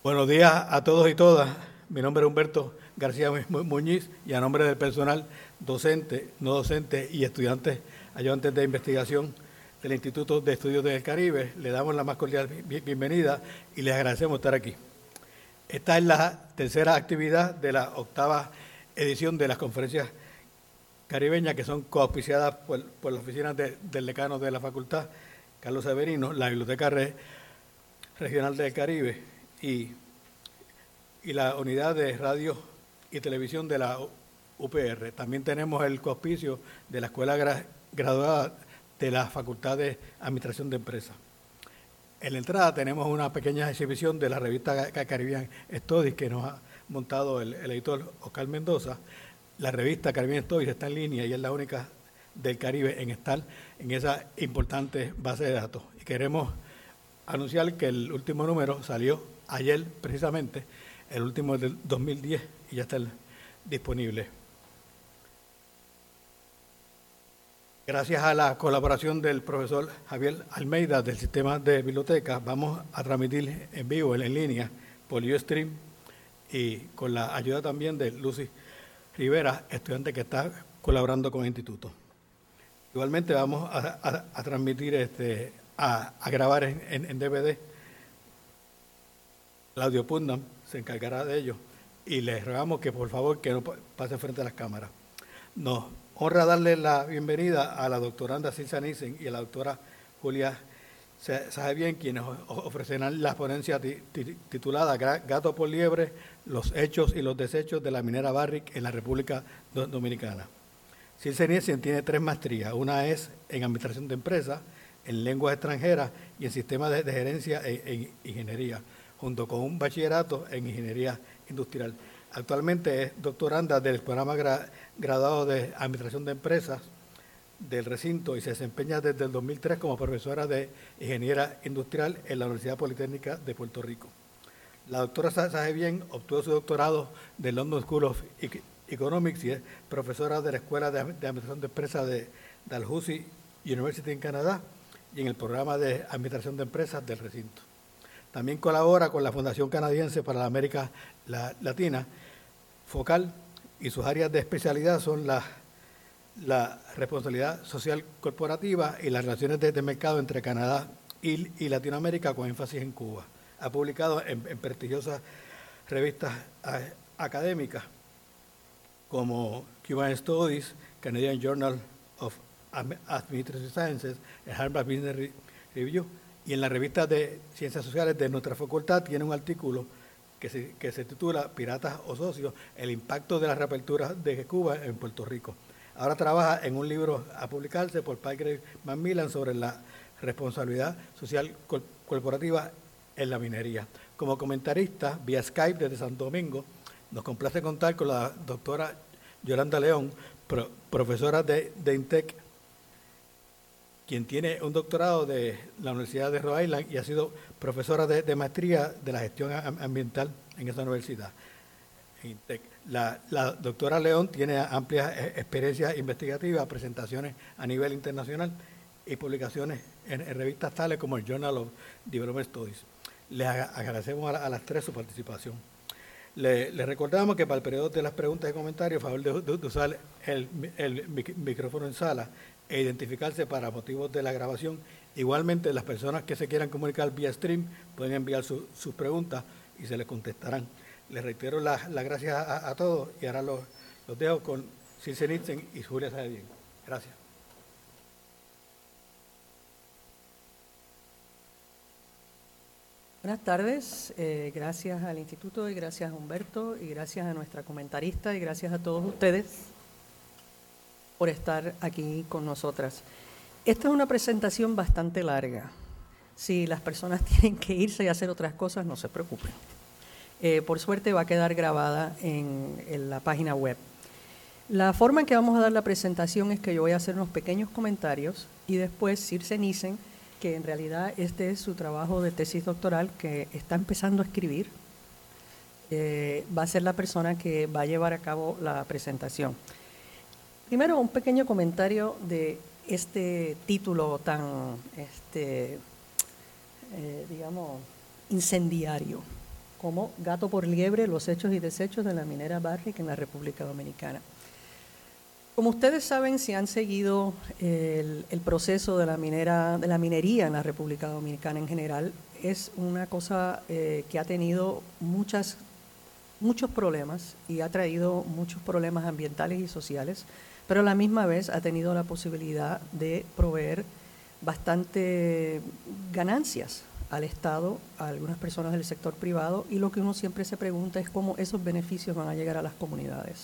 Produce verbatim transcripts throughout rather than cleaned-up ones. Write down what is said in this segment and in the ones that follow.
Buenos días a todos y todas. Mi nombre es Humberto García Muñiz y a nombre del personal docente, no docente y estudiantes ayudantes de investigación del Instituto de Estudios del Caribe, le damos la más cordial bienvenida y les agradecemos estar aquí. Esta es la tercera actividad de la octava edición de las conferencias caribeñas que son coauspiciadas por, por las oficinas de, del decano de la facultad, Carlos Severino, la Biblioteca Re, Regional del Caribe y, y la unidad de radio y televisión de la U P R. También tenemos el coauspicio de la Escuela gra, Graduada de la Facultad de Administración de Empresas. En la entrada tenemos una pequeña exhibición de la revista Caribbean Studies que nos ha montado el, el editor Oscar Mendoza. La revista Caribbean Studies está en línea y es la única del Caribe en estar en esa importante base de datos. Y queremos anunciar que el último número salió ayer precisamente, el último del dos mil diez, y ya está disponible. Gracias a la colaboración del profesor Javier Almeida del Sistema de Bibliotecas, vamos a transmitir en vivo, en línea, por Ustream, y con la ayuda también de Lucy Rivera, estudiante que está colaborando con el instituto. Igualmente vamos a, a, a transmitir, este, a, a grabar en, en, en D V D. Claudio Putnam se encargará de ello y les rogamos que por favor que no pase frente a las cámaras. Nos honra darle la bienvenida a la doctoranda Silsa Nissen y a la doctora Julia Sahabien, quienes ofrecerán la ponencia titulada Gato por Liebre, los hechos y los desechos de la minera Barrick en la República Dominicana. Silsa Nissen tiene tres maestrías, una es en Administración de Empresas, en Lenguas Extranjeras y en Sistemas de, de Gerencia e, e Ingeniería, junto con un bachillerato en Ingeniería Industrial. Actualmente es doctoranda del programa gra, graduado de Administración de Empresas del recinto y se desempeña desde el dos mil tres como profesora de Ingeniería Industrial en la Universidad Politécnica de Puerto Rico. La doctora Sahabien obtuvo su doctorado del London School of Economics y es profesora de la Escuela de, de Administración de Empresas de Dalhousie University en Canadá y en el programa de Administración de Empresas del recinto. También colabora con la Fundación Canadiense para la América Latina, FOCAL, y sus áreas de especialidad son la, la responsabilidad social corporativa y las relaciones de, de mercado entre Canadá y, y Latinoamérica, con énfasis en Cuba. Ha publicado en, en prestigiosas revistas a, académicas como Cuban Studies, Canadian Journal of Administrative Sciences, el Harvard Business Review, y en la revista de Ciencias Sociales de nuestra facultad tiene un artículo que se, que se titula Piratas o Socios, el impacto de la reapertura de Cuba en Puerto Rico. Ahora trabaja en un libro a publicarse por Palgrave Macmillan sobre la responsabilidad social corporativa en la minería. Como comentarista, vía Skype desde Santo Domingo, nos complace contar con la doctora Yolanda León, pro, profesora de, de INTEC, quien tiene un doctorado de la Universidad de Rhode Island y ha sido profesora de, de maestría de la gestión ambiental en esa universidad. La, la doctora León tiene amplia experiencia investigativa, presentaciones a nivel internacional y publicaciones en, en revistas tales como el Journal of Development Studies. Les agradecemos a, la, a las tres su participación. Le, les recordamos que para el periodo de las preguntas y comentarios, a favor de, de, de usar el, el micrófono en sala e identificarse para motivos de la grabación. Igualmente, las personas que se quieran comunicar vía stream pueden enviar su, sus preguntas y se les contestarán. Les reitero las la gracias a, a todos y ahora los, los dejo con Silsa Nissen y Julia Sahabien. Gracias. Buenas tardes, eh, gracias al Instituto y gracias a Humberto y gracias a nuestra comentarista y gracias a todos ustedes por estar aquí con nosotras. Esta es una presentación bastante larga. Si las personas tienen que irse y hacer otras cosas, no se preocupen. Eh, por suerte va a quedar grabada en, en la página web. La forma en que vamos a dar la presentación es que yo voy a hacer unos pequeños comentarios y después Silsa Nissen, que en realidad este es su trabajo de tesis doctoral que está empezando a escribir, eh, va a ser la persona que va a llevar a cabo la presentación. Primero, un pequeño comentario de este título tan, este, eh, digamos, incendiario. como Gato por Liebre, los hechos y desechos de la minera Barrick en la República Dominicana. Como ustedes saben, si han seguido el, el proceso de la, minera, de la minería en la República Dominicana en general, es una cosa eh, que ha tenido muchas, muchos problemas y ha traído muchos problemas ambientales y sociales, pero a la misma vez ha tenido la posibilidad de proveer bastante ganancias al Estado, a algunas personas del sector privado, y lo que uno siempre se pregunta es cómo esos beneficios van a llegar a las comunidades.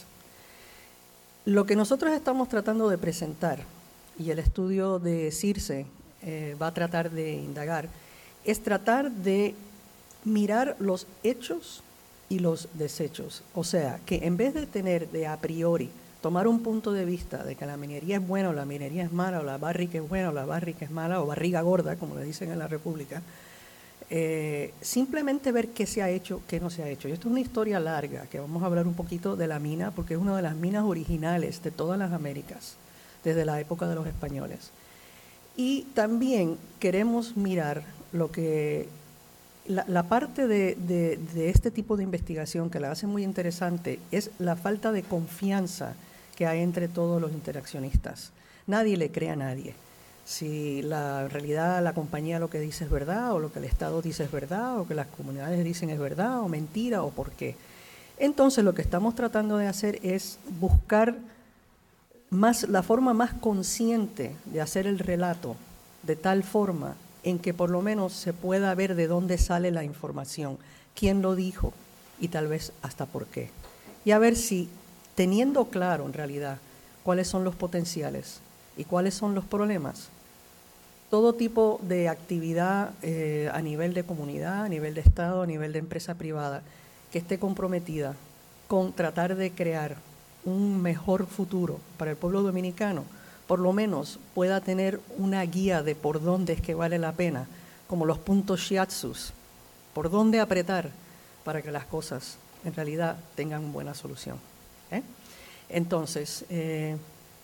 Lo que nosotros estamos tratando de presentar, y el estudio de CIRSE eh, va a tratar de indagar, es tratar de mirar los hechos y los desechos. O sea, que en vez de tener de a priori, tomar un punto de vista de que la minería es buena o la minería es mala, o la Barrick es buena o la Barrick es mala, o barriga gorda, como le dicen en la República, eh, simplemente ver qué se ha hecho, qué no se ha hecho. Y esto es una historia larga, que vamos a hablar un poquito de la mina, porque es una de las minas originales de todas las Américas, desde la época de los españoles. Y también queremos mirar lo que la, la parte de, de, de este tipo de investigación que la hace muy interesante es la falta de confianza que hay entre todos los interaccionistas. Nadie le cree a nadie. Si la en realidad la compañía lo que dice es verdad, o lo que el Estado dice es verdad, o que las comunidades dicen es verdad, o mentira, o por qué. Entonces lo que estamos tratando de hacer es buscar más, la forma más consciente de hacer el relato, de tal forma en que por lo menos se pueda ver de dónde sale la información, quién lo dijo y tal vez hasta por qué. Y a ver si, teniendo claro en realidad cuáles son los potenciales y cuáles son los problemas, todo tipo de actividad eh, a nivel de comunidad, a nivel de Estado, a nivel de empresa privada, que esté comprometida con tratar de crear un mejor futuro para el pueblo dominicano, por lo menos pueda tener una guía de por dónde es que vale la pena, como los puntos shiatsus, por dónde apretar para que las cosas en realidad tengan buena solución. ¿eh? Entonces, eh,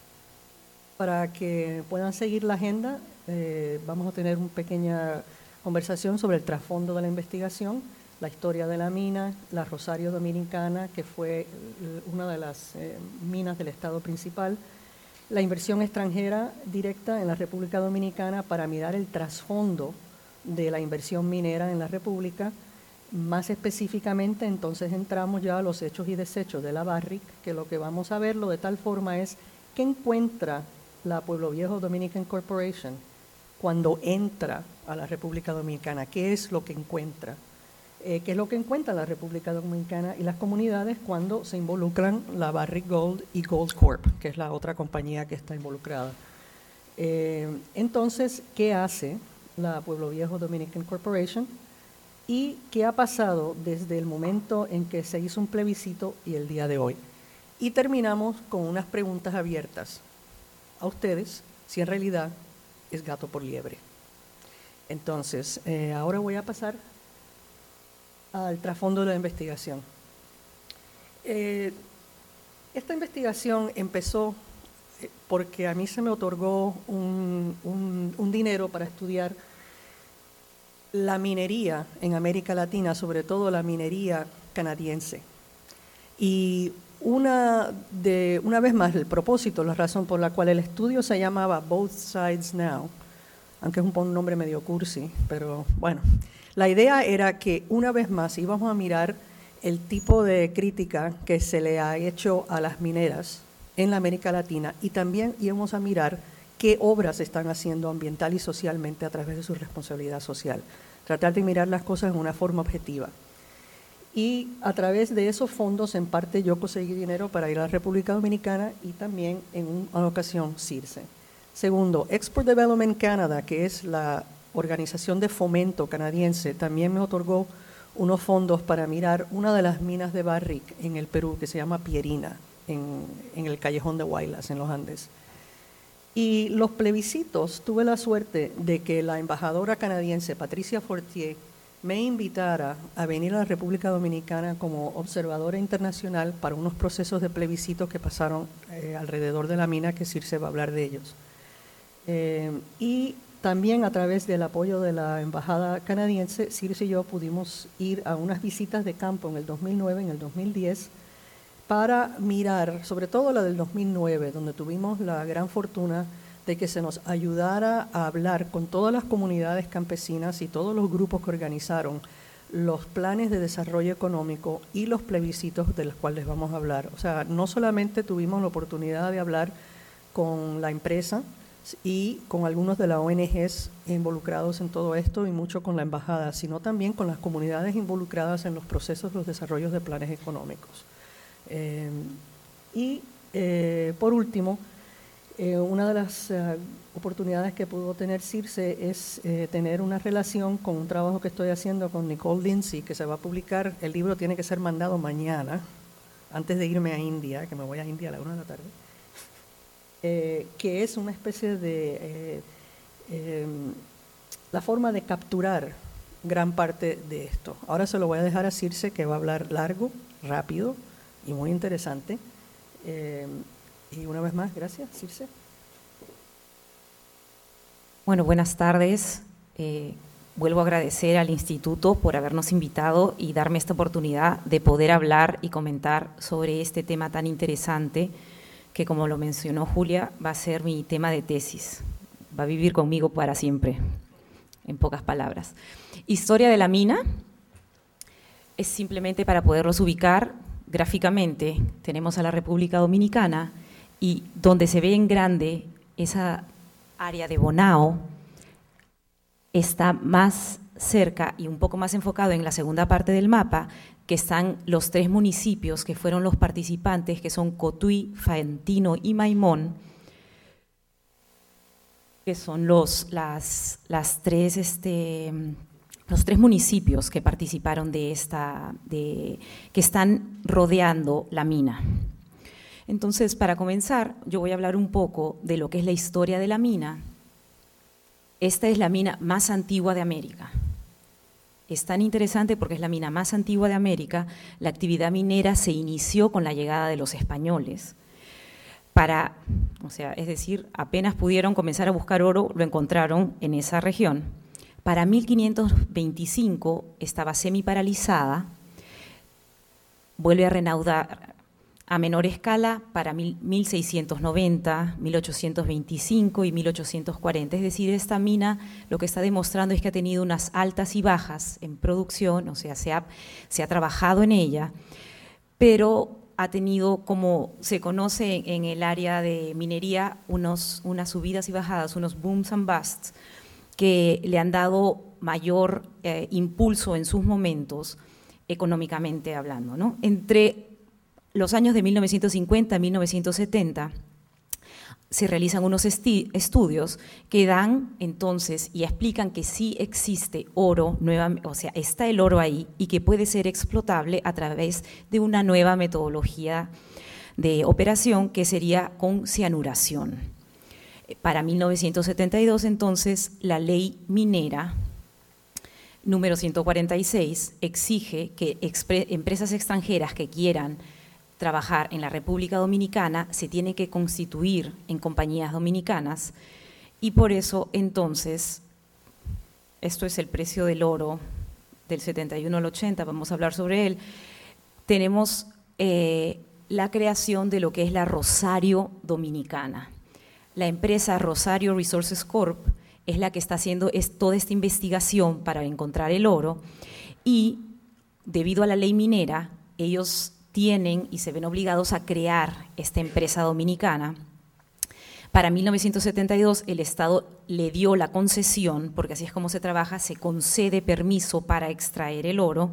para que puedan seguir la agenda, eh, vamos a tener una pequeña conversación sobre el trasfondo de la investigación, la historia de la mina, la Rosario Dominicana, que fue una de las eh, minas del Estado principal, la inversión extranjera directa en la República Dominicana para mirar el trasfondo de la inversión minera en la República. Más específicamente, entonces entramos ya a los hechos y desechos de la Barrick, que lo que vamos a verlo de tal forma es qué encuentra la Pueblo Viejo Dominican Corporation cuando entra a la República Dominicana, qué es lo que encuentra. Eh, qué es lo que encuentra la República Dominicana y las comunidades cuando se involucran la Barrick Gold y Gold Corp, que es la otra compañía que está involucrada. Eh, entonces, ¿qué hace la Pueblo Viejo Dominican Corporation? ¿Y qué ha pasado desde el momento en que se hizo un plebiscito y el día de hoy? Y terminamos con unas preguntas abiertas a ustedes, si en realidad es gato por liebre. Entonces, eh, ahora voy a pasar al trasfondo de la investigación. Eh, esta investigación empezó porque a mí se me otorgó un, un, un dinero para estudiar la minería en América Latina, sobre todo la minería canadiense. Y una, de, una vez más, el propósito, la razón por la cual el estudio se llamaba Both Sides Now, aunque es un, un nombre medio cursi, pero bueno. La idea era que una vez más íbamos a mirar el tipo de crítica que se le ha hecho a las mineras en la América Latina y también íbamos a mirar qué obras están haciendo ambiental y socialmente a través de su responsabilidad social. Tratar de mirar las cosas en una forma objetiva. Y a través de esos fondos, en parte, yo conseguí dinero para ir a la República Dominicana y también en una ocasión CIRSE. Segundo, Export Development Canada, que es la organización de fomento canadiense, también me otorgó unos fondos para mirar una de las minas de Barrick en el Perú, que se llama Pierina, en, en el callejón de Huaylas, en los Andes. Y los plebiscitos, tuve la suerte de que la embajadora canadiense, Patricia Fortier, me invitara a venir a la República Dominicana como observadora internacional para unos procesos de plebiscitos que pasaron eh, alrededor de la mina, que CIRSE va a hablar de ellos. Eh, y También a través del apoyo de la Embajada canadiense, Circe y yo pudimos ir a unas visitas de campo en el dos mil nueve, en el dos mil diez, para mirar, sobre todo la del dos mil nueve, donde tuvimos la gran fortuna de que se nos ayudara a hablar con todas las comunidades campesinas y todos los grupos que organizaron los planes de desarrollo económico y los plebiscitos de los cuales vamos a hablar. O sea, no solamente tuvimos la oportunidad de hablar con la empresa y con algunos de las O N Ges involucrados en todo esto y mucho con la embajada, sino también con las comunidades involucradas en los procesos, los desarrollos de planes económicos. Eh, y eh, por último, eh, una de las uh, oportunidades que pudo tener Circe es eh, tener una relación con un trabajo que estoy haciendo con Nicole Lindsay, que se va a publicar. El libro tiene que ser mandado mañana, antes de irme a India, que me voy a India a la una de la tarde. Eh, que es una especie de eh, eh, la forma de capturar gran parte de esto. Ahora se lo voy a dejar a Circe, que va a hablar largo, rápido y muy interesante. Eh, y una vez más, gracias, Circe. Bueno, buenas tardes. Eh, vuelvo a agradecer al Instituto por habernos invitado y darme esta oportunidad de poder hablar y comentar sobre este tema tan interesante que, como lo mencionó Julia, va a ser mi tema de tesis, va a vivir conmigo para siempre, en pocas palabras. Historia de la mina es simplemente para poderlos ubicar gráficamente. Tenemos a la República Dominicana y donde se ve en grande esa área de Bonao está más cerca y un poco más enfocado en la segunda parte del mapa, que están los tres municipios que fueron los participantes, que son Cotuí, Fantino y Maimón, que son los, las, las tres, este, los tres municipios que participaron de esta, de, que están rodeando la mina. Entonces, para comenzar, yo voy a hablar un poco de lo que es la historia de la mina. Esta es la mina más antigua de América. Es tan interesante porque es la mina más antigua de América. La actividad minera se inició con la llegada de los españoles. Para, o sea, es decir, apenas pudieron comenzar a buscar oro, lo encontraron en esa región. Para mil quinientos veinticinco estaba semi-paralizada, vuelve a reanudar a menor escala para mil seiscientos noventa, mil ochocientos veinticinco y mil ochocientos cuarenta. Es decir, esta mina lo que está demostrando es que ha tenido unas altas y bajas en producción, o sea, se ha, se ha trabajado en ella, pero ha tenido, como se conoce en el área de minería, unos, unas subidas y bajadas, unos booms and busts, que le han dado mayor eh, impulso en sus momentos, económicamente hablando, ¿no? Entre los años de mil novecientos cincuenta a mil novecientos setenta se realizan unos estudios que dan entonces y explican que sí existe oro, nueva, o sea, está el oro ahí y que puede ser explotable a través de una nueva metodología de operación que sería con cianuración. Para mil novecientos setenta y dos, entonces, la ley minera número ciento cuarenta y seis exige que empresas extranjeras que quieran trabajar en la República Dominicana se tiene que constituir en compañías dominicanas y por eso entonces, esto es el precio del oro del setenta y uno al ochenta, vamos a hablar sobre él, tenemos eh, la creación de lo que es la Rosario Dominicana. La empresa Rosario Resources Corp es la que está haciendo es toda esta investigación para encontrar el oro y debido a la ley minera, ellos tienen y se ven obligados a crear esta empresa dominicana. Para mil novecientos setenta y dos el Estado le dio la concesión, porque así es como se trabaja, se concede permiso para extraer el oro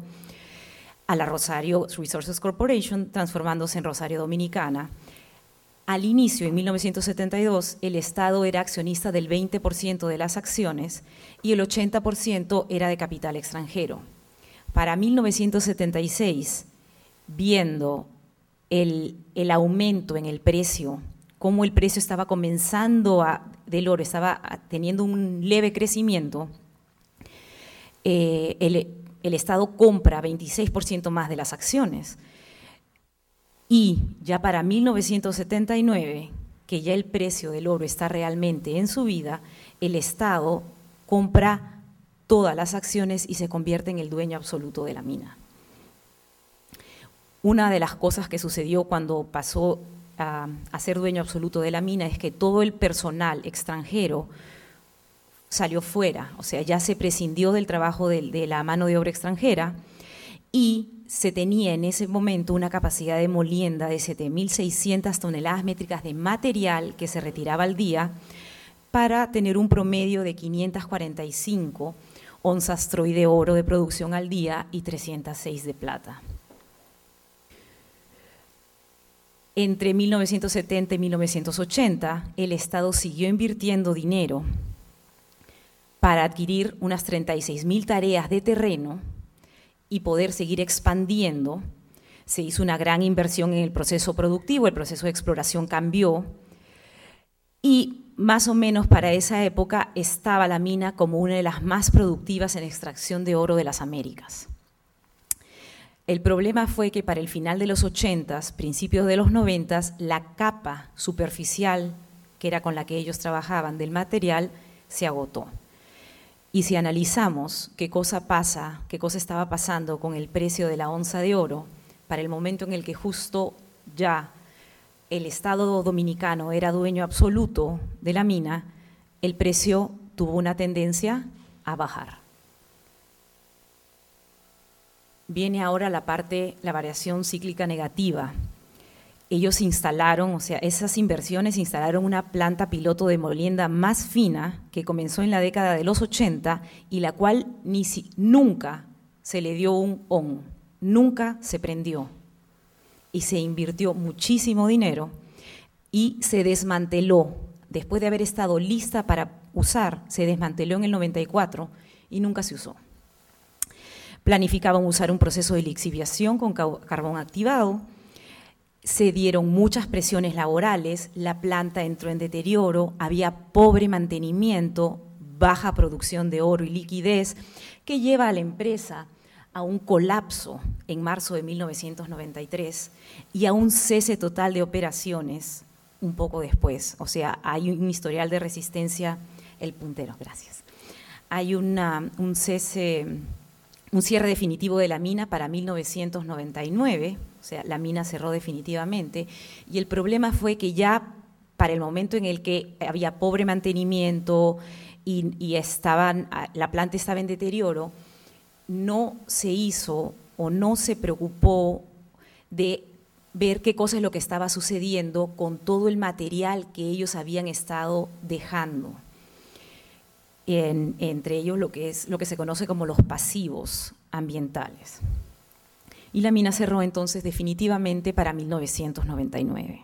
a la Rosario Resources Corporation, transformándose en Rosario Dominicana. Al inicio, en mil novecientos setenta y dos, el Estado era accionista del veinte por ciento de las acciones y el ochenta por ciento era de capital extranjero. Para mil novecientos setenta y seis, viendo el, el aumento en el precio, cómo el precio estaba comenzando a, del oro, estaba teniendo un leve crecimiento, eh, el, el Estado compra veintiséis por ciento más de las acciones. Y ya para mil novecientos setenta y nueve, que ya el precio del oro está realmente en subida, el Estado compra todas las acciones y se convierte en el dueño absoluto de la mina. Una de las cosas que sucedió cuando pasó a, a ser dueño absoluto de la mina es que todo el personal extranjero salió fuera, o sea, ya se prescindió del trabajo de, de la mano de obra extranjera y se tenía en ese momento una capacidad de molienda de siete mil seiscientas toneladas métricas de material que se retiraba al día para tener un promedio de quinientas cuarenta y cinco onzas troy de oro de producción al día y trescientas seis de plata. Entre mil novecientos setenta y mil novecientos ochenta, el Estado siguió invirtiendo dinero para adquirir unas treinta y seis mil tareas de terreno y poder seguir expandiendo. Se hizo una gran inversión en el proceso productivo, el proceso de exploración cambió y más o menos para esa época estaba la mina como una de las más productivas en extracción de oro de las Américas. El problema fue que para el final de los ochentas, principios de los noventas, la capa superficial, que era con la que ellos trabajaban del material, se agotó. Y si analizamos qué cosa pasa, qué cosa estaba pasando con el precio de la onza de oro, para el momento en el que justo ya el Estado dominicano era dueño absoluto de la mina, el precio tuvo una tendencia a bajar. Viene ahora la parte, la variación cíclica negativa. Ellos instalaron, o sea, esas inversiones instalaron una planta piloto de molienda más fina que comenzó en la década de los ochenta y la cual ni si, nunca se le dio un on, nunca se prendió y se invirtió muchísimo dinero y se desmanteló. Después de haber estado lista para usar, se desmanteló en el noventa y cuatro y nunca se usó. Planificaban usar un proceso de lixiviación con carbón activado. Se dieron muchas presiones laborales, la planta entró en deterioro, había pobre mantenimiento, baja producción de oro y liquidez, que lleva a la empresa a un colapso en marzo de mil novecientos noventa y tres y a un cese total de operaciones un poco después. O sea, hay un historial de resistencia, el puntero, gracias. Hay una, un cese, un cierre definitivo de la mina para mil novecientos noventa y nueve, o sea, la mina cerró definitivamente, y el problema fue que ya para el momento en el que había pobre mantenimiento y, y estaban, la planta estaba en deterioro, no se hizo o no se preocupó de ver qué cosa es lo que estaba sucediendo con todo el material que ellos habían estado dejando. En, entre ellos lo que, es, lo que se conoce como los pasivos ambientales. Y la mina cerró entonces definitivamente para mil novecientos noventa y nueve.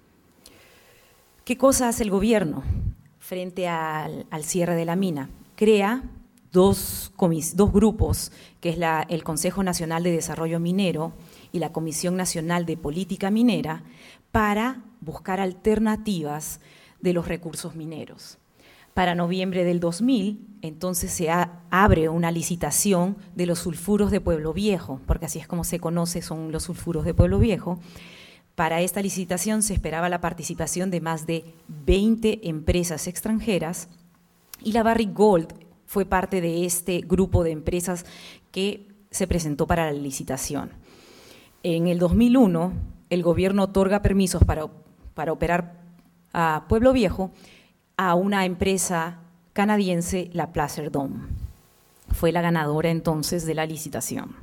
¿Qué cosa hace el gobierno frente al, al cierre de la mina? Crea dos, comis, dos grupos, que es la, el Consejo Nacional de Desarrollo Minero y la Comisión Nacional de Política Minera, para buscar alternativas de los recursos mineros. Para noviembre del dos mil, entonces se a, abre una licitación de los sulfuros de Pueblo Viejo, porque así es como se conoce, son los sulfuros de Pueblo Viejo. Para esta licitación se esperaba la participación de más de veinte empresas extranjeras y la Barrick Gold fue parte de este grupo de empresas que se presentó para la licitación. En el dos mil uno, el gobierno otorga permisos para, para operar a Pueblo Viejo a una empresa canadiense, la Placer Dome. Fue la ganadora entonces de la licitación.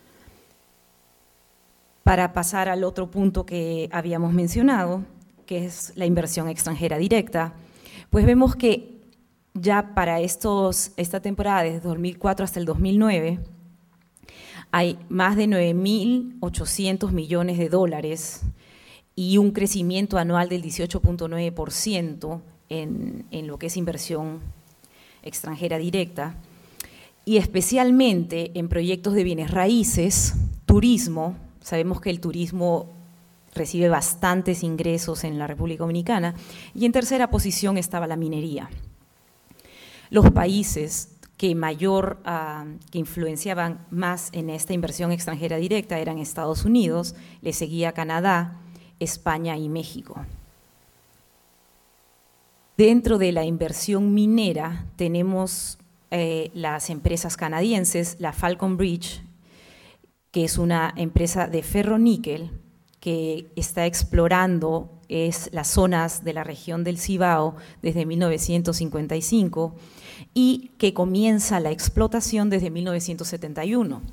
Para pasar al otro punto que habíamos mencionado, que es la inversión extranjera directa, pues vemos que ya para estos, esta temporada, desde dos mil cuatro hasta el dos mil nueve, hay más de nueve mil ochocientos millones de dólares y un crecimiento anual del dieciocho punto nueve por ciento En, en lo que es inversión extranjera directa, y especialmente en proyectos de bienes raíces, turismo. Sabemos que el turismo recibe bastantes ingresos en la República Dominicana, y en tercera posición estaba la minería. Los países que mayor, uh, que influenciaban más en esta inversión extranjera directa eran Estados Unidos, le seguía Canadá, España y México. Dentro de la inversión minera tenemos eh, las empresas canadienses, la Falconbridge, que es una empresa de ferroníquel que está explorando es las zonas de la región del Cibao desde mil novecientos cincuenta y cinco y que comienza la explotación desde mil novecientos setenta y uno.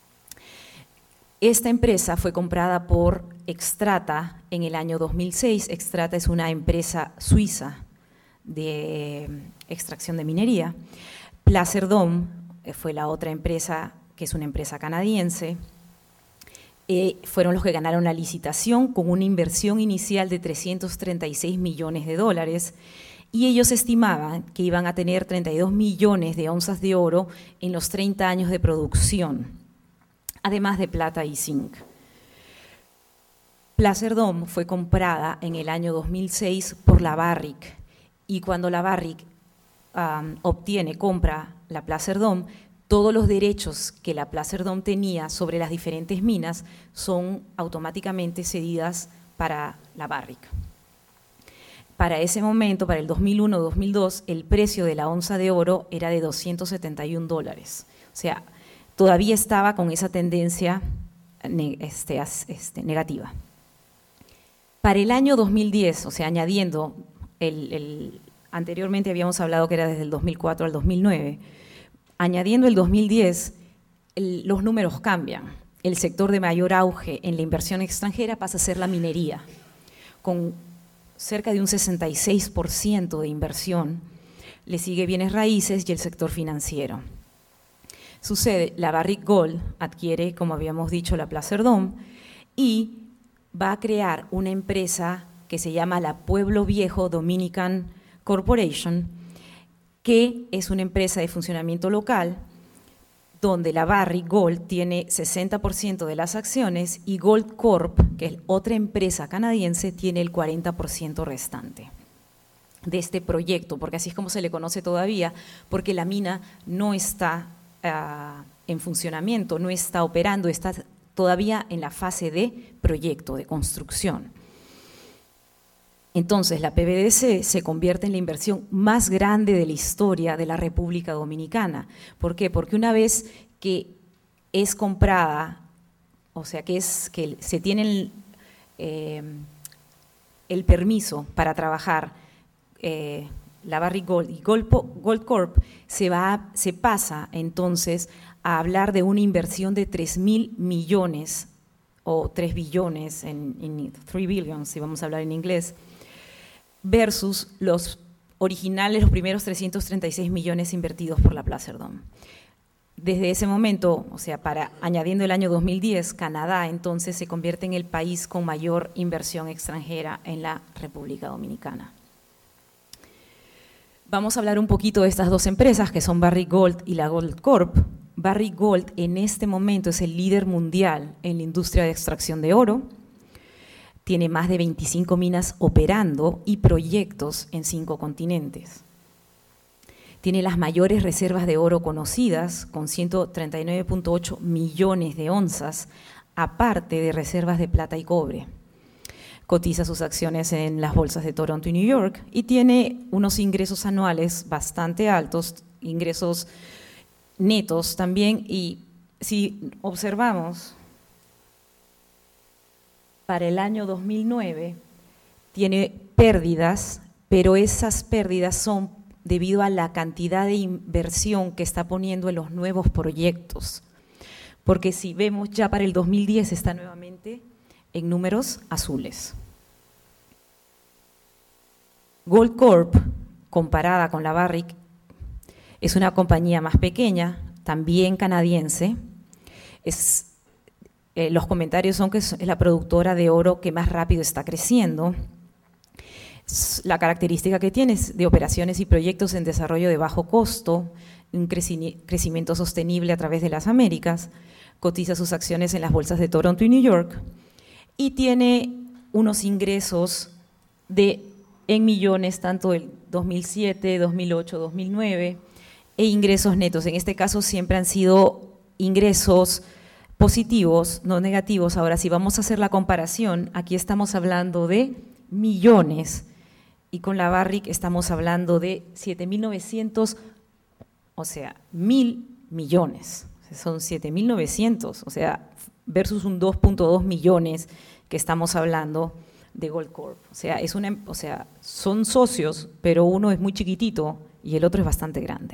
Esta empresa fue comprada por Xstrata en el año dos mil seis. Xstrata es una empresa suiza de extracción de minería. Placer Dome fue la otra empresa, que es una empresa canadiense. Eh, fueron los que ganaron la licitación con una inversión inicial de trescientos treinta y seis millones de dólares y ellos estimaban que iban a tener treinta y dos millones de onzas de oro en los treinta años de producción, además de plata y zinc. Placer Dome fue comprada en el año dos mil seis por la Barrick y cuando la Barrick um, obtiene, compra la Placer Dome, todos los derechos que la Placer Dome tenía sobre las diferentes minas son automáticamente cedidas para la Barrick. Para ese momento, para el dos mil uno dos mil dos, el precio de la onza de oro era de doscientos setenta y un dólares. O sea, todavía estaba con esa tendencia este, este, negativa. Para el año dos mil diez, o sea, añadiendo, el, el, anteriormente habíamos hablado que era desde el dos mil cuatro al dos mil nueve, añadiendo el dos mil diez, el, los números cambian. El sector de mayor auge en la inversión extranjera pasa a ser la minería, con cerca de un sesenta y seis por ciento de inversión. Le sigue bienes raíces y el sector financiero. Sucede, la Barrick Gold adquiere, como habíamos dicho, la Placer Dome y va a crear una empresa que se llama la Pueblo Viejo Dominican Corporation, que es una empresa de funcionamiento local, donde la Barrick Gold tiene sesenta por ciento de las acciones y Gold Corp, que es otra empresa canadiense, tiene el cuarenta por ciento restante de este proyecto, porque así es como se le conoce todavía, porque la mina no está uh, en funcionamiento, no está operando, está todavía en la fase de proyecto, de construcción. Entonces, la P B D C se convierte en la inversión más grande de la historia de la República Dominicana. ¿Por qué? Porque una vez que es comprada, o sea, que, es, que se tiene el, eh, el permiso para trabajar eh, la Barrick Gold y Gold, Gold Corp, se, va, se pasa entonces a hablar de una inversión de tres mil millones o tres billones, en, en three billions, si vamos a hablar en inglés, versus los originales, los primeros trescientos treinta y seis millones invertidos por la Placer Dome. Desde ese momento, o sea, para añadiendo el año dos mil diez, Canadá entonces se convierte en el país con mayor inversión extranjera en la República Dominicana. Vamos a hablar un poquito de estas dos empresas que son Barrick Gold y la Gold Corp. Barrick Gold en este momento es el líder mundial en la industria de extracción de oro. Tiene más de veinticinco minas operando y proyectos en cinco continentes. Tiene las mayores reservas de oro conocidas, con ciento treinta y nueve punto ocho millones de onzas, aparte de reservas de plata y cobre. Cotiza sus acciones en las bolsas de Toronto y New York y tiene unos ingresos anuales bastante altos, ingresos netos también, y si observamos, para el año dos mil nueve tiene pérdidas, pero esas pérdidas son debido a la cantidad de inversión que está poniendo en los nuevos proyectos. Porque si vemos ya para el dos mil diez está nuevamente en números azules. Gold Corp, comparada con la Barrick, es una compañía más pequeña, también canadiense. Es Eh, los comentarios son que es la productora de oro que más rápido está creciendo. La característica que tiene es de operaciones y proyectos en desarrollo de bajo costo, un crecimiento sostenible a través de las Américas, cotiza sus acciones en las bolsas de Toronto y New York y tiene unos ingresos de, en millones tanto el dos mil siete, dos mil ocho, dos mil nueve e ingresos netos. En este caso siempre han sido ingresos positivos, no negativos. Ahora, si vamos a hacer la comparación, aquí estamos hablando de millones y con la Barrick estamos hablando de siete mil novecientos, o sea, mil millones. Son siete mil novecientos, o sea, versus un dos punto dos millones que estamos hablando de Goldcorp. O sea, es una, o sea, son socios, pero uno es muy chiquitito y el otro es bastante grande.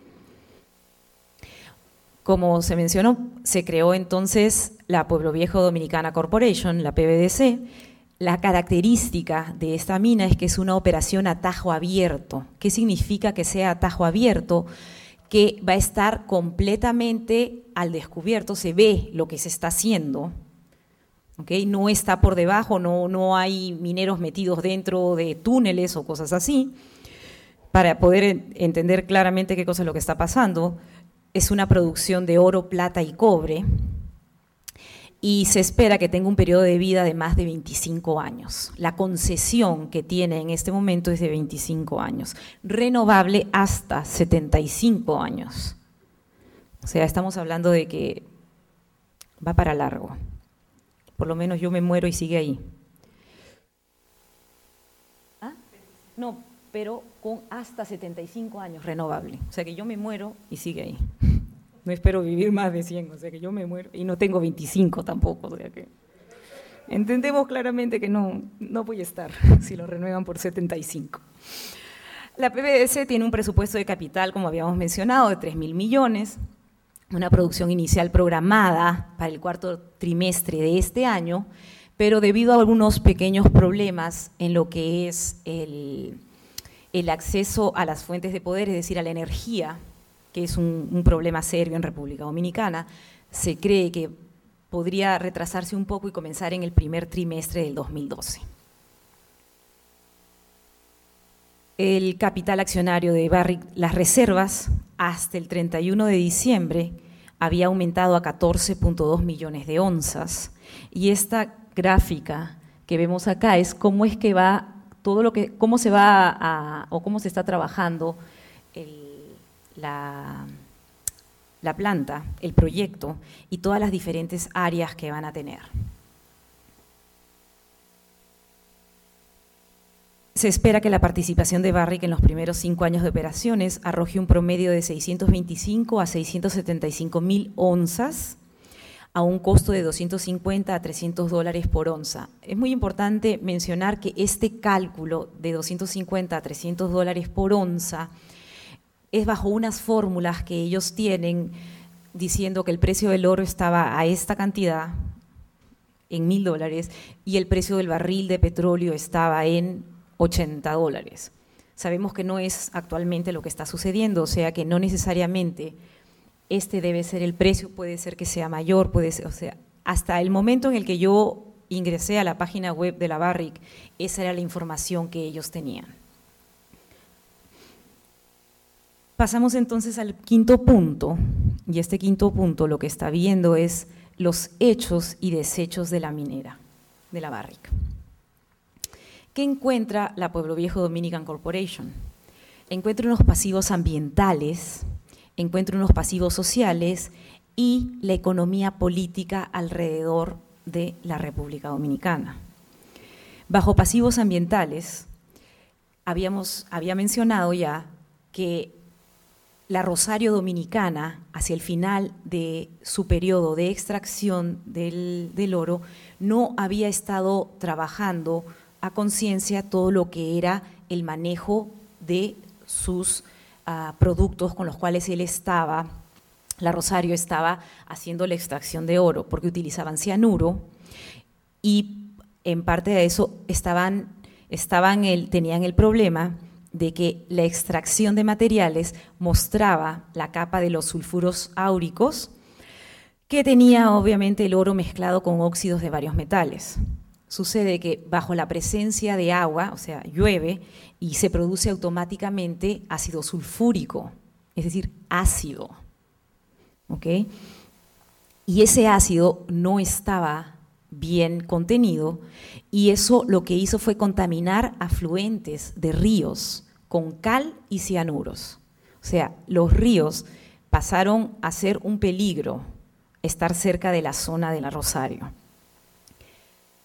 Como se mencionó, se creó entonces la Pueblo Viejo Dominicana Corporation, la P V D C. La característica de esta mina es que es una operación a tajo abierto. ¿Qué significa que sea a tajo abierto? Que va a estar completamente al descubierto, se ve lo que se está haciendo, ¿okay? No está por debajo, no, no hay mineros metidos dentro de túneles o cosas así. Para poder entender claramente qué cosa es lo que está pasando, es una producción de oro, plata y cobre, y se espera que tenga un periodo de vida de más de veinticinco años. La concesión que tiene en este momento es de veinticinco años, renovable hasta setenta y cinco años. O sea, estamos hablando de que va para largo. Por lo menos yo me muero y sigue ahí. ¿Ah? No, pero con hasta setenta y cinco años renovable. O sea que yo me muero y sigue ahí. No espero vivir más de cien, o sea que yo me muero y no tengo veinticinco tampoco, o sea que entendemos claramente que no, no voy a estar si lo renuevan por setenta y cinco. La P V D C tiene un presupuesto de capital, como habíamos mencionado, de tres mil millones, una producción inicial programada para el cuarto trimestre de este año, pero debido a algunos pequeños problemas en lo que es el, el acceso a las fuentes de poder, es decir, a la energía, que es un, un problema serio en República Dominicana, se cree que podría retrasarse un poco y comenzar en el primer trimestre del dos mil doce. El capital accionario de Barrick, las reservas, hasta el treinta y uno de diciembre había aumentado a catorce punto dos millones de onzas, y esta gráfica que vemos acá es cómo es que va todo lo que, cómo se va a, o cómo se está trabajando el La, la planta, el proyecto y todas las diferentes áreas que van a tener. Se espera que la participación de Barrick en los primeros cinco años de operaciones arroje un promedio de seiscientos veinticinco a seiscientos setenta y cinco mil onzas a un costo de doscientos cincuenta a trescientos dólares por onza. Es muy importante mencionar que este cálculo de doscientos cincuenta a trescientos dólares por onza es bajo unas fórmulas que ellos tienen diciendo que el precio del oro estaba a esta cantidad, en mil dólares, y el precio del barril de petróleo estaba en ochenta dólares. Sabemos que no es actualmente lo que está sucediendo, o sea que no necesariamente este debe ser el precio, puede ser que sea mayor, puede ser, o sea, hasta el momento en el que yo ingresé a la página web de la Barrick, esa era la información que ellos tenían. Pasamos entonces al quinto punto, y este quinto punto lo que está viendo es los hechos y desechos de la minera, de la Barrick. ¿Qué encuentra la Pueblo Viejo Dominican Corporation? Encuentra unos pasivos ambientales, encuentra unos pasivos sociales y la economía política alrededor de la República Dominicana. Bajo pasivos ambientales, habíamos, había mencionado ya que la Rosario Dominicana, hacia el final de su periodo de extracción del, del oro, no había estado trabajando a conciencia todo lo que era el manejo de sus uh, productos con los cuales él estaba, la Rosario estaba haciendo la extracción de oro, porque utilizaban cianuro y en parte de eso estaban, estaban el, tenían el problema de que la extracción de materiales mostraba la capa de los sulfuros áuricos, que tenía obviamente el oro mezclado con óxidos de varios metales. Sucede que bajo la presencia de agua, o sea, llueve y se produce automáticamente ácido sulfúrico, es decir, ácido. ¿Ok? Y ese ácido no estaba bien contenido y eso lo que hizo fue contaminar afluentes de ríos con cal y cianuros. O sea, los ríos pasaron a ser un peligro estar cerca de la zona de la Rosario.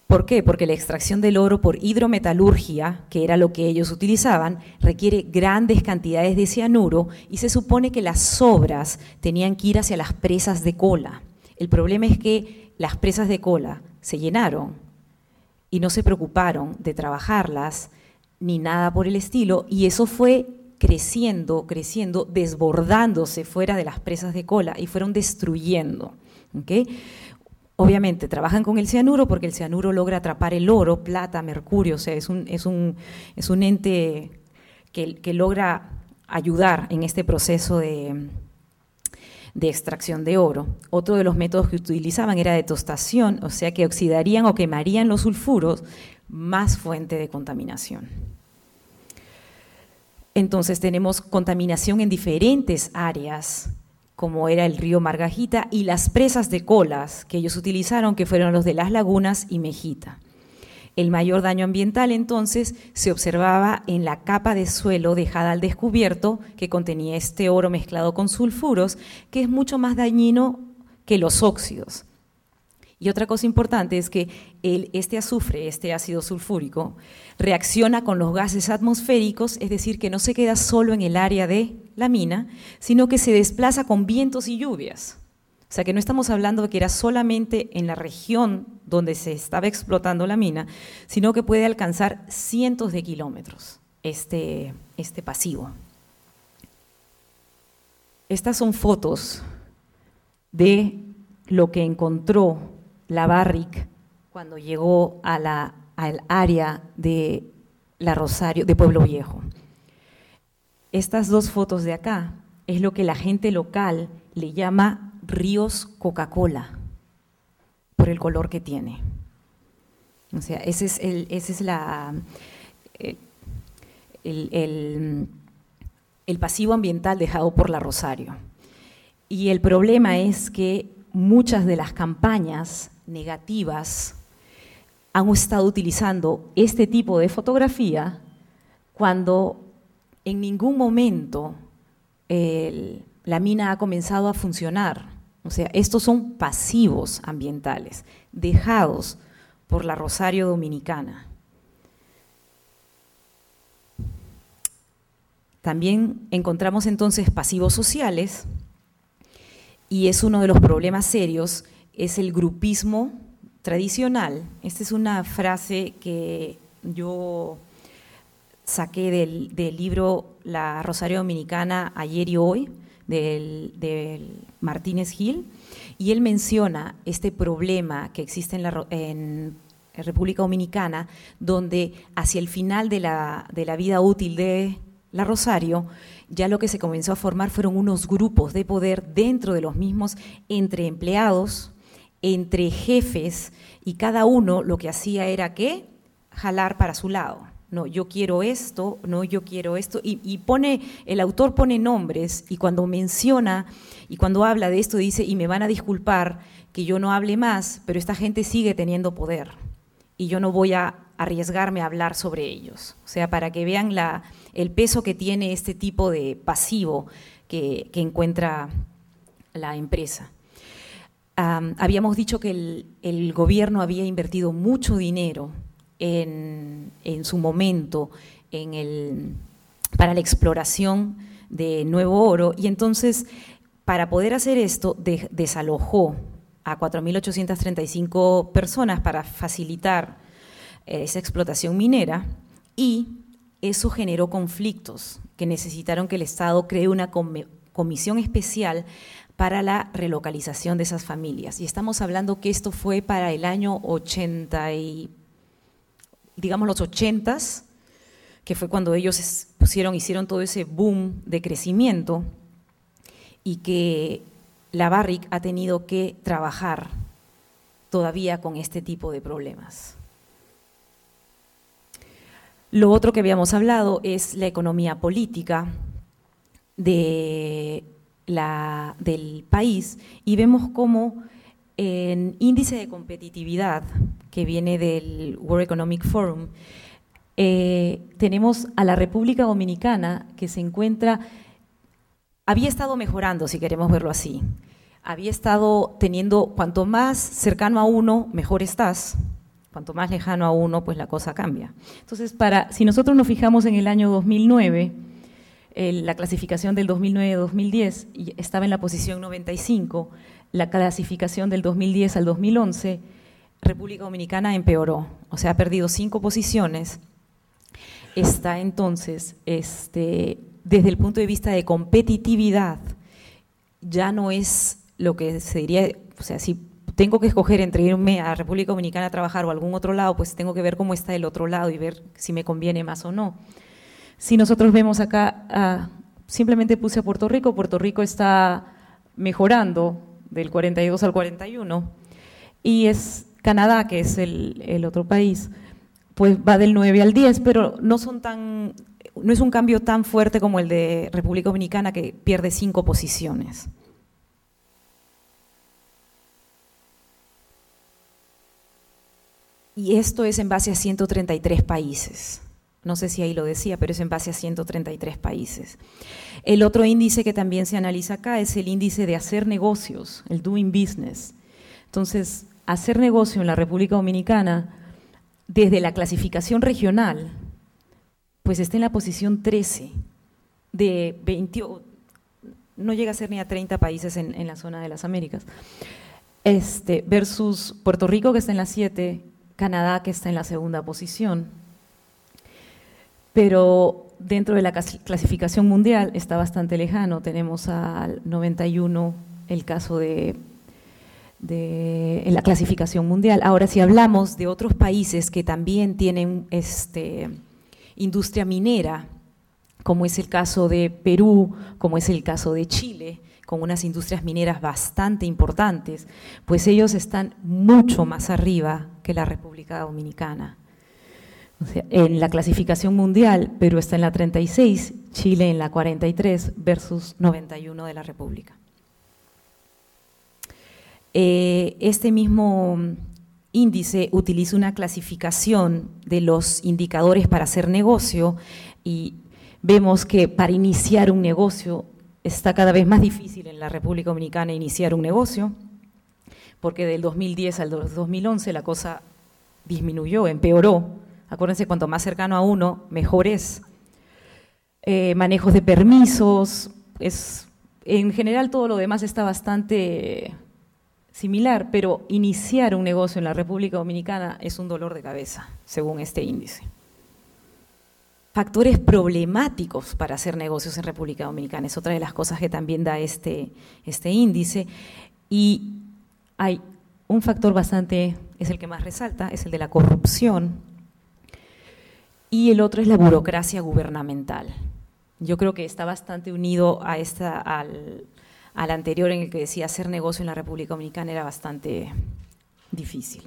¿Por qué? Porque la extracción del oro por hidrometalurgia, que era lo que ellos utilizaban, requiere grandes cantidades de cianuro y se supone que las sobras tenían que ir hacia las presas de cola. El problema es que las presas de cola se llenaron y no se preocuparon de trabajarlas ni nada por el estilo, y eso fue creciendo, creciendo, desbordándose fuera de las presas de cola y fueron destruyendo. ¿Okay? Obviamente trabajan con el cianuro porque el cianuro logra atrapar el oro, plata, mercurio, o sea, es un, es un, es un ente que, que logra ayudar en este proceso de, de extracción de oro. Otro de los métodos que utilizaban era de tostación, o sea que oxidarían o quemarían los sulfuros, más fuente de contaminación. Entonces tenemos contaminación en diferentes áreas, como era el río Margajita y las presas de colas que ellos utilizaron, que fueron los de Las Lagunas y Mejita. El mayor daño ambiental, entonces, se observaba en la capa de suelo dejada al descubierto, que contenía este oro mezclado con sulfuros, que es mucho más dañino que los óxidos. Y otra cosa importante es que el, este azufre, este ácido sulfúrico, reacciona con los gases atmosféricos, es decir, que no se queda solo en el área de la mina, sino que se desplaza con vientos y lluvias. O sea, que no estamos hablando de que era solamente en la región donde se estaba explotando la mina, sino que puede alcanzar cientos de kilómetros este, este pasivo. Estas son fotos de lo que encontró la Barrick cuando llegó a la, al área de la Rosario, de Pueblo Viejo. Estas dos fotos de acá es lo que la gente local le llama ríos Coca-Cola, por el color que tiene. O sea, ese es el, ese es la, el, el, el pasivo ambiental dejado por la Rosario. Y el problema es que muchas de las campañas negativas han estado utilizando este tipo de fotografía cuando en ningún momento el, la mina ha comenzado a funcionar. O sea, estos son pasivos ambientales dejados por la Rosario Dominicana. También encontramos entonces pasivos sociales, y es uno de los problemas serios, es el grupismo tradicional. Esta es una frase que yo saqué del, del libro La Rosario Dominicana ayer y hoy, del, del Martínez Gil, y él menciona este problema que existe en la en República Dominicana, donde hacia el final de la, de la vida útil de la Rosario, ya lo que se comenzó a formar fueron unos grupos de poder dentro de los mismos, entre empleados, entre jefes, y cada uno lo que hacía era ¿qué? Jalar para su lado. No, yo quiero esto, no, yo quiero esto, y, y pone, el autor pone nombres, y cuando menciona, y cuando habla de esto dice, y me van a disculpar que yo no hable más, pero esta gente sigue teniendo poder, y yo no voy a arriesgarme a hablar sobre ellos. O sea, para que vean la, el peso que tiene este tipo de pasivo que, que encuentra la empresa. Um, habíamos dicho que el, el gobierno había invertido mucho dinero en, en su momento en el, para la exploración de nuevo oro, y entonces para poder hacer esto de, desalojó a cuatro mil ochocientas treinta y cinco personas para facilitar esa explotación minera, y eso generó conflictos que necesitaron que el Estado cree una comisión especial para la relocalización de esas familias. Y estamos hablando que esto fue para el año ochenta y, digamos los ochentas, que fue cuando ellos pusieron, hicieron todo ese boom de crecimiento, y que la Barrick ha tenido que trabajar todavía con este tipo de problemas. Lo otro que habíamos hablado es la economía política de la, del país, y vemos cómo en índice de competitividad que viene del World Economic Forum, eh, tenemos a la República Dominicana, que se encuentra, había estado mejorando, si queremos verlo así, había estado teniendo, cuanto más cercano a uno, mejor estás, Cuanto más lejano a uno, pues la cosa cambia. Entonces, para, si nosotros nos fijamos en el año dos mil nueve, el, la clasificación del dos mil nueve a dos mil diez estaba en la posición noventa y cinco, la clasificación del dos mil diez al dos mil once, República Dominicana empeoró, o sea, ha perdido cinco posiciones. Está entonces, este, desde el punto de vista de competitividad, ya no es lo que se diría, o sea, si tengo que escoger entre irme a República Dominicana a trabajar o a algún otro lado, pues tengo que ver cómo está el otro lado y ver si me conviene más o no. Si nosotros vemos acá, uh, simplemente puse a Puerto Rico, Puerto Rico está mejorando del cuarenta y dos al cuarenta y uno, y es Canadá, que es el, el otro país, pues va del nueve al diez, pero no son tan, no es un cambio tan fuerte como el de República Dominicana, que pierde cinco posiciones. Y esto es en base a ciento treinta y tres países. No sé si ahí lo decía, pero es en base a ciento treinta y tres países. El otro índice que también se analiza acá es el índice de hacer negocios, el doing business. Entonces, hacer negocio en la República Dominicana, desde la clasificación regional, pues está en la posición trece de veinte, no llega a ser ni a treinta países en, en la zona de las Américas, este, versus Puerto Rico, que está en la siete, Canadá, que está en la segunda posición. Pero dentro de la clasificación mundial está bastante lejano. Tenemos al noventa y uno el caso de, de en la clasificación mundial. Ahora, si hablamos de otros países que también tienen este, industria minera, como es el caso de Perú, como es el caso de Chile, con unas industrias mineras bastante importantes, pues ellos están mucho más arriba que la República Dominicana. O sea, en la clasificación mundial, Perú está en la treinta y seis, Chile en la cuarenta y tres versus noventa y uno de la República. Eh, este mismo índice utiliza una clasificación de los indicadores para hacer negocio y vemos que para iniciar un negocio está cada vez más difícil en la República Dominicana iniciar un negocio, porque del dos mil diez al dos mil once la cosa disminuyó, empeoró. Acuérdense, cuanto más cercano a uno, mejor es. Eh, manejos de permisos, es, en general todo lo demás está bastante similar, pero iniciar un negocio en la República Dominicana es un dolor de cabeza, según este índice. Factores problemáticos para hacer negocios en República Dominicana es otra de las cosas que también da este, este índice, y hay un factor bastante, es el que más resalta, es el de la corrupción, y el otro es la burocracia gubernamental. Yo creo que está bastante unido a esta, al, al anterior, en el que decía hacer negocio en la República Dominicana era bastante difícil.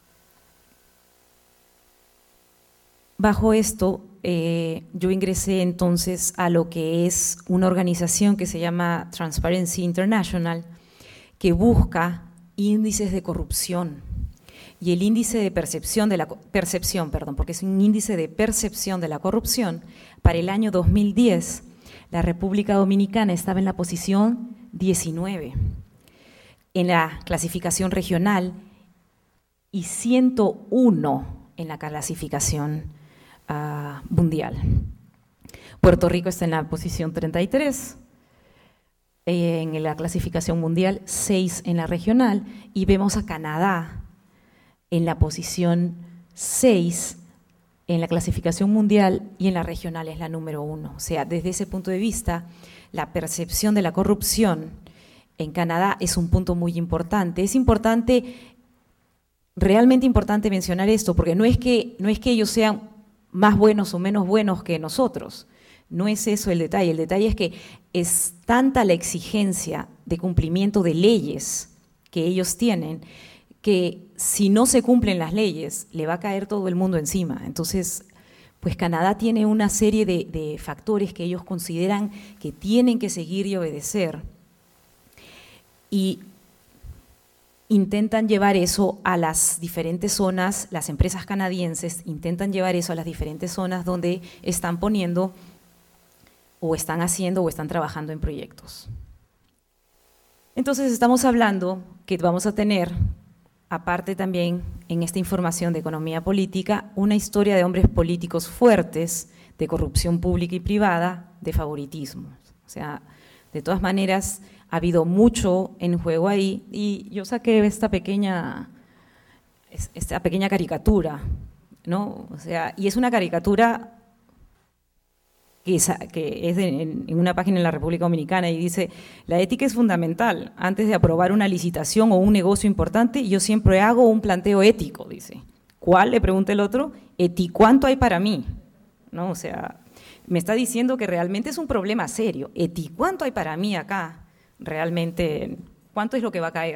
Bajo esto, eh, yo ingresé entonces a lo que es una organización que se llama Transparency International, que busca índices de corrupción. Y el índice de percepción de la percepción, perdón, porque es un índice de percepción de la corrupción, para el año dos mil diez, la República Dominicana estaba en la posición diecinueve en la clasificación regional y ciento uno en la clasificación uh, mundial. Puerto Rico está en la posición treinta y tres, eh, en la clasificación mundial, seis en la regional, y vemos a Canadá en la posición seis en la clasificación mundial, y en la regional es la número uno. O sea, desde ese punto de vista, la percepción de la corrupción en Canadá es un punto muy importante. Es importante, realmente importante mencionar esto, porque no es que, no es que ellos sean más buenos o menos buenos que nosotros, no es eso el detalle. El detalle es que es tanta la exigencia de cumplimiento de leyes que ellos tienen, que si no se cumplen las leyes, le va a caer todo el mundo encima. Entonces, pues Canadá tiene una serie de, de factores que ellos consideran que tienen que seguir y obedecer, y intentan llevar eso a las diferentes zonas, las empresas canadienses intentan llevar eso a las diferentes zonas donde están poniendo o están haciendo o están trabajando en proyectos. Entonces, estamos hablando que vamos a tener, aparte también en esta información de economía política una historia de hombres políticos fuertes, de corrupción pública y privada, de favoritismo. O sea, de todas maneras, ha habido mucho en juego ahí y yo saqué esta pequeña, esta pequeña caricatura, ¿no? O sea, y es una caricatura que es, que es de, en, en una página en la República Dominicana y dice: la ética es fundamental. Antes de aprobar una licitación o un negocio importante, yo siempre hago un planteo ético, dice. ¿Cuál? Le pregunta el otro. ¿Eti cuánto hay para mí? ¿No? O sea, me está diciendo que realmente es un problema serio. ¿Eti cuánto hay para mí acá? Realmente, ¿cuánto es lo que va a caer?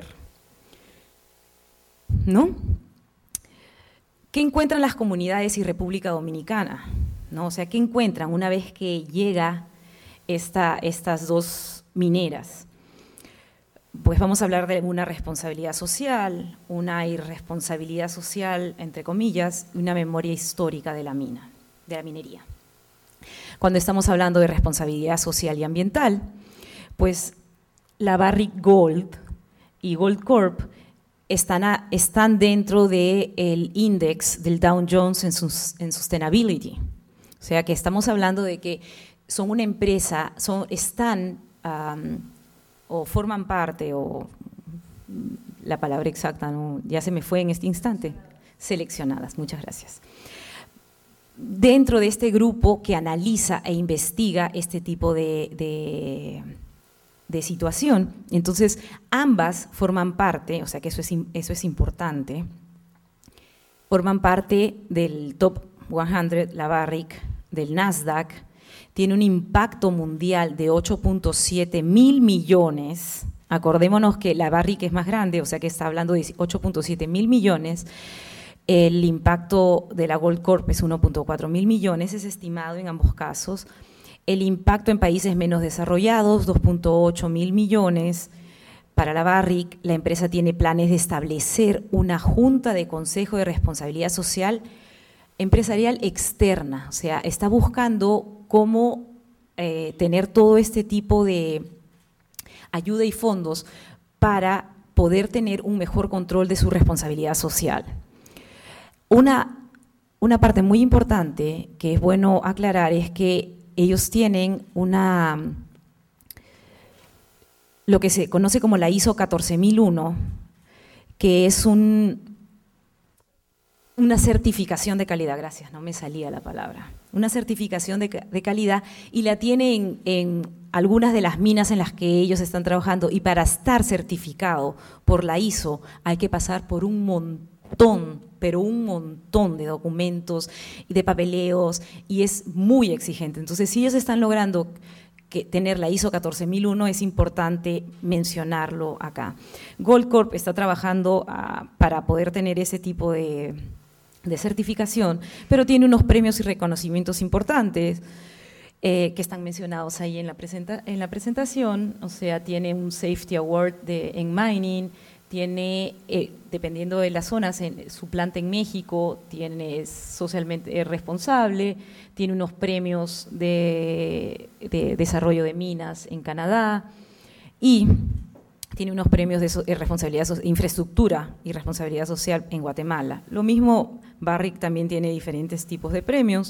¿No? ¿Qué encuentran las comunidades y República Dominicana? ¿No? O sea, ¿qué encuentran una vez que llega esta, estas dos mineras? Pues vamos a hablar de una responsabilidad social, una irresponsabilidad social, entre comillas, y una memoria histórica de la mina, de la minería. Cuando estamos hablando de responsabilidad social y ambiental, pues la Barrick Gold y Goldcorp están, a, están dentro del índice del Dow Jones en, sus, en Sustainability. O sea que estamos hablando de que son una empresa, son, están um, o forman parte, o la palabra exacta no, ya se me fue en este instante, seleccionadas, muchas gracias. Dentro de este grupo que analiza e investiga este tipo de, de, de situación, entonces ambas forman parte, o sea que eso es, eso es importante, forman parte del top cien, la Barrick, del Nasdaq, tiene un impacto mundial de ocho punto siete mil millones, acordémonos que la Barrick es más grande, o sea que está hablando de ocho punto siete mil millones, el impacto de la Goldcorp es uno punto cuatro mil millones, es estimado en ambos casos, el impacto en países menos desarrollados, dos punto ocho mil millones. Para la Barrick, la empresa tiene planes de establecer una junta de consejo de responsabilidad social empresarial externa, o sea, está buscando cómo eh, tener todo este tipo de ayuda y fondos para poder tener un mejor control de su responsabilidad social. Una, una parte muy importante que es bueno aclarar es que ellos tienen una, lo que se conoce como la I S O catorce mil uno, que es un una certificación de calidad, gracias, no me salía la palabra, una certificación de, de calidad y la tienen en, en algunas de las minas en las que ellos están trabajando y para estar certificado por la I S O hay que pasar por un montón, pero un montón de documentos y de papeleos y es muy exigente. Entonces, si ellos están logrando que tener la I S O catorce mil uno, es importante mencionarlo acá. Goldcorp está trabajando uh, para poder tener ese tipo de de certificación, pero tiene unos premios y reconocimientos importantes eh, que están mencionados ahí en la, presenta, en la presentación, o sea, tiene un Safety Award de, en Mining, tiene, eh, dependiendo de las zonas, en, su planta en México tiene es socialmente responsable, tiene unos premios de, de desarrollo de minas en Canadá y tiene unos premios de, so, de responsabilidad, de infraestructura y responsabilidad social en Guatemala. Lo mismo, Barrick también tiene diferentes tipos de premios.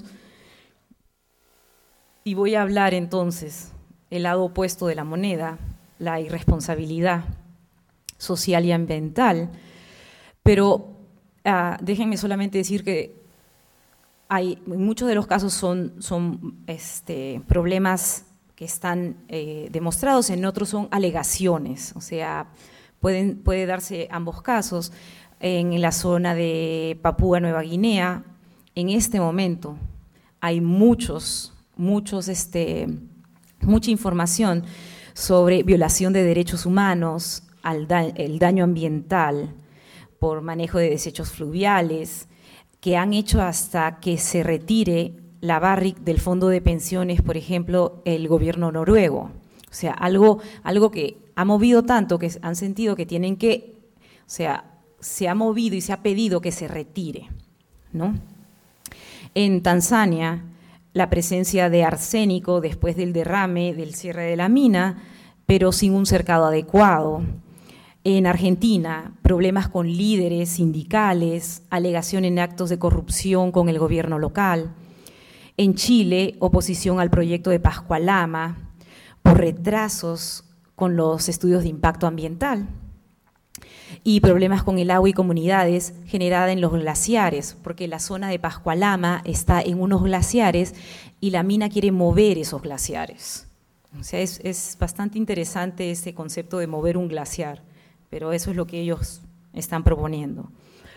Y voy a hablar entonces el lado opuesto de la moneda, la irresponsabilidad social y ambiental. Pero uh, déjenme solamente decir que hay, en muchos de los casos son, son este, problemas que están eh, demostrados, en otros son alegaciones, o sea, pueden, puede darse ambos casos. En la zona de Papúa Nueva Guinea, en este momento hay muchos, muchos, este, mucha información sobre violación de derechos humanos, al da, el daño ambiental por manejo de desechos fluviales, que han hecho hasta que se retire la Barrick del fondo de pensiones, por ejemplo, el gobierno noruego. O sea, algo, algo que ha movido tanto que han sentido que tienen que, o sea, se ha movido y se ha pedido que se retire, ¿no? En Tanzania, la presencia de arsénico después del derrame, del cierre de la mina, pero sin un cercado adecuado. En Argentina, problemas con líderes sindicales, alegación en actos de corrupción con el gobierno local. En Chile, oposición al proyecto de Pascualama por retrasos con los estudios de impacto ambiental. Y problemas con el agua y comunidades generada en los glaciares, porque la zona de Pascualama está en unos glaciares y la mina quiere mover esos glaciares. O sea, es, es bastante interesante este concepto de mover un glaciar, pero eso es lo que ellos están proponiendo.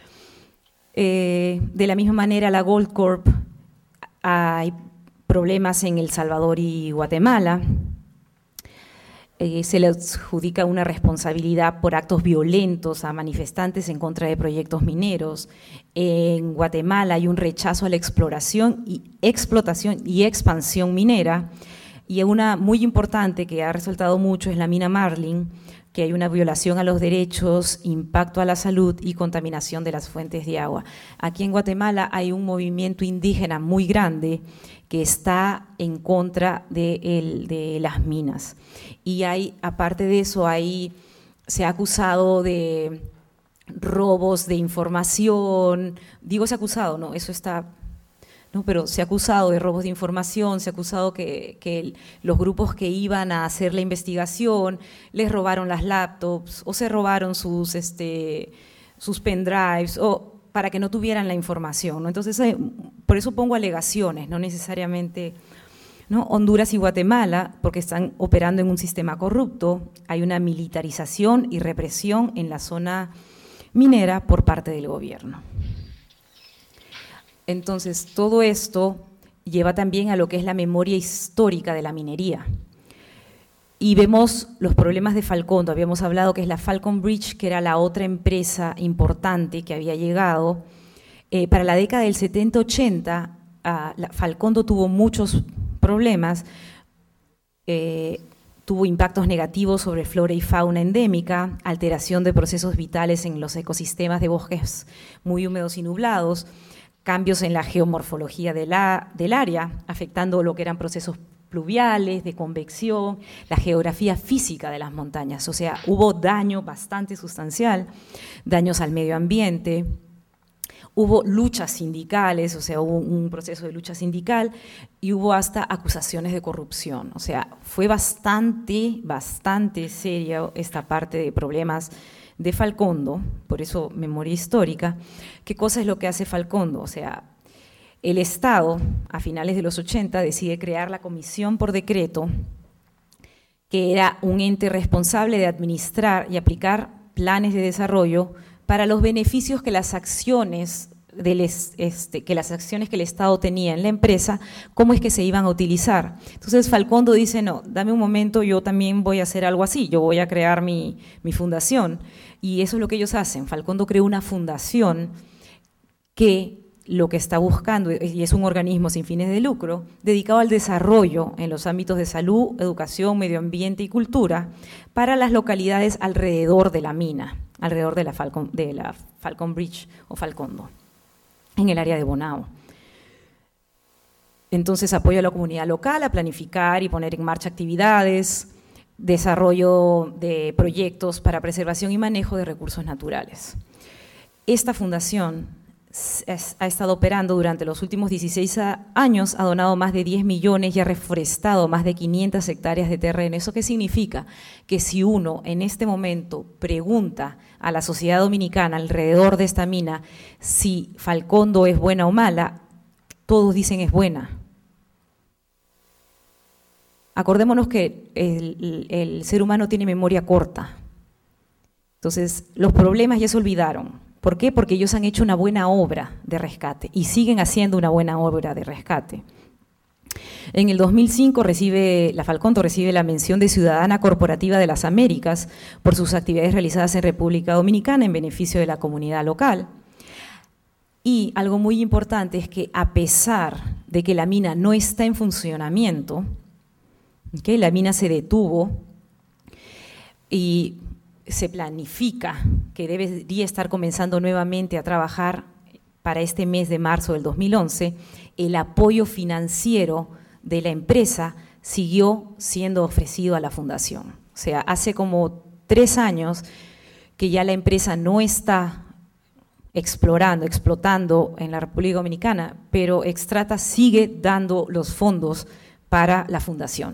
Eh, de la misma manera, la Goldcorp, hay problemas en El Salvador y Guatemala. Eh, se le adjudica una responsabilidad por actos violentos a manifestantes en contra de proyectos mineros. En Guatemala hay un rechazo a la exploración y explotación y expansión minera. Y una muy importante que ha resaltado mucho es la mina Marlin, que hay una violación a los derechos, impacto a la salud y contaminación de las fuentes de agua. Aquí en Guatemala hay un movimiento indígena muy grande que está en contra de, el, de las minas. Y hay, aparte de eso, hay, se ha acusado de robos de información, digo se ha acusado, no, eso está… No, pero se ha acusado de robos de información, se ha acusado que, que los grupos que iban a hacer la investigación les robaron las laptops o se robaron sus, este, sus pendrives o para que no tuvieran la información, ¿no? Entonces, por eso pongo alegaciones, no necesariamente… ¿no? Honduras y Guatemala, porque están operando en un sistema corrupto, hay una militarización y represión en la zona minera por parte del gobierno. Entonces, todo esto lleva también a lo que es la memoria histórica de la minería. Y vemos los problemas de Falcondo, habíamos hablado que es la Falcon Bridge, que era la otra empresa importante que había llegado. Eh, para la década del setenta ochenta, uh, la Falcondo tuvo muchos problemas, eh, tuvo impactos negativos sobre flora y fauna endémica, alteración de procesos vitales en los ecosistemas de bosques muy húmedos y nublados, cambios en la geomorfología de la, del área, afectando lo que eran procesos pluviales, de convección, la geografía física de las montañas. O sea, hubo daño bastante sustancial, daños al medio ambiente, hubo luchas sindicales, o sea, hubo un proceso de lucha sindical y hubo hasta acusaciones de corrupción. O sea, fue bastante, bastante seria esta parte de problemas de Falcondo, por eso memoria histórica. ¿Qué cosa es lo que hace Falcondo? O sea, el Estado, a finales de los ochenta, decide crear la comisión por decreto, que era un ente responsable de administrar y aplicar planes de desarrollo para los beneficios que las acciones del este, que las acciones que el Estado tenía en la empresa, cómo es que se iban a utilizar. Entonces Falcondo dice, no, dame un momento, yo también voy a hacer algo así, yo voy a crear mi, mi fundación. Y eso es lo que ellos hacen. Falcondo creó una fundación que lo que está buscando, y es un organismo sin fines de lucro, dedicado al desarrollo en los ámbitos de salud, educación, medio ambiente y cultura para las localidades alrededor de la mina, alrededor de la Falcon, de la Falcon Bridge o Falcondo, en el área de Bonao. Entonces, apoyo a la comunidad local a planificar y poner en marcha actividades, desarrollo de proyectos para preservación y manejo de recursos naturales. Esta fundación es, ha estado operando durante los últimos dieciséis años, ha donado más de diez millones y ha reforestado más de quinientas hectáreas de terreno. ¿Eso qué significa? Que si uno en este momento pregunta a la sociedad dominicana alrededor de esta mina si Falcondo es buena o mala, todos dicen es buena. Acordémonos que el, el ser humano tiene memoria corta. Entonces, los problemas ya se olvidaron. ¿Por qué? Porque ellos han hecho una buena obra de rescate y siguen haciendo una buena obra de rescate. En el dos mil cinco recibe, la Falcondo recibe la mención de Ciudadana Corporativa de las Américas por sus actividades realizadas en República Dominicana en beneficio de la comunidad local. Y algo muy importante es que a pesar de que la mina no está en funcionamiento, ¿okay? La mina se detuvo y se planifica que debería estar comenzando nuevamente a trabajar para este mes de marzo del dos mil once, el apoyo financiero de la empresa siguió siendo ofrecido a la fundación. O sea, hace como tres años que ya la empresa no está explorando, explotando en la República Dominicana, pero Extrata sigue dando los fondos para la fundación.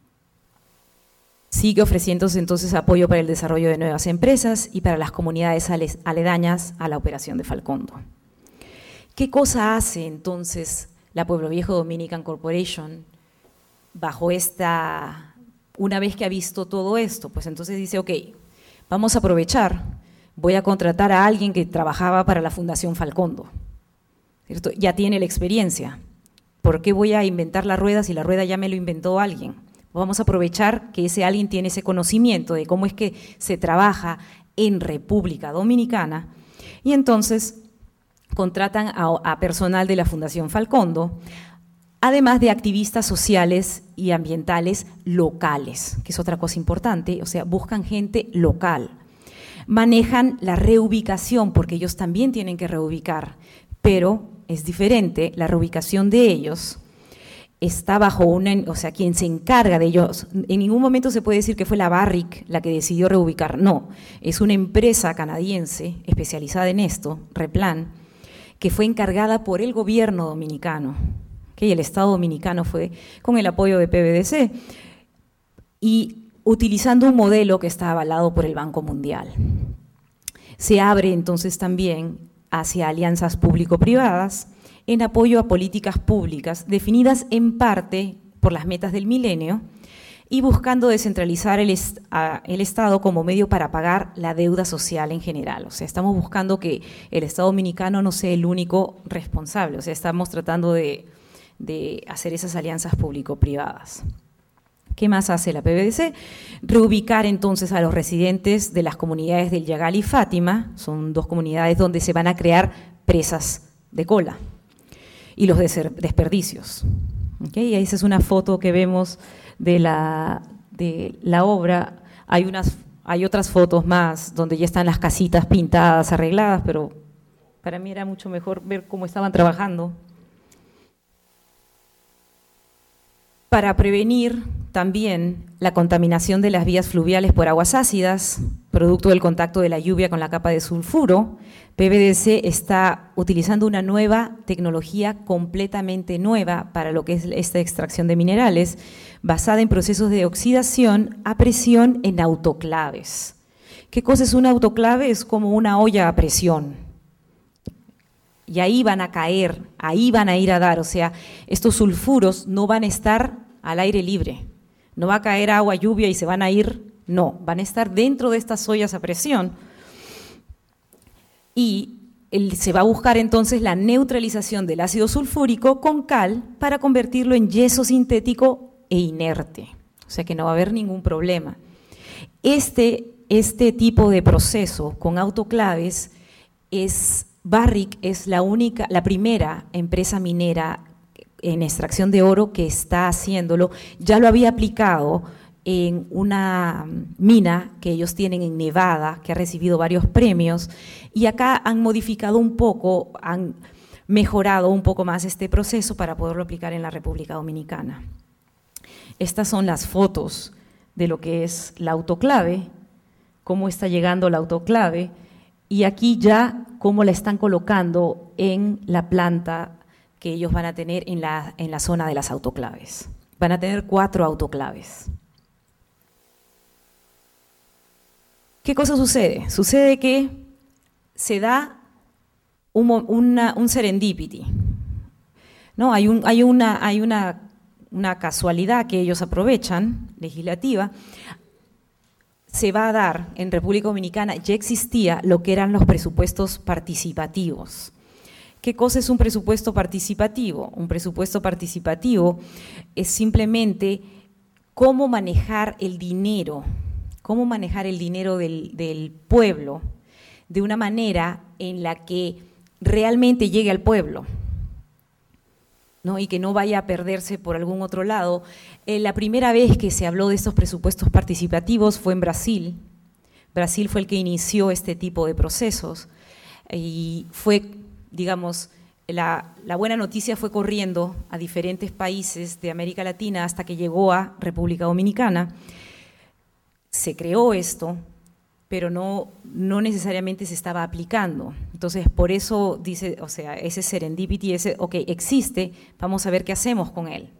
Sigue ofreciéndose entonces apoyo para el desarrollo de nuevas empresas y para las comunidades aledañas a la operación de Falcondo. ¿Qué cosa hace entonces la Pueblo Viejo Dominican Corporation bajo esta, una vez que ha visto todo esto? Pues entonces dice, ok, vamos a aprovechar, voy a contratar a alguien que trabajaba para la Fundación Falcondo, ¿cierto? Ya tiene la experiencia. ¿Por qué voy a inventar la rueda si la rueda ya me lo inventó alguien? Vamos a aprovechar que ese alguien tiene ese conocimiento de cómo es que se trabaja en República Dominicana y entonces contratan a, a personal de la Fundación Falcondo, además de activistas sociales y ambientales locales, que es otra cosa importante, o sea, buscan gente local. Manejan la reubicación, porque ellos también tienen que reubicar, pero es diferente, la reubicación de ellos está bajo una, o sea, quien se encarga de ellos, en ningún momento se puede decir que fue la Barrick la que decidió reubicar, no, es una empresa canadiense especializada en esto, Replan, que fue encargada por el gobierno dominicano, que el Estado dominicano fue con el apoyo de P B D C, y utilizando un modelo que está avalado por el Banco Mundial. Se abre entonces también hacia alianzas público-privadas en apoyo a políticas públicas definidas en parte por las metas del milenio y buscando descentralizar el, est a, el Estado como medio para pagar la deuda social en general. O sea, estamos buscando que el Estado dominicano no sea el único responsable, o sea, estamos tratando de, de hacer esas alianzas público-privadas. ¿Qué más hace la P B D C? Reubicar entonces a los residentes de las comunidades del Yagal y Fátima, son dos comunidades donde se van a crear presas de cola y los desperdicios. ¿Okay? Y esa es una foto que vemos de la, de la obra. Hay, unas, hay otras fotos más donde ya están las casitas pintadas, arregladas, pero para mí era mucho mejor ver cómo estaban trabajando. Para prevenir también la contaminación de las vías fluviales por aguas ácidas, producto del contacto de la lluvia con la capa de sulfuro, P B D C está utilizando una nueva tecnología completamente nueva para lo que es esta extracción de minerales, basada en procesos de oxidación a presión en autoclaves. ¿Qué cosa es un autoclave? Es como una olla a presión. Y ahí van a caer, ahí van a ir a dar, o sea, estos sulfuros no van a estar al aire libre, no va a caer agua, lluvia y se van a ir, no, van a estar dentro de estas ollas a presión y el, se va a buscar entonces la neutralización del ácido sulfúrico con cal para convertirlo en yeso sintético e inerte, o sea que no va a haber ningún problema. Este, este tipo de proceso con autoclaves es… Barrick es la única, la primera empresa minera en extracción de oro que está haciéndolo. Ya lo había aplicado en una mina que ellos tienen en Nevada, que ha recibido varios premios, y acá han modificado un poco, han mejorado un poco más este proceso para poderlo aplicar en la República Dominicana. Estas son las fotos de lo que es la autoclave, cómo está llegando la autoclave, y aquí ya cómo la están colocando en la planta que ellos van a tener en la, en la zona de las autoclaves. Van a tener cuatro autoclaves. ¿Qué cosa sucede? Sucede que se da un, una, un serendipity, ¿no? Hay, un, hay, una, hay una, una casualidad que ellos aprovechan, legislativa. Se va a dar en República Dominicana, ya existía lo que eran los presupuestos participativos. ¿Qué cosa es un presupuesto participativo? Un presupuesto participativo es simplemente cómo manejar el dinero, cómo manejar el dinero del, del pueblo de una manera en la que realmente llegue al pueblo, ¿no? Y que no vaya a perderse por algún otro lado. Eh, la primera vez que se habló de estos presupuestos participativos fue en Brasil. Brasil fue el que inició este tipo de procesos y fue, digamos, la, la buena noticia fue corriendo a diferentes países de América Latina hasta que llegó a República Dominicana. Se creó esto pero no, no necesariamente se estaba aplicando. Entonces, por eso dice, o sea, ese serendipity, ese, ok, existe, vamos a ver qué hacemos con él.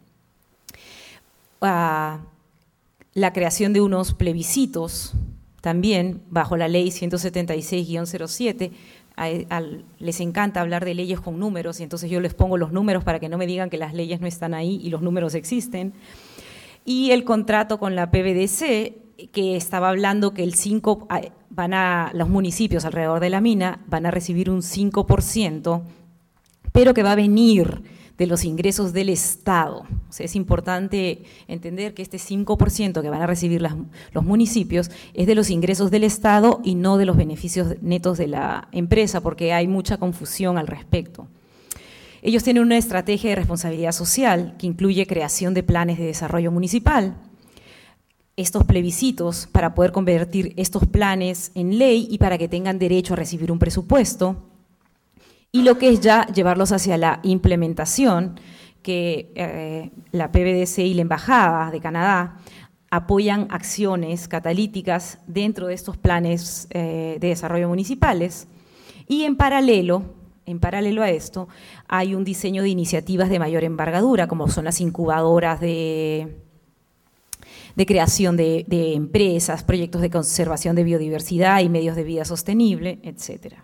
Uh, la creación de unos plebiscitos, también bajo la ley ciento setenta y seis guión cero siete, a, a, les encanta hablar de leyes con números, y entonces yo les pongo los números para que no me digan que las leyes no están ahí y los números existen. Y el contrato con la P B D C, que estaba hablando que el cinco, van a, los municipios alrededor de la mina van a recibir un cinco por ciento, pero que va a venir de los ingresos del Estado. O sea, es importante entender que este cinco por ciento que van a recibir las, los municipios es de los ingresos del Estado y no de los beneficios netos de la empresa, porque hay mucha confusión al respecto. Ellos tienen una estrategia de responsabilidad social que incluye creación de planes de desarrollo municipal, estos plebiscitos para poder convertir estos planes en ley y para que tengan derecho a recibir un presupuesto, y lo que es ya llevarlos hacia la implementación, que eh, la P B D C y la Embajada de Canadá apoyan acciones catalíticas dentro de estos planes eh, de desarrollo municipales, y en paralelo, en paralelo a esto, hay un diseño de iniciativas de mayor envergadura, como son las incubadoras de… de creación de, de empresas, proyectos de conservación de biodiversidad y medios de vida sostenible, etcétera.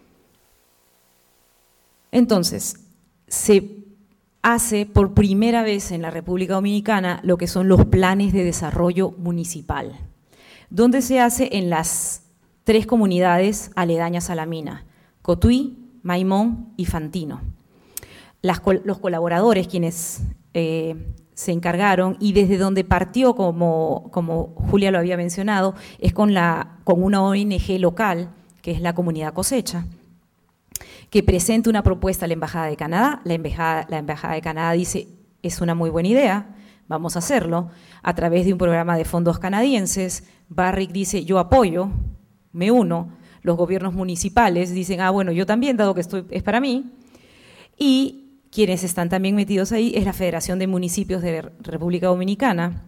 Entonces, se hace por primera vez en la República Dominicana lo que son los planes de desarrollo municipal, donde se hace en las tres comunidades aledañas a la mina, Cotuí, Maimón y Fantino. Las, los colaboradores, quienes… Eh, se encargaron, y desde donde partió, como, como Julia lo había mencionado, es con, la, con una O N G local, que es la Comunidad Cosecha, que presenta una propuesta a la Embajada de Canadá. La Embajada, la Embajada de Canadá dice, es una muy buena idea, vamos a hacerlo, a través de un programa de fondos canadienses. Barrick dice, yo apoyo, me uno. Los gobiernos municipales dicen, ah, bueno, yo también, dado que estoy, es para mí. Y quienes están también metidos ahí es la Federación de Municipios de República Dominicana.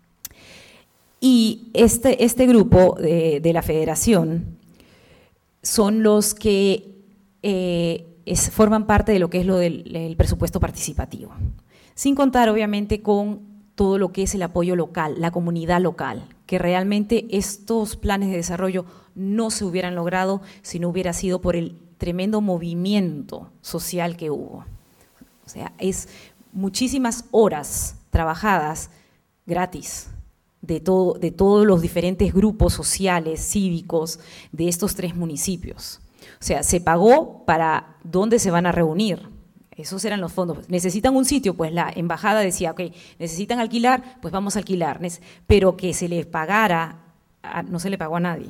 Y este, este grupo de, de la federación son los que eh, es, forman parte de lo que es lo del el presupuesto participativo. Sin contar, obviamente, con todo lo que es el apoyo local, la comunidad local, que realmente estos planes de desarrollo no se hubieran logrado si no hubiera sido por el tremendo movimiento social que hubo. O sea, es muchísimas horas trabajadas gratis de, todo, de todos los diferentes grupos sociales, cívicos de estos tres municipios. O sea, se pagó para dónde se van a reunir. Esos eran los fondos. ¿Necesitan un sitio? Pues la embajada decía, ok, ¿necesitan alquilar? Pues vamos a alquilar. Pero que se les pagara, no se le pagó a nadie.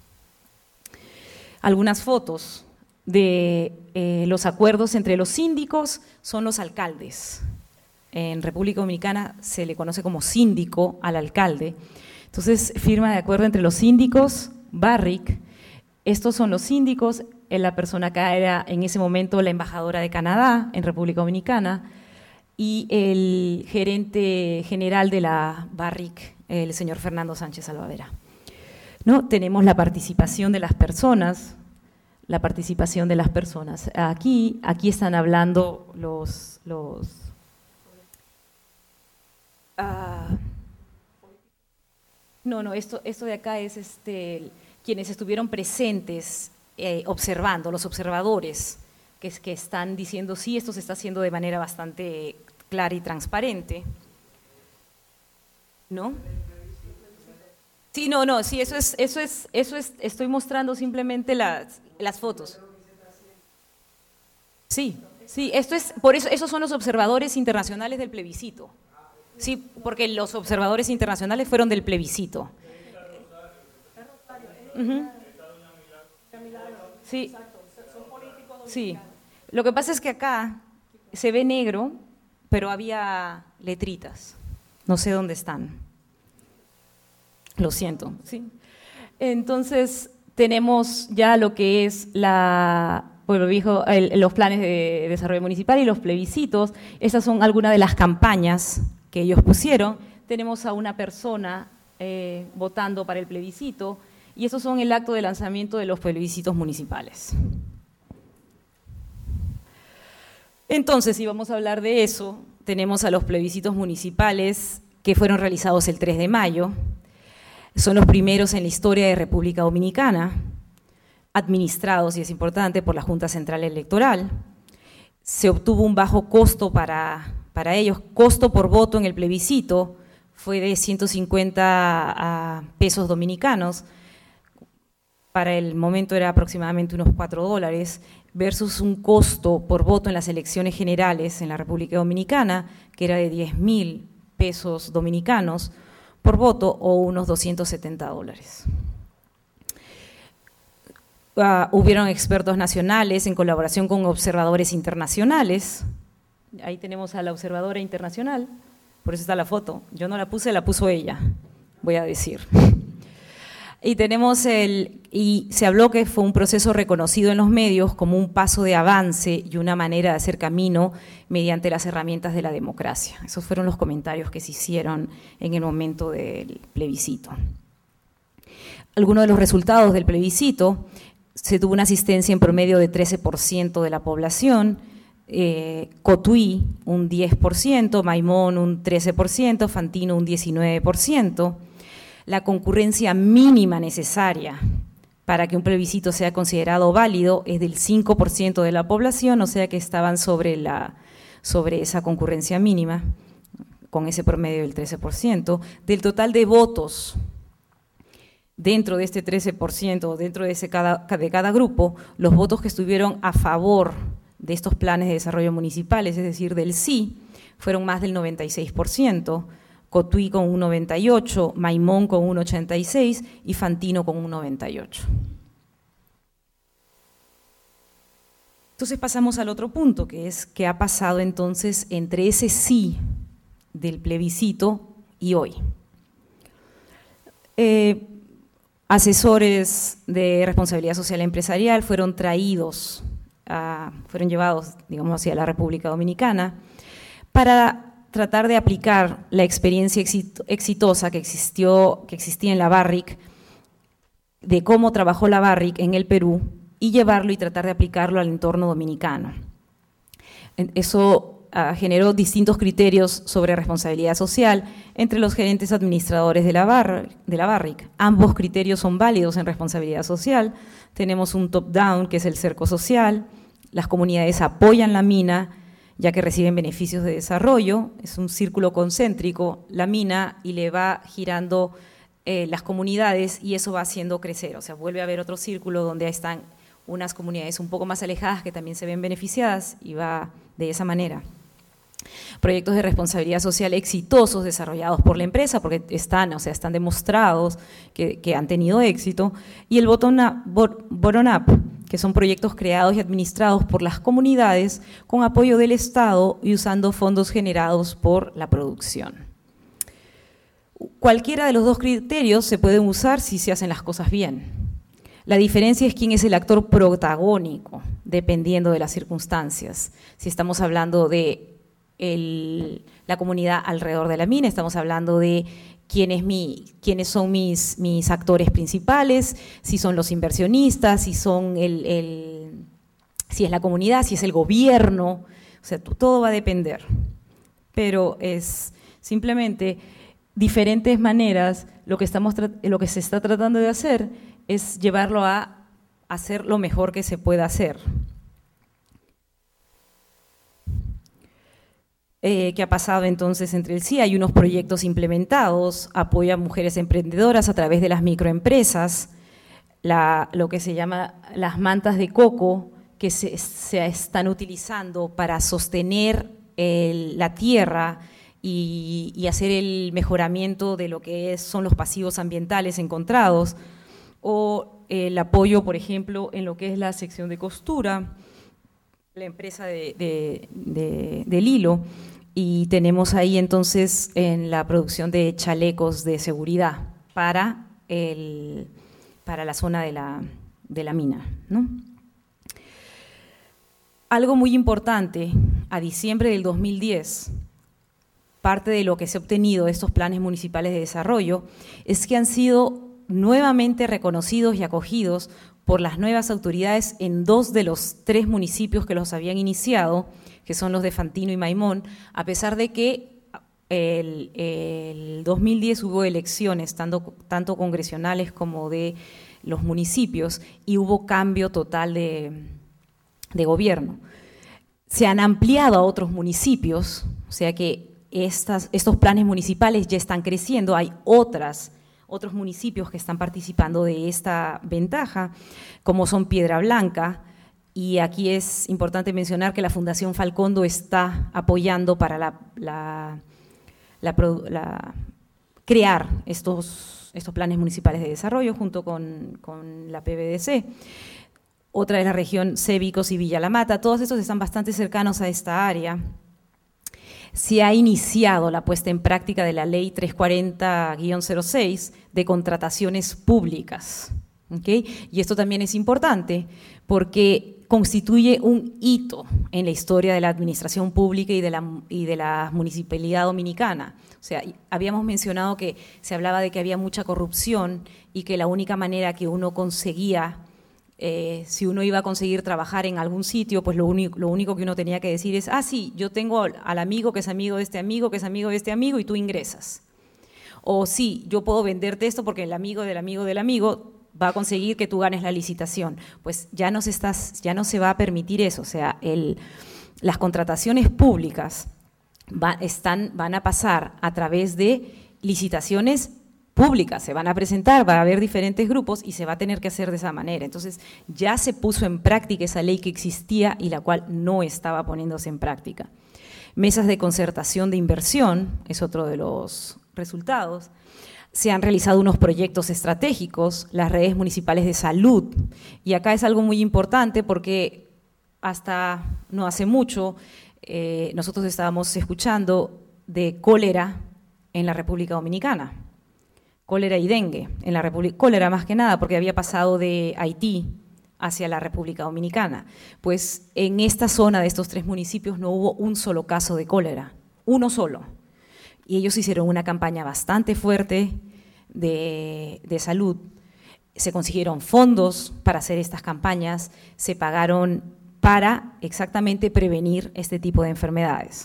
Algunas fotos de eh, los acuerdos entre los síndicos son los alcaldes. En República Dominicana se le conoce como síndico al alcalde. Entonces, firma de acuerdo entre los síndicos, Barrick. Estos son los síndicos. La persona acá era en ese momento la embajadora de Canadá en República Dominicana, y el gerente general de la Barrick, el señor Fernando Sánchez Salvadera. ¿No? Tenemos la participación de las personas, la participación de las personas. Aquí, aquí están hablando los… los uh, no, no, esto, esto de acá es este, quienes estuvieron presentes eh, observando, los observadores, que, es, que están diciendo, sí, esto se está haciendo de manera bastante clara y transparente. ¿No? Sí, no, no, sí, eso es, eso es, eso es, estoy mostrando simplemente las, las fotos. Sí, sí, esto es, por eso, esos son los observadores internacionales del plebiscito. Sí, porque los observadores internacionales fueron del plebiscito. Uh-huh. Sí, sí. Lo que pasa es que acá se ve negro, pero había letritas. No sé dónde están. Lo siento, ¿sí? Entonces, tenemos ya lo que es la, bueno, dijo, el, los planes de desarrollo municipal y los plebiscitos. Estas son algunas de las campañas que ellos pusieron. Tenemos a una persona eh, votando para el plebiscito, Y estos son el acto de lanzamiento de los plebiscitos municipales. Entonces, si vamos a hablar de eso, tenemos a los plebiscitos municipales que fueron realizados el tres de mayo, son los primeros en la historia de República Dominicana, administrados, y es importante, por la Junta Central Electoral. Se obtuvo un bajo costo para, para ellos, costo por voto en el plebiscito fue de ciento cincuenta pesos dominicanos, para el momento era aproximadamente unos cuatro dólares, versus un costo por voto en las elecciones generales en la República Dominicana, que era de diez mil pesos dominicanos por voto, o unos doscientos setenta dólares. Uh, hubieron expertos nacionales en colaboración con observadores internacionales. Ahí tenemos a la observadora internacional, por eso está la foto. Yo no la puse, la puso ella, voy a decir. Y tenemos el, y se habló que fue un proceso reconocido en los medios como un paso de avance y una manera de hacer camino mediante las herramientas de la democracia. Esos fueron los comentarios que se hicieron en el momento del plebiscito. Algunos de los resultados del plebiscito: se tuvo una asistencia en promedio de trece por ciento de la población, eh, Cotuí un diez por ciento, Maimón un trece por ciento, Fantino un diecinueve por ciento. La concurrencia mínima necesaria para que un plebiscito sea considerado válido es del cinco por ciento de la población, o sea que estaban sobre, la, sobre esa concurrencia mínima, con ese promedio del trece por ciento. Del total de votos dentro de este trece por ciento, dentro de, ese cada, de cada grupo, los votos que estuvieron a favor de estos planes de desarrollo municipales, es decir, del sí, fueron más del noventa y seis por ciento, Cotuí con un noventa y ocho por ciento, Maimón con un ochenta y seis por ciento y Fantino con un noventa y ocho por ciento. Entonces pasamos al otro punto, que es qué ha pasado entonces entre ese sí del plebiscito y hoy. Eh, asesores de responsabilidad social empresarial fueron traídos, a, fueron llevados, digamos, hacia la República Dominicana para tratar de aplicar la experiencia exitosa que existió, que existía en la Barrick, de cómo trabajó la Barrick en el Perú, y llevarlo y tratar de aplicarlo al entorno dominicano. Eso uh, generó distintos criterios sobre responsabilidad social entre los gerentes administradores de la, Bar, de la Barrick. Ambos criterios son válidos en responsabilidad social. Tenemos un top-down, que es el cerco social. Las comunidades apoyan la mina, ya que reciben beneficios de desarrollo. Es un círculo concéntrico, la mina, y le va girando eh, las comunidades, y eso va haciendo crecer. O sea, vuelve a haber otro círculo donde están unas comunidades un poco más alejadas que también se ven beneficiadas, y va de esa manera. Proyectos de responsabilidad social exitosos desarrollados por la empresa, porque están, o sea, están demostrados que, que han tenido éxito, y el bottom-up, bottom-up, que son proyectos creados y administrados por las comunidades con apoyo del Estado y usando fondos generados por la producción. Cualquiera de los dos criterios se pueden usar si se hacen las cosas bien. La diferencia es quién es el actor protagónico, dependiendo de las circunstancias. Si estamos hablando de el, la comunidad alrededor de la mina, estamos hablando de quién es mi, quiénes son mis, mis actores principales, si son los inversionistas, si son el, el, si es la comunidad, si es el gobierno, o sea, todo va a depender. Pero es simplemente diferentes maneras, lo que, estamos, lo que se está tratando de hacer es llevarlo a hacer lo mejor que se pueda hacer. Eh, ¿Qué ha pasado entonces entre el sí? Hay unos proyectos implementados, apoyo a mujeres emprendedoras a través de las microempresas, la, lo que se llama las mantas de coco, que se, se están utilizando para sostener el, la tierra y, y hacer el mejoramiento de lo que es, son los pasivos ambientales encontrados, o el apoyo, por ejemplo, en lo que es la sección de costura, la empresa de, de, de, del hilo, y tenemos ahí entonces en la producción de chalecos de seguridad para, el, para la zona de la, de la mina, ¿no? Algo muy importante, a diciembre del dos mil diez, parte de lo que se ha obtenido de estos planes municipales de desarrollo es que han sido nuevamente reconocidos y acogidos por las nuevas autoridades en dos de los tres municipios que los habían iniciado, que son los de Fantino y Maimón, a pesar de que el, el dos mil diez hubo elecciones, tanto, tanto congresionales como de los municipios, y hubo cambio total de, de gobierno. Se han ampliado a otros municipios, o sea que estas, estos planes municipales ya están creciendo, hay otras otros municipios que están participando de esta ventaja, como son Piedra Blanca, y aquí es importante mencionar que la Fundación Falcondo está apoyando para la, la, la, la, crear estos, estos planes municipales de desarrollo junto con, con la P B D C. Otra es la región Cébicos y Villa La Mata, todos estos están bastante cercanos a esta área. Se ha iniciado la puesta en práctica de la Ley trescientos cuarenta guión cero seis de contrataciones públicas. ¿Okay? Y esto también es importante porque constituye un hito en la historia de la administración pública y de la, y de la municipalidad dominicana. O sea, habíamos mencionado que se hablaba de que había mucha corrupción y que la única manera que uno conseguía Eh, si uno iba a conseguir trabajar en algún sitio, pues lo único, lo único que uno tenía que decir es, ah, sí, yo tengo al amigo que es amigo de este amigo, que es amigo de este amigo, y tú ingresas. O sí, yo puedo venderte esto porque el amigo del amigo del amigo va a conseguir que tú ganes la licitación. Pues ya no se, estás, ya no se va a permitir eso, o sea, el, las contrataciones públicas va, están, van a pasar a través de licitaciones públicas, se van a presentar, va a haber diferentes grupos y se va a tener que hacer de esa manera. Entonces, ya se puso en práctica esa ley que existía y la cual no estaba poniéndose en práctica. Mesas de concertación de inversión es otro de los resultados. Se han realizado unos proyectos estratégicos, las redes municipales de salud, y acá es algo muy importante porque hasta no hace mucho eh, nosotros estábamos escuchando de cólera en la República Dominicana. Cólera y dengue en la República, cólera más que nada porque había pasado de Haití hacia la República Dominicana. Pues en esta zona de estos tres municipios no hubo un solo caso de cólera, uno solo. Y ellos hicieron una campaña bastante fuerte de, de salud. Se consiguieron fondos para hacer estas campañas, se pagaron para exactamente prevenir este tipo de enfermedades.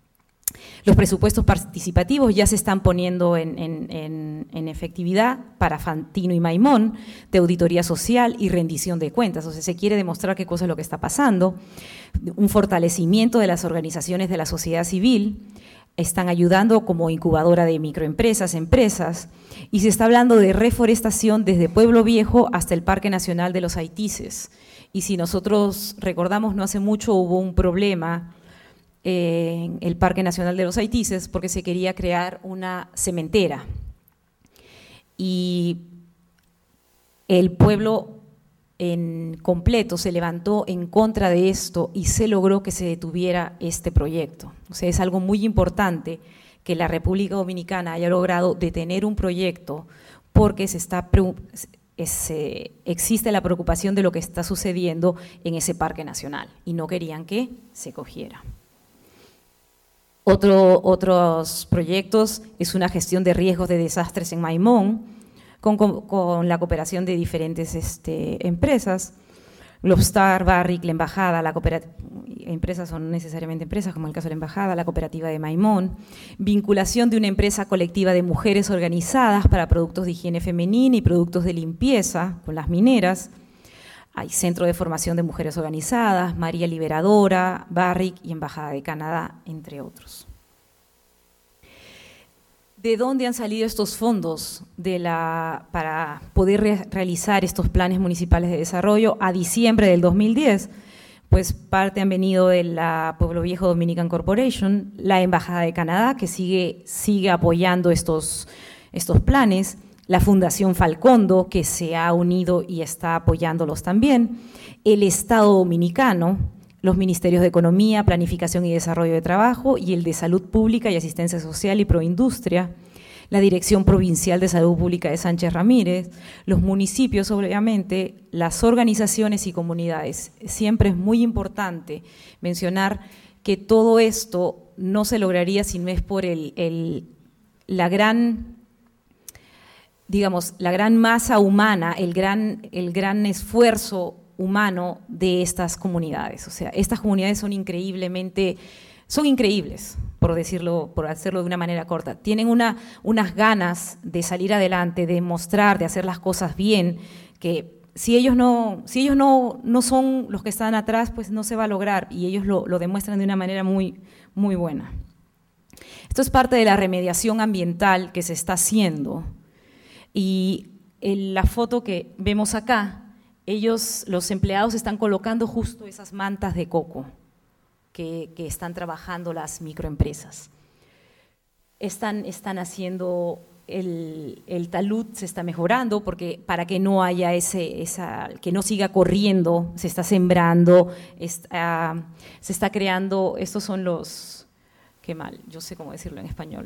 Los presupuestos participativos ya se están poniendo en, en, en, en efectividad para Fantino y Maimón, de auditoría social y rendición de cuentas. O sea, se quiere demostrar qué cosa es lo que está pasando. Un fortalecimiento de las organizaciones de la sociedad civil, están ayudando como incubadora de microempresas, empresas, y se está hablando de reforestación desde Pueblo Viejo hasta el Parque Nacional de los Haitises. Y si nosotros recordamos, no hace mucho hubo un problema en el Parque Nacional de los Haitises porque se quería crear una cementera y el pueblo en completo se levantó en contra de esto y se logró que se detuviera este proyecto. O sea, es algo muy importante que la República Dominicana haya logrado detener un proyecto porque se está es, eh, existe la preocupación de lo que está sucediendo en ese Parque Nacional y no querían que se cogiera. Otro, otros proyectos es una gestión de riesgos de desastres en Maimón, con, con, con la cooperación de diferentes este, empresas, Globstar, Barrick, la Embajada, la cooperativa, empresas son necesariamente empresas, como el caso de la Embajada, la Cooperativa de Maimón, vinculación de una empresa colectiva de mujeres organizadas para productos de higiene femenina y productos de limpieza con las mineras. Hay Centro de Formación de Mujeres Organizadas, María Liberadora, Barrick y Embajada de Canadá, entre otros. ¿De dónde han salido estos fondos de la, para poder re realizar estos planes municipales de desarrollo a diciembre del dos mil diez? Pues parte han venido de la Pueblo Viejo Dominican Corporation, la Embajada de Canadá, que sigue, sigue apoyando estos, estos planes, la Fundación Falcondo, que se ha unido y está apoyándolos también, el Estado Dominicano, los Ministerios de Economía, Planificación y Desarrollo de Trabajo y el de Salud Pública y Asistencia Social y Proindustria, la Dirección Provincial de Salud Pública de Sánchez Ramírez, los municipios, obviamente, las organizaciones y comunidades. Siempre es muy importante mencionar que todo esto no se lograría si no es por el, el, la gran digamos, la gran masa humana, el gran, el gran esfuerzo humano de estas comunidades. O sea, estas comunidades son increíblemente, son increíbles, por decirlo, por hacerlo de una manera corta. Tienen una, unas ganas de salir adelante, de mostrar, de hacer las cosas bien, que si ellos no, si ellos no, no son los que están atrás, pues no se va a lograr, y ellos lo, lo demuestran de una manera muy, muy buena. Esto es parte de la remediación ambiental que se está haciendo, y en la foto que vemos acá, ellos, los empleados están colocando justo esas mantas de coco que, que están trabajando las microempresas. Están, están haciendo… El, el talud se está mejorando porque para que no haya ese, esa, que no siga corriendo, se está sembrando, está, se está creando, estos son los, qué mal, yo sé cómo decirlo en español.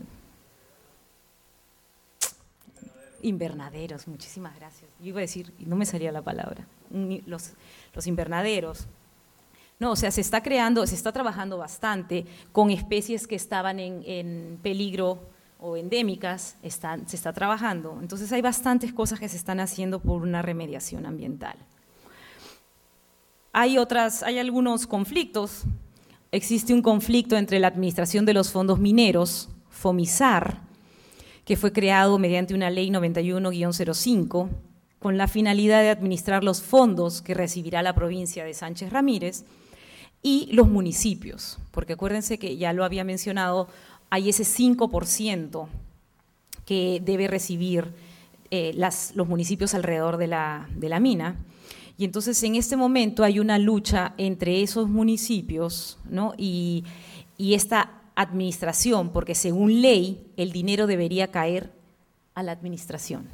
Invernaderos, muchísimas gracias. Yo iba a decir, y no me salía la palabra, los, los invernaderos. No, o sea, se está creando, se está trabajando bastante con especies que estaban en, en peligro o endémicas, están, se está trabajando. Entonces hay bastantes cosas que se están haciendo por una remediación ambiental. Hay otras, hay algunos conflictos. Existe un conflicto entre la Administración de los Fondos Mineros, FOMISAR, que fue creado mediante una ley noventa y uno guión cero cinco, con la finalidad de administrar los fondos que recibirá la provincia de Sánchez Ramírez, y los municipios, porque acuérdense que ya lo había mencionado, hay ese cinco por ciento que debe recibir eh, las, los municipios alrededor de la, de la mina. Y entonces en este momento hay una lucha entre esos municipios, ¿no? y, y esta administración, porque según ley el dinero debería caer a la administración.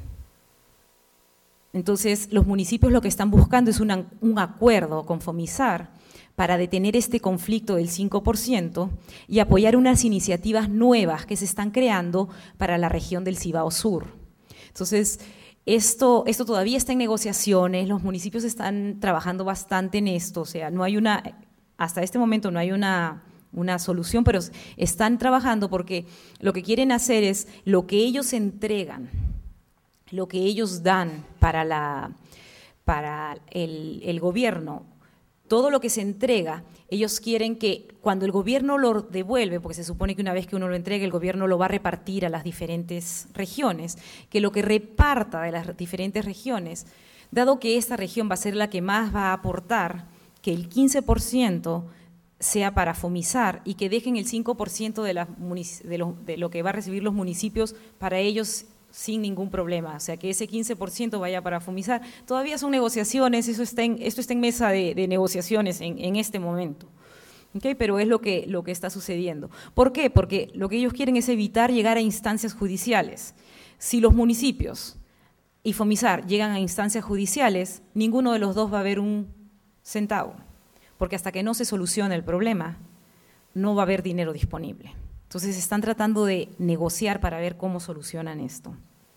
Entonces los municipios lo que están buscando es una, un acuerdo con FOMISAR para detener este conflicto del cinco por ciento y apoyar unas iniciativas nuevas que se están creando para la región del Cibao Sur. Entonces, esto, esto todavía está en negociaciones, los municipios están trabajando bastante en esto, o sea, no hay una, hasta este momento no hay una, una solución, pero están trabajando porque lo que quieren hacer es lo que ellos entregan, lo que ellos dan para, la, para el, el gobierno, todo lo que se entrega, ellos quieren que cuando el gobierno lo devuelve, porque se supone que una vez que uno lo entregue, el gobierno lo va a repartir a las diferentes regiones, que lo que reparta de las diferentes regiones, dado que esta región va a ser la que más va a aportar, que el quince por ciento sea para FOMISAR y que dejen el cinco por ciento de, la, de, lo, de lo que va a recibir los municipios para ellos sin ningún problema, o sea, que ese quince por ciento vaya para FOMISAR. Todavía son negociaciones, eso está en, esto está en mesa de, de negociaciones en, en este momento, ¿okay? Pero es lo que, lo que está sucediendo. ¿Por qué? Porque lo que ellos quieren es evitar llegar a instancias judiciales. Si los municipios y FOMISAR llegan a instancias judiciales, ninguno de los dos va a ver un centavo, porque hasta que no se solucione el problema, no va a haber dinero disponible. Entonces están tratando de negociar para ver cómo solucionan esto.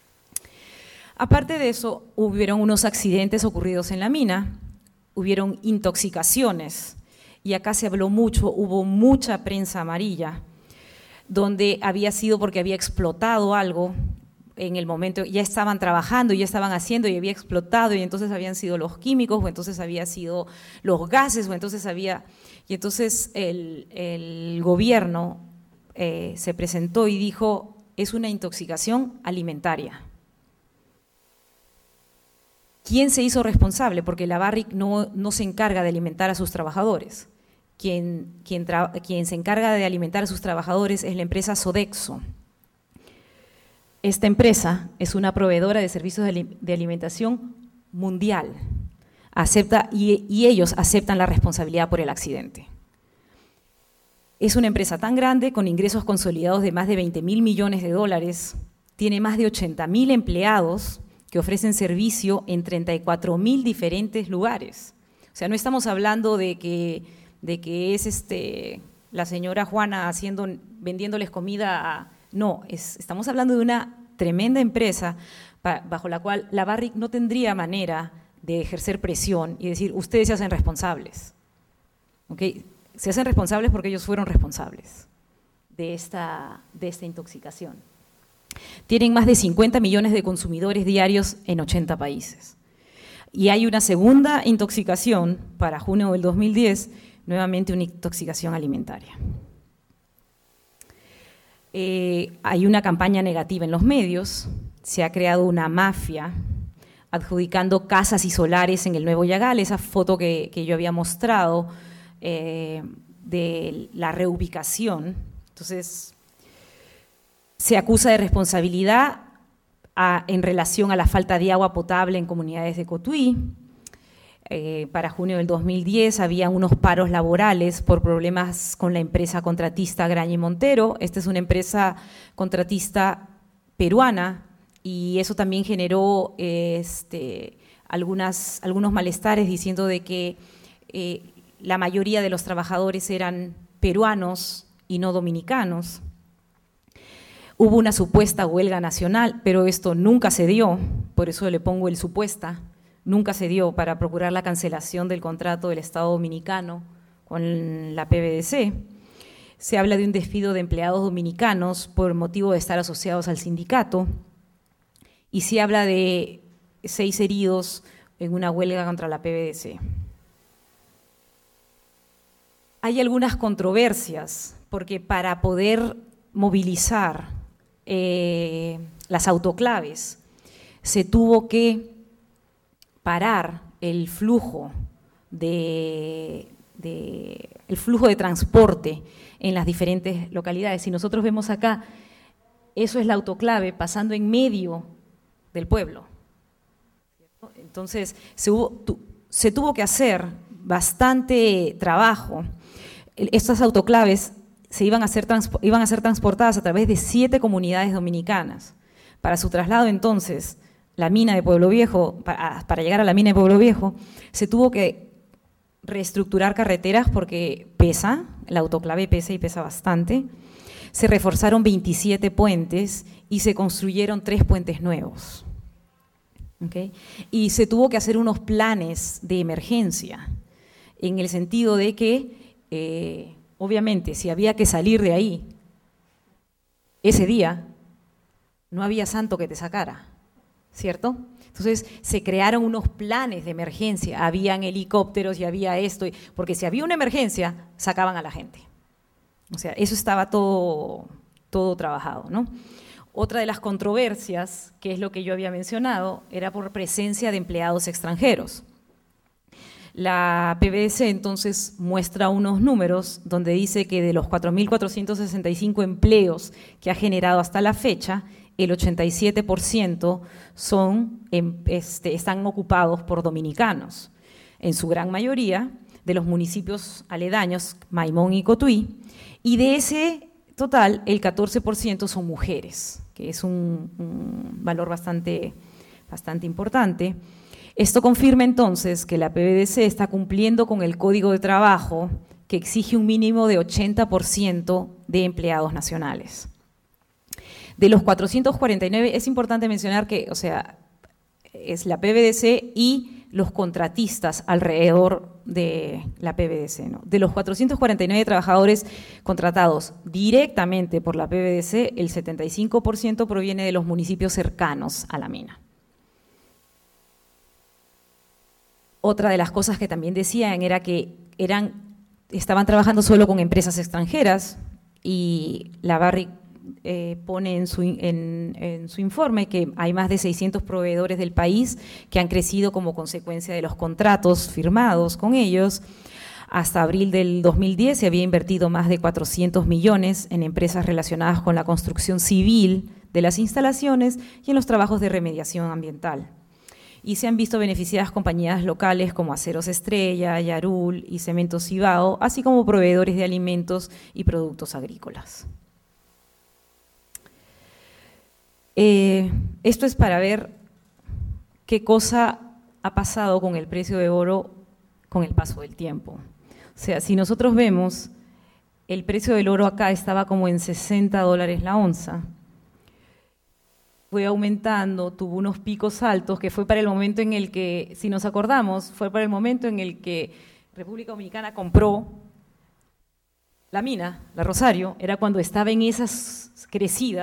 Aparte de eso, hubieron unos accidentes ocurridos en la mina, hubieron intoxicaciones, y acá se habló mucho, hubo mucha prensa amarilla, donde había sido porque había explotado algo en el momento, ya estaban trabajando, ya estaban haciendo y había explotado, y entonces habían sido los químicos, o entonces había sido los gases, o entonces había… Y entonces el, el gobierno eh, se presentó y dijo, es una intoxicación alimentaria. ¿Quién se hizo responsable? Porque la Barrick no, no se encarga de alimentar a sus trabajadores. Quien, quien, tra, quien se encarga de alimentar a sus trabajadores es la empresa Sodexo. Esta empresa es una proveedora de servicios de alimentación mundial, acepta, y, y ellos aceptan la responsabilidad por el accidente. Es una empresa tan grande, con ingresos consolidados de más de veinte mil millones de dólares, tiene más de ochenta mil empleados que ofrecen servicio en treinta y cuatro mil diferentes lugares. O sea, no estamos hablando de que, de que es este, la señora Juana haciendo, vendiéndoles comida a… No, es, estamos hablando de una tremenda empresa bajo la cual la Barrick no tendría manera de ejercer presión y decir, ustedes se hacen responsables. ¿Okay? Se hacen responsables porque ellos fueron responsables de esta, de esta intoxicación. Tienen más de cincuenta millones de consumidores diarios en ochenta países. Y hay una segunda intoxicación para junio del dos mil diez, nuevamente una intoxicación alimentaria. Eh, hay una campaña negativa en los medios, se ha creado una mafia adjudicando casas y solares en el Nuevo Yagal, esa foto que, que yo había mostrado eh, de la reubicación. Entonces, se acusa de responsabilidad a, en relación a la falta de agua potable en comunidades de Cotuí. Eh, para junio del dos mil diez había unos paros laborales por problemas con la empresa contratista Graña y Montero. Esta es una empresa contratista peruana y eso también generó este, algunas, algunos malestares diciendo de que eh, la mayoría de los trabajadores eran peruanos y no dominicanos. Hubo una supuesta huelga nacional, pero esto nunca se dio, por eso le pongo el supuesta. Nunca se dio para procurar la cancelación del contrato del Estado Dominicano con la P B D C. Se habla de un despido de empleados dominicanos por motivo de estar asociados al sindicato y se habla de seis heridos en una huelga contra la P B D C. Hay algunas controversias porque para poder movilizar eh, las autoclaves se tuvo que parar el flujo de, de, el flujo de transporte en las diferentes localidades. Si nosotros vemos acá, eso es la autoclave pasando en medio del pueblo. Entonces, se, hubo, tu, se tuvo que hacer bastante trabajo. Estas autoclaves se iban a, ser, iban a ser transportadas a través de siete comunidades dominicanas. Para su traslado, entonces, la mina de Pueblo Viejo, para, para llegar a la mina de Pueblo Viejo, se tuvo que reestructurar carreteras porque pesa, la autoclave pesa y pesa bastante. Se reforzaron veintisiete puentes y se construyeron tres puentes nuevos. ¿Okay? Y se tuvo que hacer unos planes de emergencia, en el sentido de que, eh, obviamente, si había que salir de ahí ese día, no había santo que te sacara. ¿Cierto? Entonces, se crearon unos planes de emergencia, habían helicópteros y había esto, porque si había una emergencia, sacaban a la gente. O sea, eso estaba todo, todo trabajado, ¿no? Otra de las controversias, que es lo que yo había mencionado, era por presencia de empleados extranjeros. La P B D C entonces muestra unos números donde dice que de los cuatro mil cuatrocientos sesenta y cinco empleos que ha generado hasta la fecha, el ochenta y siete por ciento son, este, están ocupados por dominicanos, en su gran mayoría de los municipios aledaños, Maimón y Cotuí, y de ese total el catorce por ciento son mujeres, que es un, un valor bastante, bastante importante. Esto confirma entonces que la P B D C está cumpliendo con el Código de Trabajo que exige un mínimo de ochenta por ciento de empleados nacionales. De los cuatrocientos cuarenta y nueve, es importante mencionar que, o sea, es la P B D C y los contratistas alrededor de la P B D C, ¿no? De los cuatrocientos cuarenta y nueve trabajadores contratados directamente por la P B D C, el setenta y cinco por ciento proviene de los municipios cercanos a la mina. Otra de las cosas que también decían era que eran, estaban trabajando solo con empresas extranjeras y la Barrick Eh, pone en su, en, en su informe que hay más de seiscientos proveedores del país que han crecido como consecuencia de los contratos firmados con ellos. Hasta abril del dos mil diez se había invertido más de cuatrocientos millones en empresas relacionadas con la construcción civil de las instalaciones y en los trabajos de remediación ambiental. Y se han visto beneficiadas compañías locales como Aceros Estrella, Yarul y Cementos Cibao, así como proveedores de alimentos y productos agrícolas. Eh, esto es para ver qué cosa ha pasado con el precio de oro con el paso del tiempo. O sea, si nosotros vemos, el precio del oro acá estaba como en sesenta dólares la onza. Fue aumentando, tuvo unos picos altos, que fue para el momento en el que, si nos acordamos, fue para el momento en el que República Dominicana compró la mina, la Rosario, era cuando estaba en esa crecida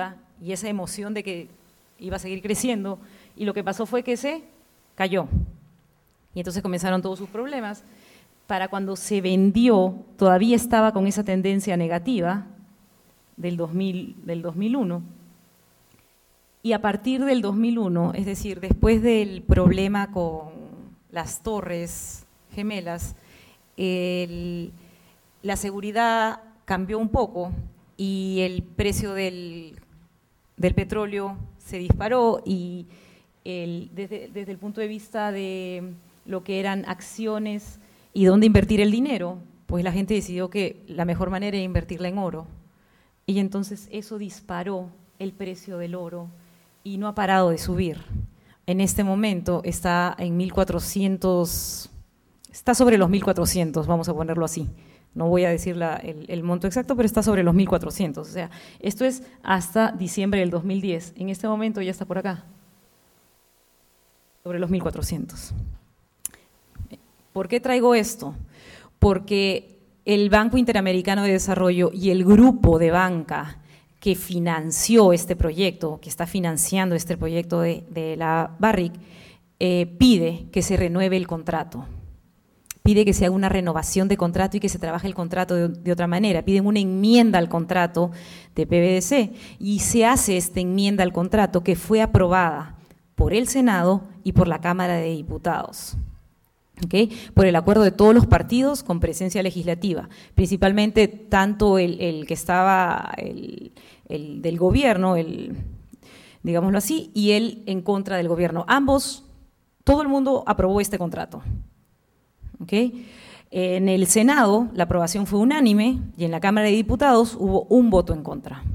y esa emoción de que iba a seguir creciendo, y lo que pasó fue que se cayó. Y entonces comenzaron todos sus problemas. Para cuando se vendió, todavía estaba con esa tendencia negativa del, dos mil, del dos mil uno. Y a partir del dos mil uno, es decir, después del problema con las torres gemelas, el, la seguridad cambió un poco y el precio del, del petróleo se disparó y el, desde, desde el punto de vista de lo que eran acciones y dónde invertir el dinero, pues la gente decidió que la mejor manera era invertirla en oro. Y entonces eso disparó el precio del oro y no ha parado de subir. En este momento está en mil cuatrocientos, está sobre los mil cuatrocientos, vamos a ponerlo así. No voy a decir la, el, el monto exacto, pero está sobre los mil cuatrocientos. O sea, esto es hasta diciembre del dos mil diez. En este momento ya está por acá, sobre los mil cuatrocientos. ¿Por qué traigo esto? Porque el Banco Interamericano de Desarrollo y el grupo de banca que financió este proyecto, que está financiando este proyecto de, de la Barrick, eh, pide que se renueve el contrato. Pide que se haga una renovación de contrato y que se trabaje el contrato de, de otra manera. Piden una enmienda al contrato de P B D C y se hace esta enmienda al contrato que fue aprobada por el Senado y por la Cámara de Diputados. ¿Okay? Por el acuerdo de todos los partidos con presencia legislativa, principalmente tanto el, el que estaba el, el del gobierno, el, digámoslo así, y él en contra del gobierno. Ambos, todo el mundo aprobó este contrato. ¿Okay? En el Senado la aprobación fue unánime y en la Cámara de Diputados hubo un voto en contra.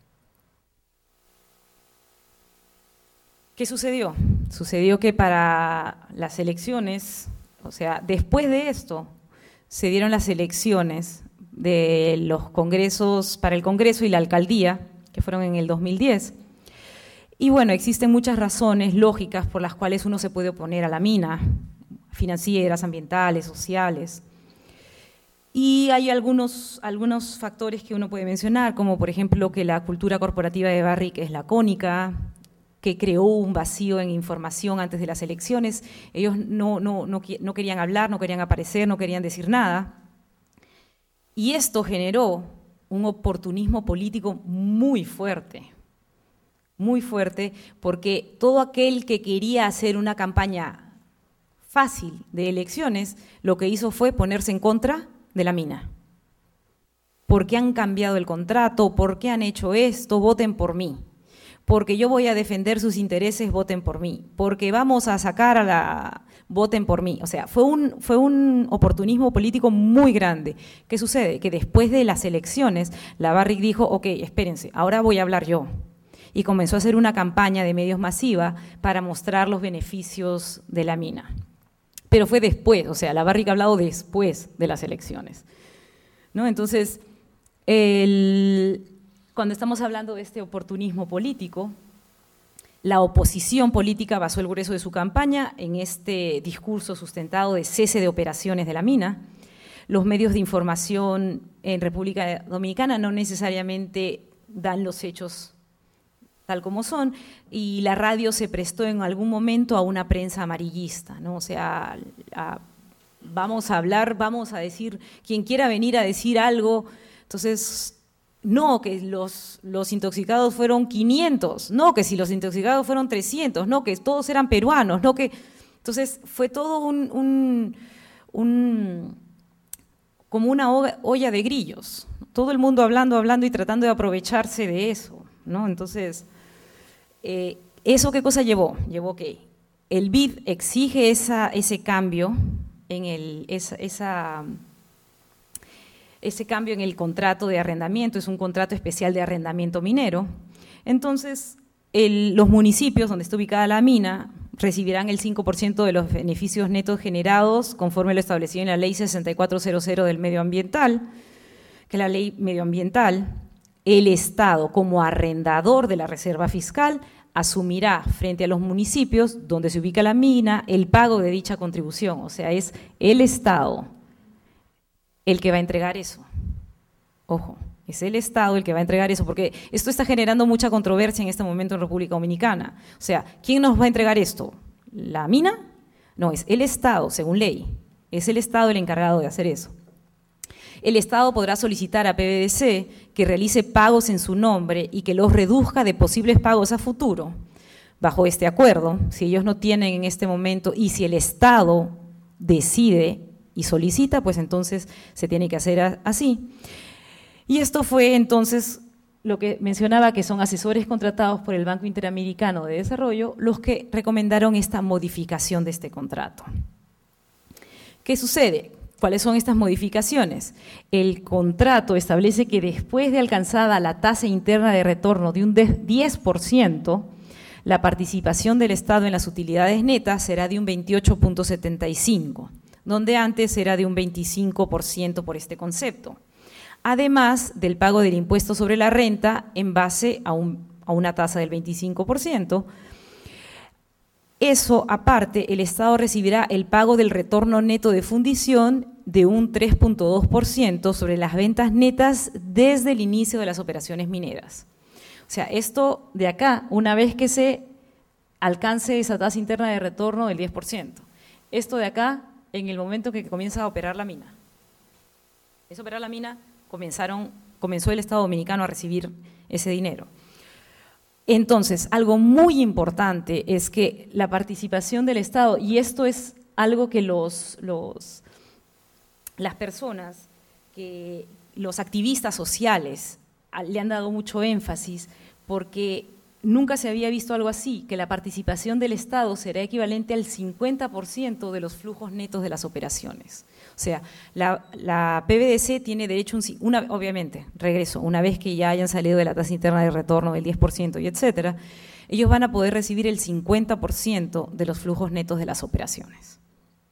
¿Qué sucedió? Sucedió que para las elecciones, o sea, después de esto, se dieron las elecciones de los congresos, para el Congreso y la alcaldía, que fueron en el dos mil diez. Y bueno, existen muchas razones lógicas por las cuales uno se puede oponer a la mina, financieras, ambientales, sociales. Y hay algunos, algunos factores que uno puede mencionar, como por ejemplo que la cultura corporativa de Barrick es lacónica, que creó un vacío en información antes de las elecciones. Ellos no, no, no, no querían hablar, no querían aparecer, no querían decir nada. Y esto generó un oportunismo político muy fuerte, muy fuerte, porque todo aquel que quería hacer una campaña fácil de elecciones, lo que hizo fue ponerse en contra de la mina. ¿Por qué han cambiado el contrato? ¿Por qué han hecho esto? Voten por mí. Porque yo voy a defender sus intereses, voten por mí, porque vamos a sacar a la… voten por mí. O sea, fue un, fue un oportunismo político muy grande. ¿Qué sucede? Que después de las elecciones, la Barrick dijo, ok, espérense, ahora voy a hablar yo. Y comenzó a hacer una campaña de medios masiva para mostrar los beneficios de la mina. Pero fue después, o sea, la Barrick ha hablado después de las elecciones, ¿no? Entonces, el… cuando estamos hablando de este oportunismo político, la oposición política basó el grueso de su campaña en este discurso sustentado de cese de operaciones de la mina. Los medios de información en República Dominicana no necesariamente dan los hechos tal como son, y la radio se prestó en algún momento a una prensa amarillista, ¿no? O sea, a, vamos a hablar, vamos a decir, quien quiera venir a decir algo, entonces… no, que los, los intoxicados fueron quinientos, no, que si los intoxicados fueron trescientos, no, que todos eran peruanos, no, que… Entonces fue todo un, un, un como una olla de grillos, todo el mundo hablando, hablando y tratando de aprovecharse de eso, ¿no? Entonces, eh, ¿eso qué cosa llevó? Llevó que el B I D exige esa, ese cambio en el… esa, esa ese cambio en el contrato de arrendamiento, es un contrato especial de arrendamiento minero. Entonces, el, los municipios donde está ubicada la mina recibirán el cinco por ciento de los beneficios netos generados conforme lo establecido en la ley sesenta y cuatro cero cero del medioambiental, que es la ley medioambiental. El Estado, como arrendador de la reserva fiscal, asumirá frente a los municipios donde se ubica la mina el pago de dicha contribución, o sea, es el Estado el que va a entregar eso. Ojo, Es el Estado el que va a entregar eso, porque esto está generando mucha controversia en este momento en República Dominicana. O sea, ¿quién nos va a entregar esto? ¿La mina? No, es el Estado, según ley. Es el Estado el encargado de hacer eso. El Estado podrá solicitar a P V D C que realice pagos en su nombre y que los reduzca de posibles pagos a futuro. Bajo este acuerdo, si ellos no tienen en este momento y si el Estado decide y solicita, pues entonces se tiene que hacer así. Y esto fue entonces lo que mencionaba, que son asesores contratados por el Banco Interamericano de Desarrollo los que recomendaron esta modificación de este contrato. ¿Qué sucede? ¿Cuáles son estas modificaciones? El contrato establece que después de alcanzada la tasa interna de retorno de un diez por ciento, la participación del Estado en las utilidades netas será de un veintiocho punto setenta y cinco por ciento, donde antes era de un veinticinco por ciento por este concepto. Además del pago del impuesto sobre la renta en base a, un, a una tasa del veinticinco por ciento. Eso aparte, el Estado recibirá el pago del retorno neto de fundición de un tres punto dos por ciento sobre las ventas netas desde el inicio de las operaciones mineras. O sea, esto de acá, una vez que se alcance esa tasa interna de retorno del diez por ciento. Esto de acá, en el momento que comienza a operar la mina. Es operar la mina, comenzaron, comenzó el Estado Dominicano a recibir ese dinero. Entonces, algo muy importante es que la participación del Estado, y esto es algo que los, los, las personas, que los activistas sociales le han dado mucho énfasis, porque nunca se había visto algo así, que la participación del Estado será equivalente al cincuenta por ciento de los flujos netos de las operaciones. O sea, la, la P V D C tiene derecho, un, una, obviamente, regreso, una vez que ya hayan salido de la tasa interna de retorno del diez por ciento y etcétera, ellos van a poder recibir el cincuenta por ciento de los flujos netos de las operaciones.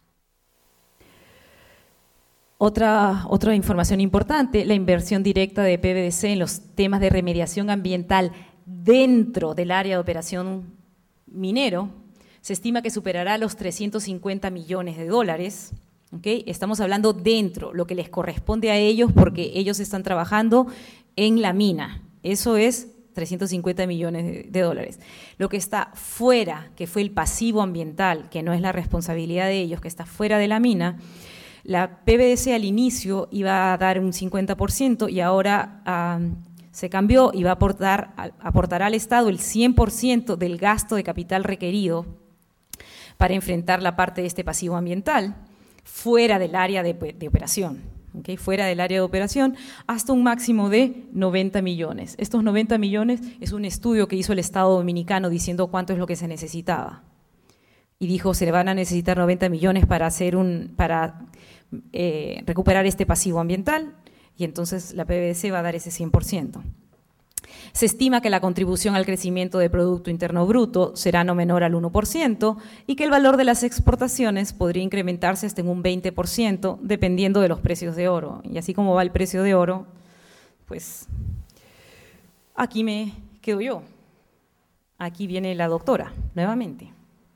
Otra, otra información importante, la inversión directa de P V D C en los temas de remediación ambiental dentro del área de operación minero, se estima que superará los trescientos cincuenta millones de dólares. ¿Okay? Estamos hablando dentro, lo que les corresponde a ellos porque ellos están trabajando en la mina. Eso es trescientos cincuenta millones de, de dólares. Lo que está fuera, que fue el pasivo ambiental, que no es la responsabilidad de ellos, que está fuera de la mina, la P V D C al inicio iba a dar un cincuenta por ciento y ahora um, se cambió y va a aportar, aportará al Estado el cien por ciento del gasto de capital requerido para enfrentar la parte de este pasivo ambiental, fuera del área de, de operación, ¿okay? Fuera del área de operación, hasta un máximo de noventa millones. Estos noventa millones es un estudio que hizo el Estado Dominicano diciendo cuánto es lo que se necesitaba. Y dijo, se le van a necesitar noventa millones para, hacer un, para eh, recuperar este pasivo ambiental, y entonces la P V D C va a dar ese cien por ciento. Se estima que la contribución al crecimiento del Producto Interno Bruto será no menor al uno por ciento y que el valor de las exportaciones podría incrementarse hasta en un veinte por ciento dependiendo de los precios de oro. Y así como va el precio de oro, pues aquí me quedo yo. Aquí viene la doctora, nuevamente.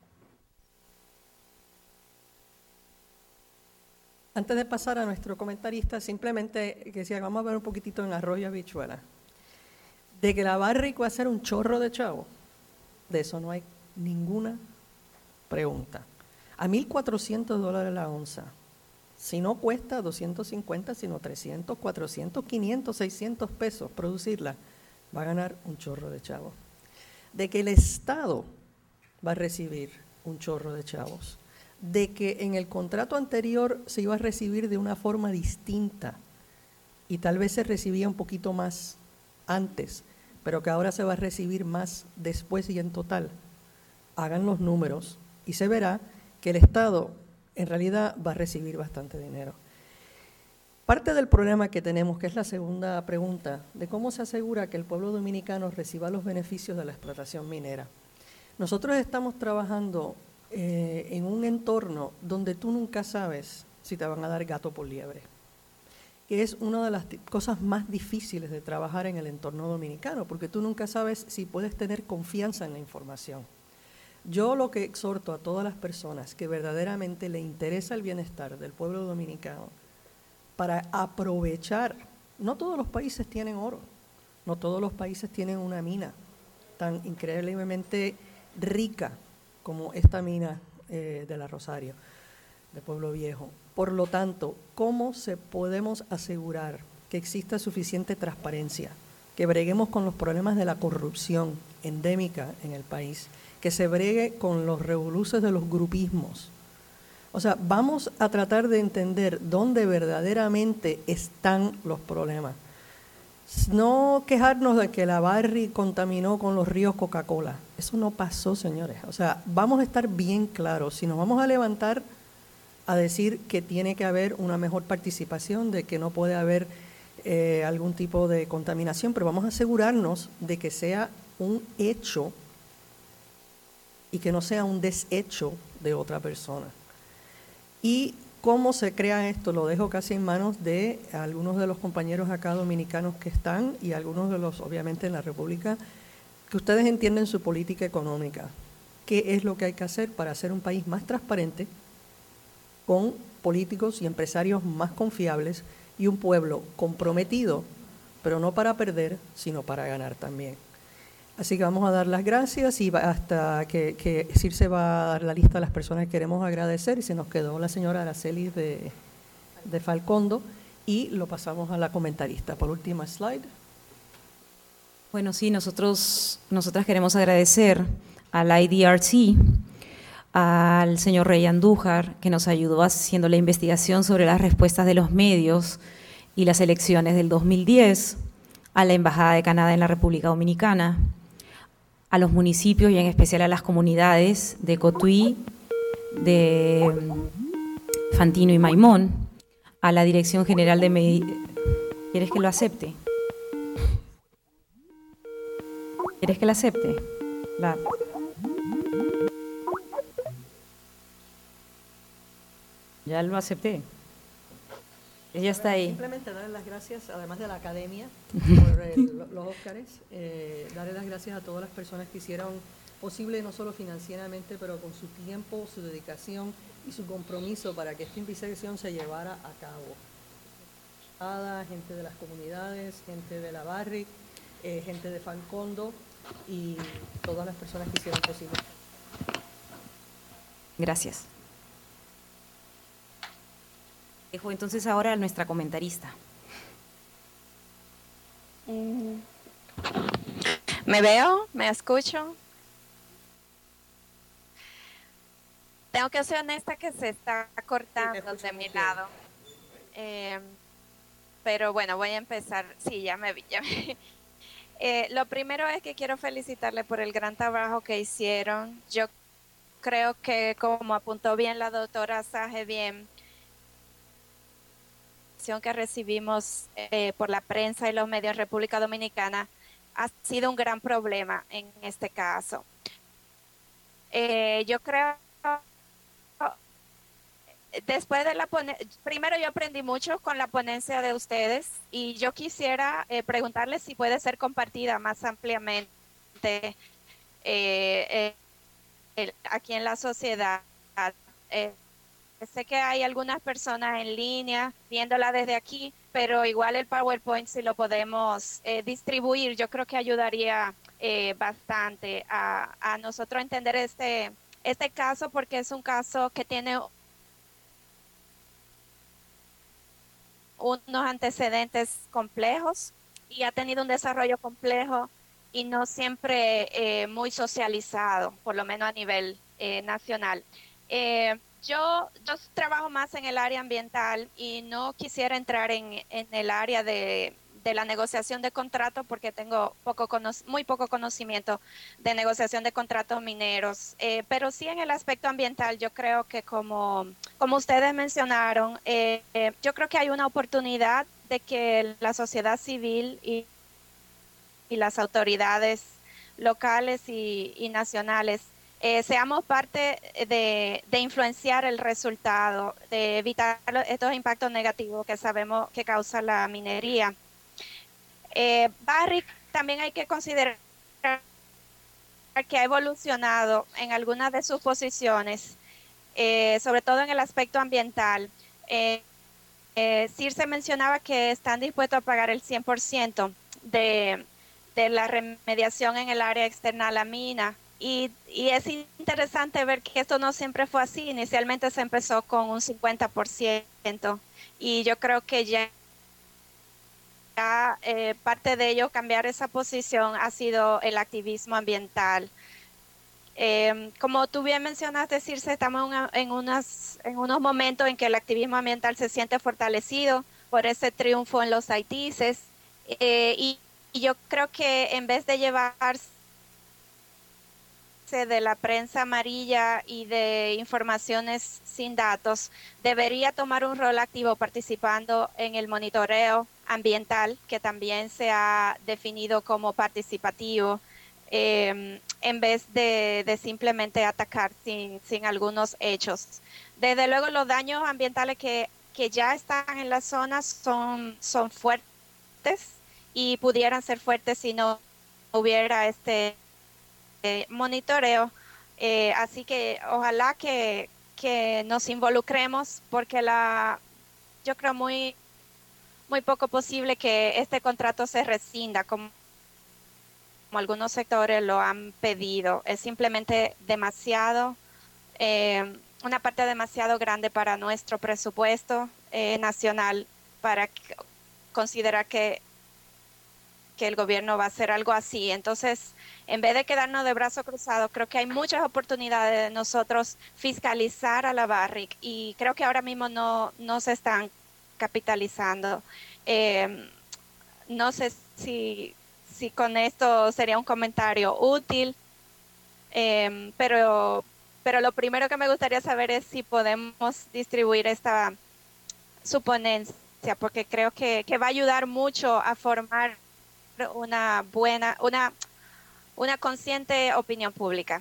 Antes de pasar a nuestro comentarista, simplemente que si vamos a ver un poquitito en arroyo habichuela. De que la Barrick va a ser un chorro de chavo, de eso no hay ninguna pregunta. A mil cuatrocientos dólares la onza, si no cuesta doscientos cincuenta, sino trescientos, cuatrocientos, quinientos, seiscientos pesos producirla, va a ganar un chorro de chavos. De que el Estado va a recibir un chorro de chavos. De que en el contrato anterior se iba a recibir de una forma distinta y tal vez se recibía un poquito más antes, pero que ahora se va a recibir más después y en total. Hagan los números y se verá que el Estado en realidad va a recibir bastante dinero. Parte del problema que tenemos, que es la segunda pregunta, de cómo se asegura que el pueblo dominicano reciba los beneficios de la explotación minera. Nosotros estamos trabajando eh, en un entorno donde tú nunca sabes si te van a dar gato por liebre, que es una de las cosas más difíciles de trabajar en el entorno dominicano, porque tú nunca sabes si puedes tener confianza en la información. Yo lo que exhorto a todas las personas que verdaderamente le interesa el bienestar del pueblo dominicano para aprovechar No todos los países tienen oro, no todos los países tienen una mina tan increíblemente rica como esta mina eh, de la Rosario, de Pueblo Viejo. Por lo tanto, ¿cómo se podemos asegurar que exista suficiente transparencia, que breguemos con los problemas de la corrupción endémica en el país, que se bregue con los revoluces de los grupismos? O sea, vamos a tratar de entender dónde verdaderamente están los problemas. No quejarnos de que la Barry contaminó con los ríos Coca-Cola. Eso no pasó, señores. O sea, vamos a estar bien claros. Si nos vamos a levantar a decir que tiene que haber una mejor participación, de que no puede haber eh, algún tipo de contaminación, pero vamos a asegurarnos de que sea un hecho y que no sea un deshecho de otra persona. Y cómo se crea esto, lo dejo casi en manos de algunos de los compañeros acá dominicanos que están y algunos de los, obviamente, en la República, que ustedes entienden su política económica. ¿Qué es lo que hay que hacer para hacer un país más transparente, con políticos y empresarios más confiables y un pueblo comprometido, pero no para perder, sino para ganar también? Así que vamos a dar las gracias y hasta que, que Circe va a dar la lista de las personas que queremos agradecer, y se nos quedó la señora Araceli de, de Falcondo, y lo pasamos a la comentarista. Por última slide. Bueno, sí, nosotros, nosotras queremos agradecer al I D R C, al señor Rey Andújar, que nos ayudó haciendo la investigación sobre las respuestas de los medios y las elecciones del dos mil diez, a la Embajada de Canadá en la República Dominicana, a los municipios y en especial a las comunidades de Cotuí, de Fantino y Maimón, a la Dirección General de Medicina. ¿Quieres que lo acepte? ¿Quieres que lo acepte? La... Ya lo acepté. Ella está ahí. Simplemente darle las gracias, además de la academia, por el, los Óscares, eh, darle las gracias a todas las personas que hicieron posible, no solo financieramente, pero con su tiempo, su dedicación y su compromiso para que esta investigación se llevara a cabo. Gente de las comunidades, gente de la Barry, eh, gente de Falcondo y todas las personas que hicieron posible. Gracias. Dejo entonces ahora a nuestra comentarista. ¿Me veo? ¿Me escucho? Tengo que ser honesta que se está cortando de mi lado. Eh, pero bueno, voy a empezar. Sí, ya me vi. Ya me vi. Eh, lo primero es que quiero felicitarle por el gran trabajo que hicieron. Yo creo que, como apuntó bien la doctora Saje, bien, que recibimos eh, por la prensa y los medios en República Dominicana ha sido un gran problema en este caso. Eh, yo creo, después de la ponencia, primero yo aprendí mucho con la ponencia de ustedes y yo quisiera eh, preguntarles si puede ser compartida más ampliamente eh, eh, el, aquí en la sociedad. Eh, Sé que hay algunas personas en línea viéndola desde aquí, pero igual el PowerPoint, si lo podemos eh, distribuir, yo creo que ayudaría eh, bastante a, a nosotros entender este, este caso, porque es un caso que tiene unos antecedentes complejos y ha tenido un desarrollo complejo y no siempre eh, muy socializado, por lo menos a nivel eh, nacional. Eh, Yo, yo trabajo más en el área ambiental y no quisiera entrar en, en el área de, de la negociación de contratos porque tengo poco muy poco conocimiento de negociación de contratos mineros, eh, pero sí en el aspecto ambiental yo creo que como, como ustedes mencionaron, eh, eh, yo creo que hay una oportunidad de que la sociedad civil y, y las autoridades locales y, y nacionales Eh, seamos parte de, de influenciar el resultado, de evitar estos impactos negativos que sabemos que causa la minería. Eh, Barrick también hay que considerar que ha evolucionado en algunas de sus posiciones, eh, sobre todo en el aspecto ambiental. Eh, eh, Circe mencionaba que están dispuestos a pagar el cien por ciento de, de la remediación en el área externa a la mina. Y, y es interesante ver que esto no siempre fue así. Inicialmente se empezó con un cincuenta por ciento y yo creo que ya, ya eh, parte de ello, cambiar esa posición, ha sido el activismo ambiental. Eh, como tú bien mencionaste, Circe, estamos en, una, en, unas, en unos momentos en que el activismo ambiental se siente fortalecido por ese triunfo en los I T I Ces, eh, y, y yo creo que en vez de llevarse de la prensa amarilla y de informaciones sin datos, debería tomar un rol activo participando en el monitoreo ambiental, que también se ha definido como participativo, eh, en vez de, de simplemente atacar sin, sin algunos hechos. Desde luego, los daños ambientales que, que ya están en las zonas son, son fuertes y pudieran ser fuertes si no hubiera este Eh, monitoreo, eh, así que ojalá que, que nos involucremos, porque la yo creo muy muy poco posible que este contrato se rescinda como, como algunos sectores lo han pedido. Es simplemente demasiado, eh, una parte demasiado grande para nuestro presupuesto eh, nacional para que, considerar que que el gobierno va a hacer algo así. Entonces, en vez de quedarnos de brazo cruzado, creo que hay muchas oportunidades de nosotros fiscalizar a la Barrick, y creo que ahora mismo no, no se están capitalizando. Eh, no sé si, si con esto sería un comentario útil, eh, pero, pero lo primero que me gustaría saber es si podemos distribuir esta suponencia, porque creo que, que va a ayudar mucho a formar una buena, una, una consciente opinión pública.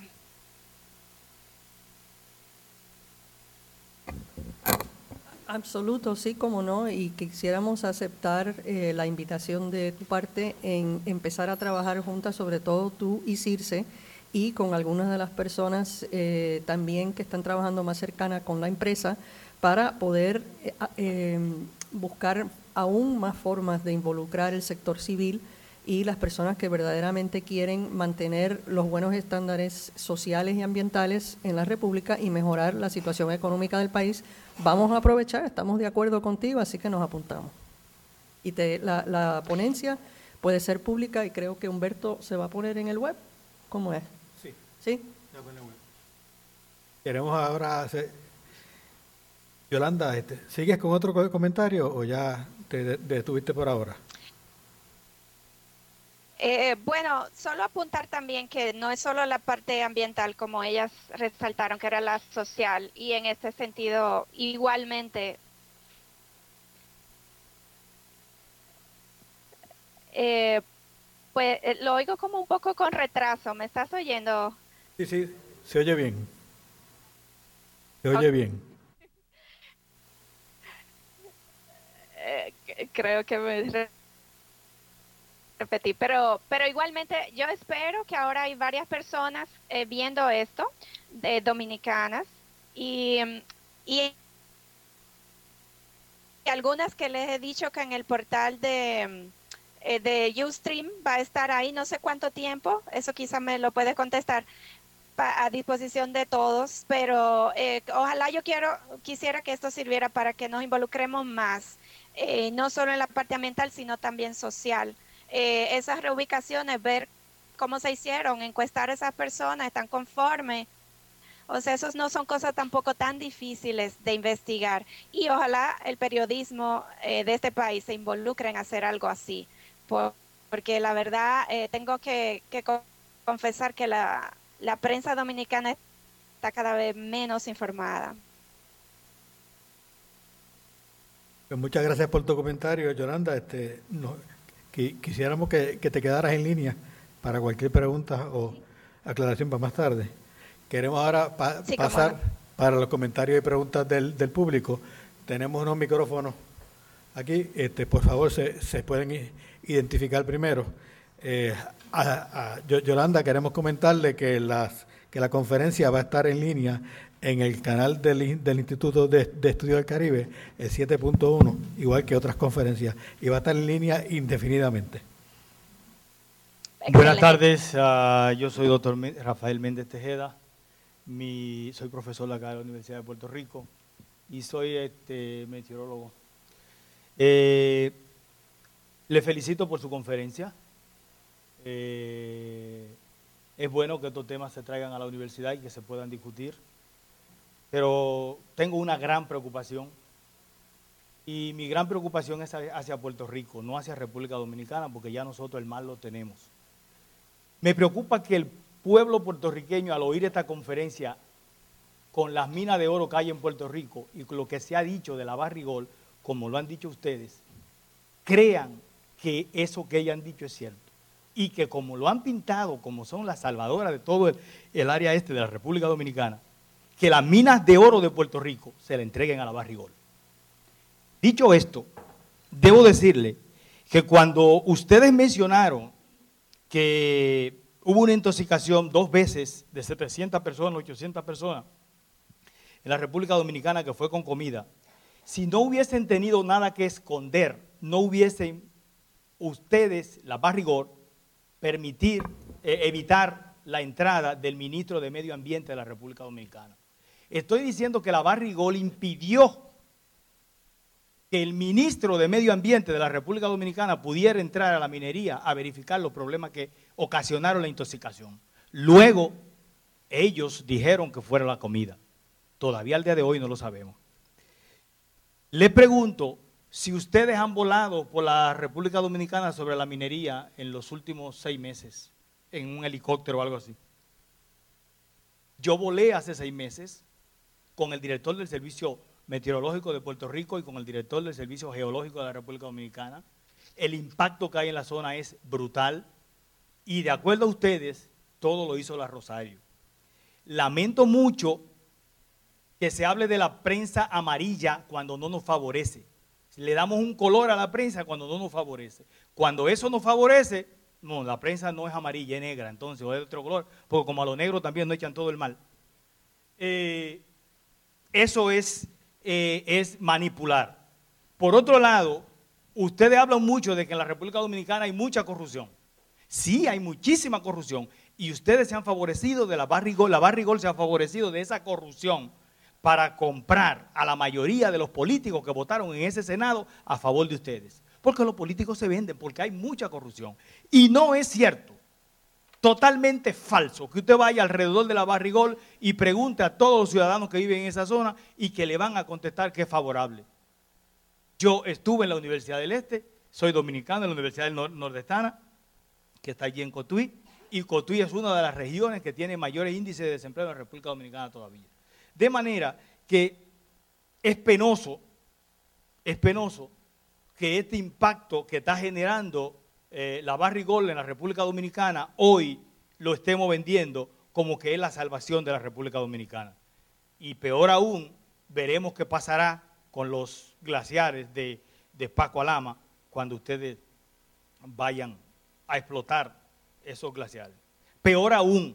Absoluto, sí, como no, y quisiéramos aceptar eh, la invitación de tu parte en empezar a trabajar juntas, sobre todo tú y Circe, y con algunas de las personas eh, también que están trabajando más cercana con la empresa, para poder eh, eh, buscar aún más formas de involucrar el sector civil y las personas que verdaderamente quieren mantener los buenos estándares sociales y ambientales en la República y mejorar la situación económica del país. Vamos a aprovechar, estamos de acuerdo contigo, así que nos apuntamos. Y te, la, la ponencia puede ser pública, y creo que Humberto se va a poner en el web. ¿Cómo es? Sí. ¿Sí? Ya pone web. Queremos ahora hacer... Yolanda, este, ¿sigues con otro comentario o ya te detuviste por ahora? Eh, bueno, solo apuntar también que no es solo la parte ambiental, como ellas resaltaron, que era la social, y en este sentido igualmente eh, pues eh, lo oigo como un poco con retraso. ¿Me estás oyendo? Sí, sí, se oye bien. Se oye okay. bien. Eh, creo que me repetí, pero, pero igualmente yo espero que ahora hay varias personas eh, viendo esto, de dominicanas, y, y, y algunas que les he dicho que en el portal de, eh, de Ustream va a estar ahí no sé cuánto tiempo, eso quizá me lo puedes contestar, pa, a disposición de todos, pero eh, ojalá yo quiero quisiera que esto sirviera para que nos involucremos más, eh, no solo en la parte ambiental, sino también social. Eh, esas reubicaciones, ver cómo se hicieron, encuestar a esas personas, están conformes. O sea, esos no son cosas tampoco tan difíciles de investigar. Y ojalá el periodismo eh, de este país se involucre en hacer algo así. Por, porque la verdad, eh, tengo que, que confesar que la, la prensa dominicana está cada vez menos informada. Pues muchas gracias por tu comentario, Yolanda. Este, no, Quisiéramos que, que te quedaras en línea para cualquier pregunta o aclaración para más tarde. Queremos ahora pa sí, pasar no. para los comentarios y preguntas del, del público. Tenemos unos micrófonos aquí. Este, por favor, se, se pueden identificar primero. Eh, a, a Yolanda, queremos comentarle que, las, que la conferencia va a estar en línea en el canal del, del Instituto de, de Estudios del Caribe, el siete punto uno, igual que otras conferencias, y va a estar en línea indefinidamente. Excelente. Buenas tardes, uh, yo soy doctor Rafael Méndez Tejeda, mi, soy profesor acá de la Universidad de Puerto Rico y soy este, meteorólogo. Eh, le felicito por su conferencia. Eh, es bueno que estos temas se traigan a la universidad y que se puedan discutir, pero tengo una gran preocupación y mi gran preocupación es hacia Puerto Rico, no hacia República Dominicana, porque ya nosotros el mal lo tenemos. Me preocupa que el pueblo puertorriqueño, al oír esta conferencia, con las minas de oro que hay en Puerto Rico y con lo que se ha dicho de la Barrigol, como lo han dicho ustedes, crean que eso que ellos han dicho es cierto. Y que como lo han pintado, como son las salvadoras de todo el, el área este de la República Dominicana, que las minas de oro de Puerto Rico se le entreguen a la Barrigol. Dicho esto, debo decirle que cuando ustedes mencionaron que hubo una intoxicación dos veces de setecientas personas, ochocientas personas en la República Dominicana que fue con comida, si no hubiesen tenido nada que esconder, no hubiesen ustedes, la Barrigol, permitir, eh, evitar la entrada del ministro de Medio Ambiente de la República Dominicana. Estoy diciendo que la Barrigol impidió que el ministro de Medio Ambiente de la República Dominicana pudiera entrar a la minería a verificar los problemas que ocasionaron la intoxicación. Luego, ellos dijeron que fuera la comida. Todavía al día de hoy no lo sabemos. Le pregunto si ustedes han volado por la República Dominicana sobre la minería en los últimos seis meses, en un helicóptero o algo así. Yo volé hace seis meses con el director del Servicio Meteorológico de Puerto Rico y con el director del Servicio Geológico de la República Dominicana. El impacto que hay en la zona es brutal y de acuerdo a ustedes, todo lo hizo la Rosario. Lamento mucho que se hable de la prensa amarilla cuando no nos favorece. Le damos un color a la prensa cuando no nos favorece. Cuando eso nos favorece, no, la prensa no es amarilla, es negra, entonces, o es de otro color, porque como a los negros también no echan todo el mal. Eh, eso es, eh, es manipular. Por otro lado, ustedes hablan mucho de que en la República Dominicana hay mucha corrupción. Sí, hay muchísima corrupción. Y ustedes se han favorecido de la Barrigol, la Barrigol se ha favorecido de esa corrupción para comprar a la mayoría de los políticos que votaron en ese Senado a favor de ustedes. Porque los políticos se venden, porque hay mucha corrupción. Y no es cierto, totalmente falso, que usted vaya alrededor de la Barrigol y pregunte a todos los ciudadanos que viven en esa zona y que le van a contestar que es favorable. Yo estuve en la Universidad del Este, soy dominicano en la Universidad del Nordestana, que está allí en Cotuí, y Cotuí es una de las regiones que tiene mayores índices de desempleo en la República Dominicana todavía. De manera que es penoso, es penoso que este impacto que está generando eh, la Barrigol en la República Dominicana hoy lo estemos vendiendo como que es la salvación de la República Dominicana. Y peor aún, veremos qué pasará con los glaciares de, de Paco Alama cuando ustedes vayan a explotar esos glaciares. Peor aún,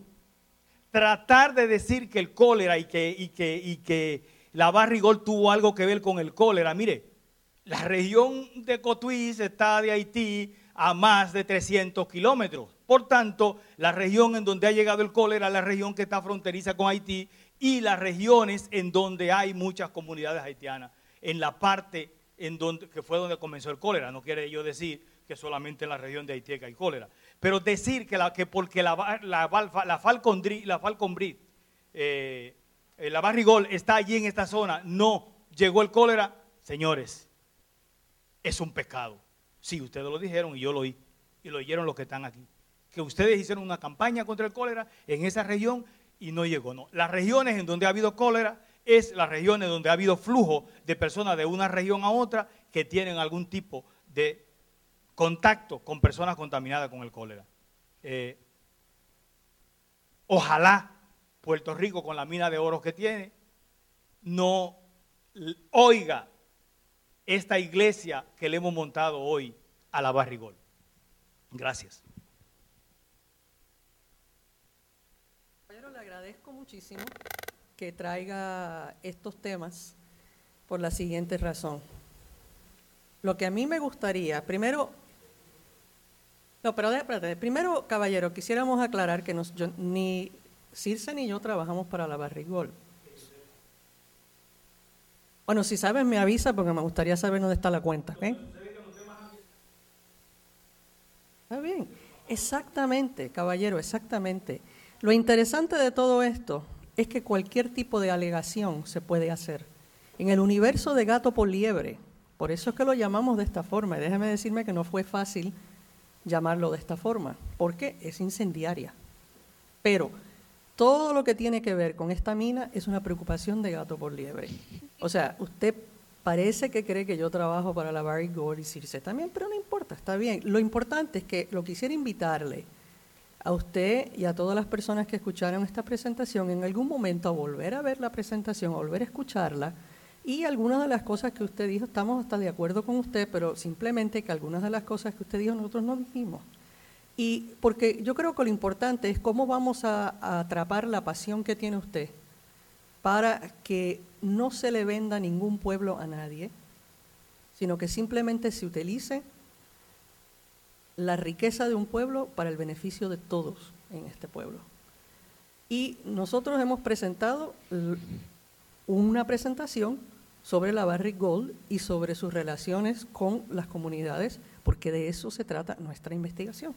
tratar de decir que el cólera y que, y que, y que la Barrigol tuvo algo que ver con el cólera. Mire, la región de Cotuí está de Haití a más de trescientos kilómetros. Por tanto, la región en donde ha llegado el cólera es la región que está fronteriza con Haití y las regiones en donde hay muchas comunidades haitianas, en la parte en donde, que fue donde comenzó el cólera. No quiere yo decir que solamente en la región de Haití que hay cólera. Pero decir que, la, que porque la, la, la, la Falcon la, Falcon Bridge, eh, la Barrigol está allí en esta zona, no llegó el cólera, señores, es un pecado. Sí, ustedes lo dijeron y yo lo oí, y lo oyeron los que están aquí. Que ustedes hicieron una campaña contra el cólera en esa región y no llegó. No. Las regiones en donde ha habido cólera es las regiones donde ha habido flujo de personas de una región a otra que tienen algún tipo de contacto con personas contaminadas con el cólera. Eh, ojalá Puerto Rico, con la mina de oro que tiene, no oiga esta iglesia que le hemos montado hoy a la Barrigol. Gracias. Pero le agradezco muchísimo que traiga estos temas por la siguiente razón. Lo que a mí me gustaría, primero, no, pero espérate, primero, caballero, quisiéramos aclarar que nos, yo, ni Circe ni yo trabajamos para la Barrick Gold. Bueno, si sabes me avisa porque me gustaría saber dónde está la cuenta. ¿eh? Está bien, exactamente, caballero, exactamente. Lo interesante de todo esto es que cualquier tipo de alegación se puede hacer. En el universo de gato por liebre, por eso es que lo llamamos de esta forma, y déjeme decirme que no fue fácil llamarlo de esta forma, porque es incendiaria. Pero todo lo que tiene que ver con esta mina es una preocupación de gato por liebre. O sea, usted parece que cree que yo trabajo para la Barrick Gold y Circe también, pero no importa, está bien. Lo importante es que lo quisiera invitarle a usted y a todas las personas que escucharon esta presentación en algún momento a volver a ver la presentación, a volver a escucharla, y algunas de las cosas que usted dijo, estamos hasta de acuerdo con usted, pero simplemente que algunas de las cosas que usted dijo nosotros no dijimos. Y porque yo creo que lo importante es cómo vamos a, a atrapar la pasión que tiene usted para que no se le venda ningún pueblo a nadie, sino que simplemente se utilice la riqueza de un pueblo para el beneficio de todos en este pueblo. Y nosotros hemos presentado una presentación sobre la Barrick Gold y sobre sus relaciones con las comunidades, porque de eso se trata nuestra investigación.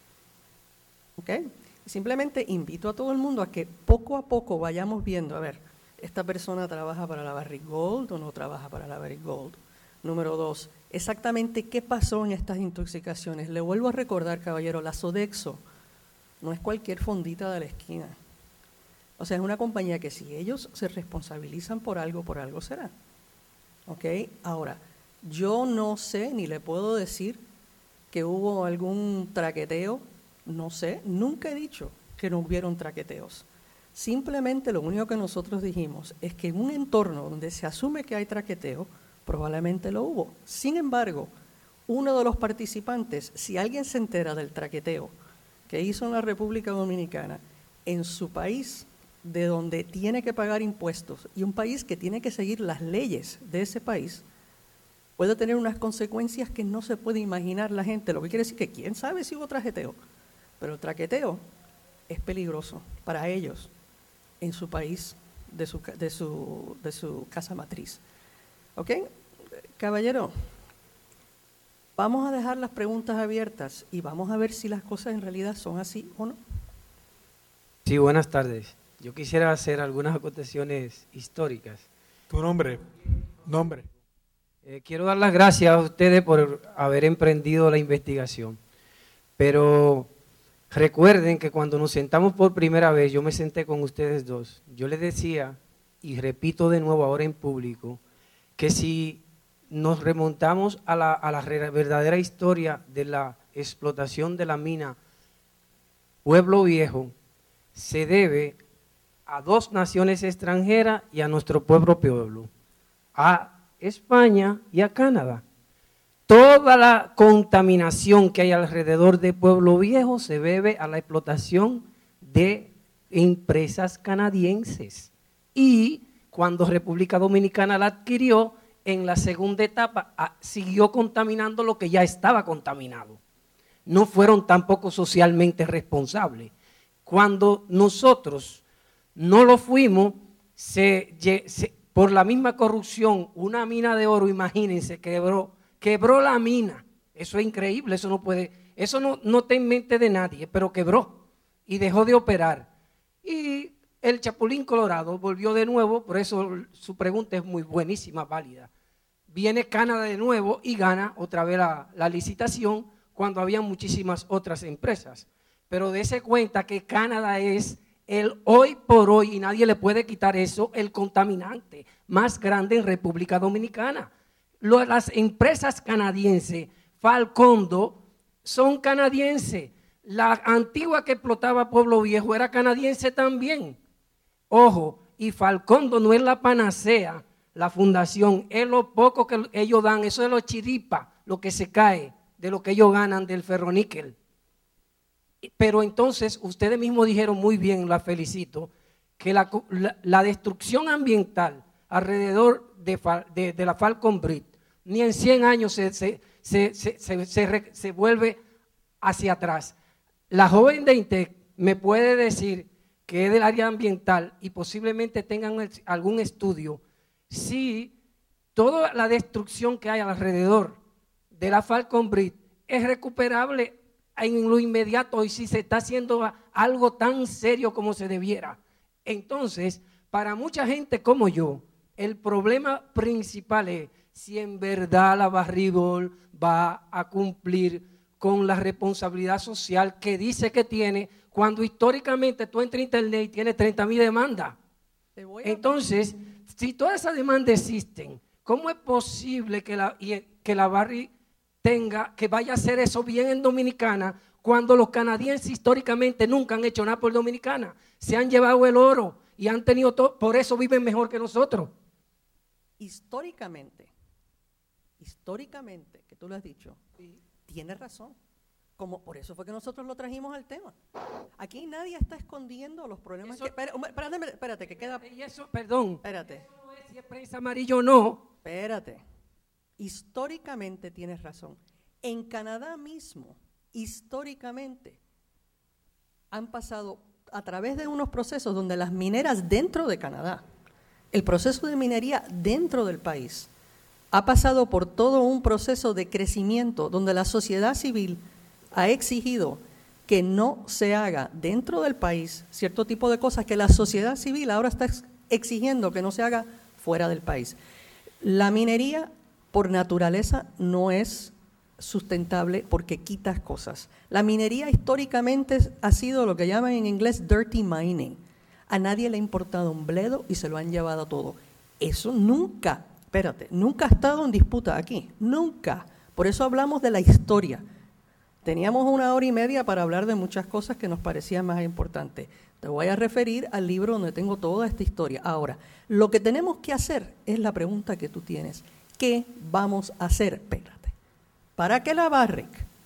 ¿Ok? Simplemente invito a todo el mundo a que poco a poco vayamos viendo, a ver, ¿esta persona trabaja para la Barrick Gold o no trabaja para la Barrick Gold? Número dos, exactamente qué pasó en estas intoxicaciones. Le vuelvo a recordar, caballero, la Sodexo no es cualquier fondita de la esquina. O sea, es una compañía que si ellos se responsabilizan por algo, por algo será. ¿Ok? Ahora, yo no sé, ni le puedo decir que hubo algún traqueteo, no sé, nunca he dicho que no hubieron traqueteos. Simplemente lo único que nosotros dijimos es que en un entorno donde se asume que hay traqueteo, probablemente lo hubo. Sin embargo, uno de los participantes, si alguien se entera del traqueteo que hizo en la República Dominicana, en su país, de donde tiene que pagar impuestos, y un país que tiene que seguir las leyes de ese país, puede tener unas consecuencias que no se puede imaginar la gente. Lo que quiere decir que quién sabe si hubo traqueteo, pero el traqueteo es peligroso para ellos en su país, de su, de su, de su casa matriz. ¿Ok? Caballero, vamos a dejar las preguntas abiertas y vamos a ver si las cosas en realidad son así o no. Sí, buenas tardes. Yo quisiera hacer algunas acotaciones históricas. Tu nombre, nombre. Eh, quiero dar las gracias a ustedes por haber emprendido la investigación, pero recuerden que cuando nos sentamos por primera vez, yo me senté con ustedes dos, yo les decía, y repito de nuevo ahora en público, que si nos remontamos a la, a la verdadera historia de la explotación de la mina Pueblo Viejo, se debe a dos naciones extranjeras y a nuestro propio pueblo, a España y a Canadá. Toda la contaminación que hay alrededor de Pueblo Viejo se debe a la explotación de empresas canadienses. Y cuando República Dominicana la adquirió, en la segunda etapa a, siguió contaminando lo que ya estaba contaminado. No fueron tampoco socialmente responsables. Cuando nosotros no lo fuimos, se, se, por la misma corrupción, una mina de oro, imagínense, quebró, quebró la mina. Eso es increíble, eso no puede, eso no, no está en mente de nadie, pero quebró y dejó de operar. Y el Chapulín Colorado volvió de nuevo, por eso su pregunta es muy buenísima, válida. Viene Canadá de nuevo y gana otra vez la, la licitación cuando había muchísimas otras empresas. Pero dése cuenta que Canadá es el hoy por hoy, y nadie le puede quitar eso, el contaminante más grande en República Dominicana. Lo, las empresas canadienses, Falcondo, son canadienses. La antigua que explotaba Pueblo Viejo era canadiense también. Ojo, y Falcondo no es la panacea, la fundación, es lo poco que ellos dan, eso es lo chiripa, lo que se cae de lo que ellos ganan del ferroníquel. Pero entonces, ustedes mismos dijeron muy bien, la felicito, que la, la, la destrucción ambiental alrededor de, de, de la Falcon Bridge ni en cien años se, se, se, se, se, se, se vuelve hacia atrás. La joven de INTEC me puede decir que es del área ambiental y posiblemente tengan algún estudio si toda la destrucción que hay alrededor de la Falcon Bridge es recuperable en lo inmediato y si se está haciendo algo tan serio como se debiera. Entonces, para mucha gente como yo, el problema principal es si en verdad la Barrigol va a cumplir con la responsabilidad social que dice que tiene, cuando históricamente tú entras a internet y tienes treinta mil demandas. Entonces, si todas esas demandas existen, ¿cómo es posible que la, que la Barri tenga, que vaya a hacer eso bien en Dominicana, cuando los canadienses históricamente nunca han hecho nada por Dominicana? Se han llevado el oro y han tenido todo, por eso viven mejor que nosotros. Históricamente, históricamente, que tú lo has dicho, sí, tienes razón. Como por eso fue que nosotros lo trajimos al tema. Aquí nadie está escondiendo los problemas. Eso, que, espérate, espérate, espérate, que queda. Y eso, perdón. Espérate. Eso no es si es prensa amarillo o no. Espérate. Históricamente tienes razón. En Canadá mismo, históricamente, han pasado a través de unos procesos donde las mineras dentro de Canadá, el proceso de minería dentro del país, ha pasado por todo un proceso de crecimiento donde la sociedad civil ha exigido que no se haga dentro del país cierto tipo de cosas que la sociedad civil ahora está exigiendo que no se haga fuera del país. La minería, por naturaleza, no es sustentable porque quitas cosas. La minería históricamente ha sido lo que llaman en inglés dirty mining. A nadie le ha importado un bledo y se lo han llevado todo. Eso nunca, espérate, nunca ha estado en disputa aquí, nunca. Por eso hablamos de la historia. Teníamos una hora y media para hablar de muchas cosas que nos parecían más importantes. Te voy a referir al libro donde tengo toda esta historia. Ahora, lo que tenemos que hacer es la pregunta que tú tienes. ¿Qué vamos a hacer? Espérate. Para que la Barrick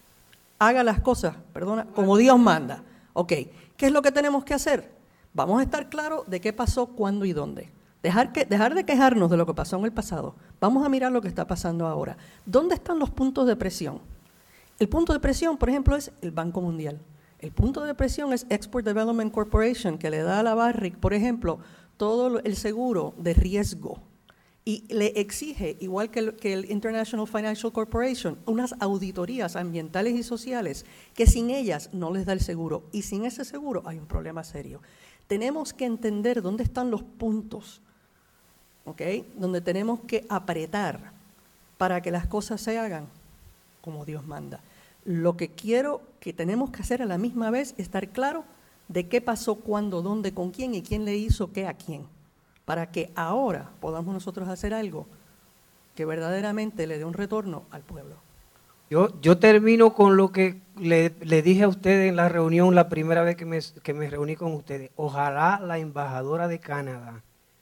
haga las cosas, perdona, como Dios manda. Ok, ¿qué es lo que tenemos que hacer? Vamos a estar claros de qué pasó, cuándo y dónde. Dejar, que, dejar de quejarnos de lo que pasó en el pasado. Vamos a mirar lo que está pasando ahora. ¿Dónde están los puntos de presión? El punto de presión, por ejemplo, es el Banco Mundial. El punto de presión es Export Development Corporation, que le da a la Barrick, por ejemplo, todo el seguro de riesgo y le exige, igual que el, que el International Financial Corporation, unas auditorías ambientales y sociales que sin ellas no les da el seguro. Y sin ese seguro hay un problema serio. Tenemos que entender dónde están los puntos, ¿ok?, donde tenemos que apretar para que las cosas se hagan como Dios manda. Lo que quiero que tenemos que hacer a la misma vez es estar claro de qué pasó, cuándo, dónde, con quién y quién le hizo qué a quién, para que ahora podamos nosotros hacer algo que verdaderamente le dé un retorno al pueblo. Yo, yo termino con lo que le, le dije a ustedes en la reunión, la primera vez que me, que me reuní con ustedes. Ojalá la embajadora de Canadá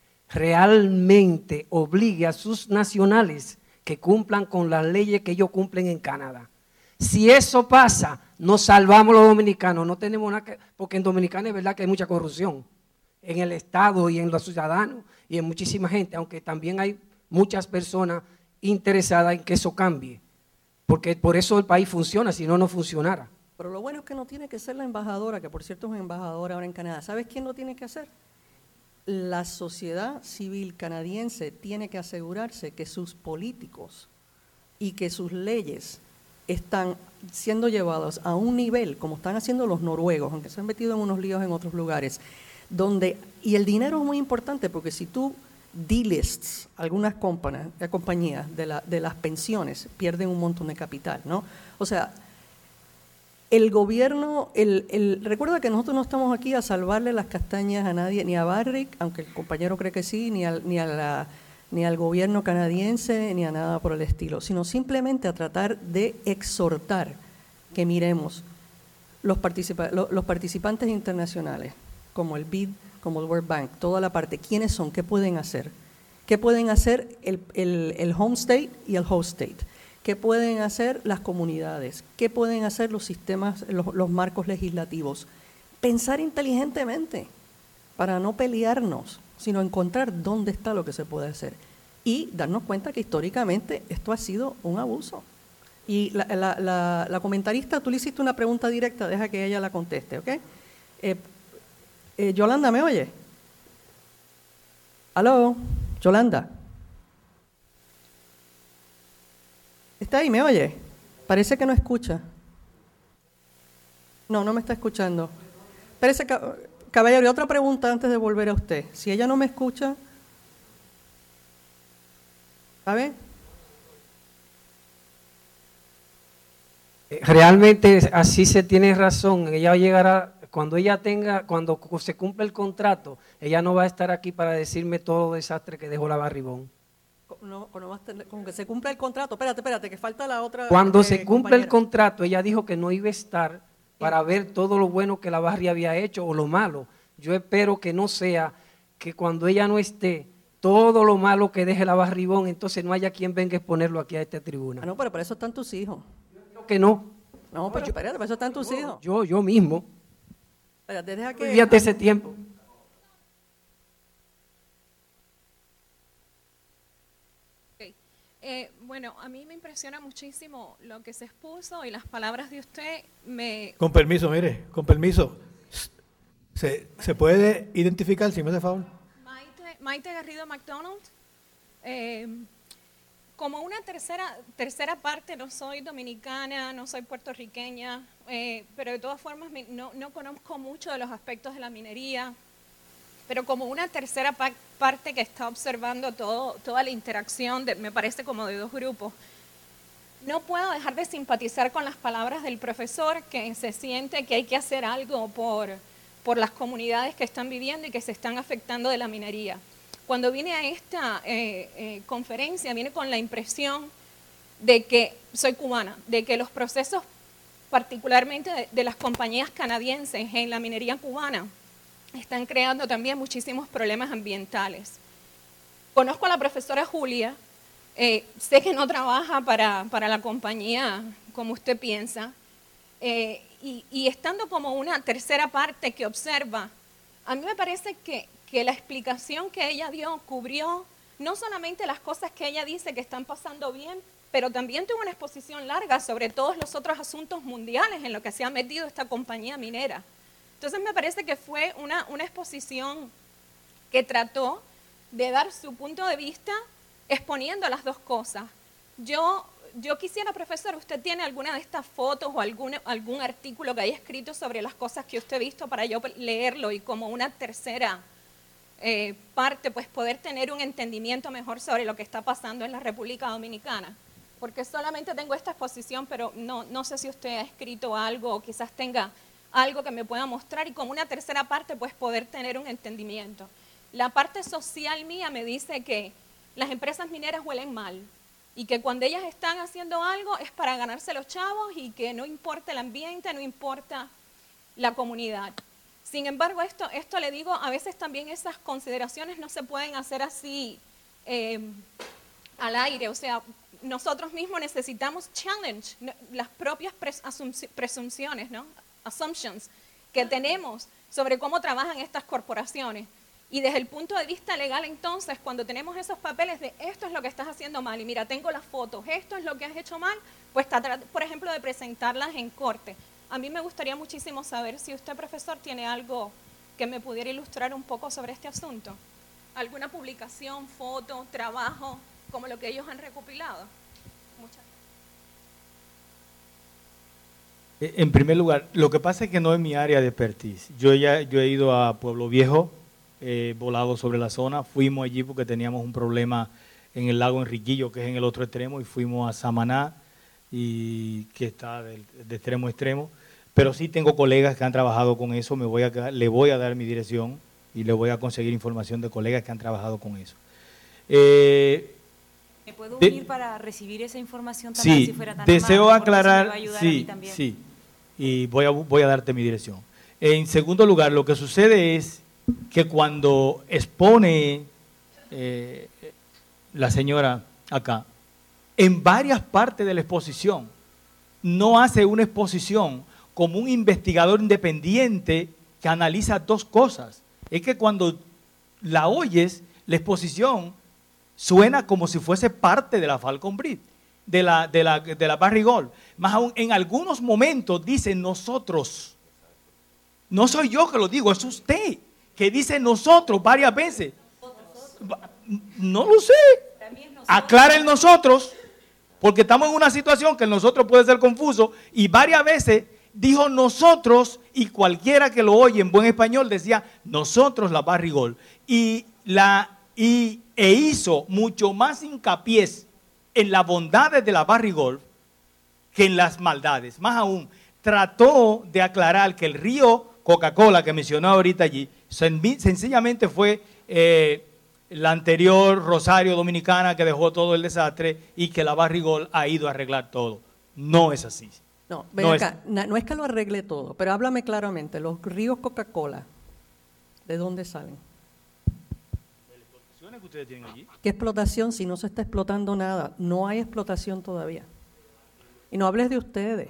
realmente obligue a sus nacionales que cumplan con las leyes que ellos cumplen en Canadá. Si eso pasa, nos salvamos los dominicanos, no tenemos nada que, porque en Dominicana es verdad que hay mucha corrupción, en el Estado y en los ciudadanos y en muchísima gente, aunque también hay muchas personas interesadas en que eso cambie, porque por eso el país funciona, si no, no funcionara. Pero lo bueno es que no tiene que ser la embajadora, que por cierto es una embajadora ahora en Canadá. ¿Sabes quién lo tiene que hacer? La sociedad civil canadiense tiene que asegurarse que sus políticos y que sus leyes están siendo llevados a un nivel, como están haciendo los noruegos, aunque se han metido en unos líos en otros lugares, donde, y el dinero es muy importante, porque si tú delists algunas compañías, compañías de, la, de las pensiones, pierden un montón de capital, ¿no? O sea, el gobierno, el, el, recuerda que nosotros no estamos aquí a salvarle las castañas a nadie, ni a Barrick, aunque el compañero cree que sí, ni, al, ni, a la, ni al gobierno canadiense, ni a nada por el estilo, sino simplemente a tratar de exhortar que miremos los, participa los, los participantes internacionales, como el B I D, como el World Bank, toda la parte, quiénes son, qué pueden hacer, qué pueden hacer el, el, el home state y el host state. ¿Qué pueden hacer las comunidades? ¿Qué pueden hacer los sistemas, los, los marcos legislativos? Pensar inteligentemente. para no pelearnos, sino encontrar dónde está lo que se puede hacer y darnos cuenta que históricamente esto ha sido un abuso. Y la, la, la, la comentarista, tú le hiciste una pregunta directa, deja que ella la conteste, ¿ok? Eh, eh, Yolanda, ¿me oye? ¿Aló? Yolanda. ¿Está ahí? ¿Me oye? Parece que no escucha. No, no me está escuchando. Parece que, caballero, y otra pregunta antes de volver a usted. Si ella no me escucha, ¿sabe? Realmente así se tiene razón. Ella llegará, cuando ella tenga, cuando se cumpla el contrato, ella no va a estar aquí para decirme todo el desastre que dejó la Barribón. No, no va a tener, como que se cumpla el contrato. Espérate, espérate, que falta la otra. Cuando eh, se cumpla el compañera. contrato, ella dijo que no iba a estar para ver todo lo bueno que la Barri había hecho o lo malo. Yo espero que no sea que cuando ella no esté, todo lo malo que deje la Barribón, entonces no haya quien venga a exponerlo aquí a esta tribuna. Ah, no, pero para eso están tus hijos. Creo que no. No, pero espérate, para eso están tus hijos. Yo, yo mismo. Espérate, deja que. Fíjate ese tiempo. Eh, bueno, a mí me impresiona muchísimo lo que se expuso y las palabras de usted me... Con permiso, mire, con permiso. ¿Se, se puede identificar, si me hace favor? Maite, Maite Garrido McDonald. Eh, como una tercera, tercera parte, no soy dominicana, no soy puertorriqueña, eh, pero de todas formas me, no, no conozco mucho de los aspectos de la minería, pero como una tercera pa parte que está observando todo, toda la interacción, de, me parece como de dos grupos, no puedo dejar de simpatizar con las palabras del profesor, que se siente que hay que hacer algo por, por las comunidades que están viviendo y que se están afectando de la minería. Cuando vine a esta eh, eh, conferencia, vine con la impresión de que, soy cubana, de que los procesos particularmente de, de las compañías canadienses en la minería cubana, están creando también muchísimos problemas ambientales. Conozco a la profesora Julia, eh, sé que no trabaja para, para la compañía como usted piensa, eh, y, y estando como una tercera parte que observa, a mí me parece que, que la explicación que ella dio cubrió no solamente las cosas que ella dice que están pasando bien, pero también tuvo una exposición larga sobre todos los otros asuntos mundiales en los que se ha metido esta compañía minera. Entonces me parece que fue una, una exposición que trató de dar su punto de vista exponiendo las dos cosas. Yo, yo quisiera, profesor, ¿usted tiene alguna de estas fotos o algún, algún artículo que haya escrito sobre las cosas que usted ha visto para yo leerlo y como una tercera eh, parte, pues poder tener un entendimiento mejor sobre lo que está pasando en la República Dominicana? Porque solamente tengo esta exposición, pero no, no sé si usted ha escrito algo o quizás tenga algo que me pueda mostrar y como una tercera parte pues poder tener un entendimiento. La parte social mía me dice que las empresas mineras huelen mal y que cuando ellas están haciendo algo es para ganarse los chavos y que no importa el ambiente, no importa la comunidad. Sin embargo, esto, esto le digo, a veces también esas consideraciones no se pueden hacer así eh, al aire, o sea, nosotros mismos necesitamos challenge las propias presunciones, ¿no? assumptions que tenemos sobre cómo trabajan estas corporaciones. Y desde el punto de vista legal, entonces, cuando tenemos esos papeles de esto es lo que estás haciendo mal, y mira, tengo las fotos, esto es lo que has hecho mal, pues tratar, por ejemplo, de presentarlas en corte. A mí me gustaría muchísimo saber si usted, profesor, tiene algo que me pudiera ilustrar un poco sobre este asunto. ¿Alguna publicación, foto, trabajo, como lo que ellos han recopilado? Muchas gracias. En primer lugar, lo que pasa es que no es mi área de expertise. Yo ya yo he ido a Pueblo Viejo, eh, volado sobre la zona, fuimos allí porque teníamos un problema en el lago Enriquillo, que es en el otro extremo, y fuimos a Samaná, y que está de, de extremo a extremo. Pero sí tengo colegas que han trabajado con eso, me voy a, le voy a dar mi dirección y le voy a conseguir información de colegas que han trabajado con eso. Eh, ¿Me puedo de, unir para recibir esa información también, sí, si fuera tan deseo amable, aclarar, me va a ayudar sí, a mí también. sí, y voy a, voy a darte mi dirección. En segundo lugar, lo que sucede es que cuando expone eh, la señora acá, en varias partes de la exposición, no hace una exposición como un investigador independiente que analiza dos cosas. es que cuando la oyes, la exposición suena como si fuese parte de la Falcon Bridge, de la, de la, de la Barry Gold. Más aún, en algunos momentos dice nosotros. No soy yo que lo digo, es usted que dice nosotros varias veces. No lo sé. Aclara el nosotros, porque estamos en una situación que el nosotros puede ser confuso, y varias veces dijo nosotros, y cualquiera que lo oye en buen español decía nosotros la Barry Gold, y, la, y, e hizo mucho más hincapié en las bondades de la Barry Gold que en las maldades. Más aún, trató de aclarar que el río Coca-Cola que mencionó ahorita allí, sen- sencillamente fue eh, la anterior Rosario Dominicana que dejó todo el desastre y que la Barry Gold ha ido a arreglar todo. No es así. No, ven No acá, na- no es que lo arregle todo, pero háblame claramente, los ríos Coca-Cola, ¿de dónde salen? Que ustedes tienen allí. ¿Qué explotación si no se está explotando nada? No hay explotación todavía. Y no hables de ustedes.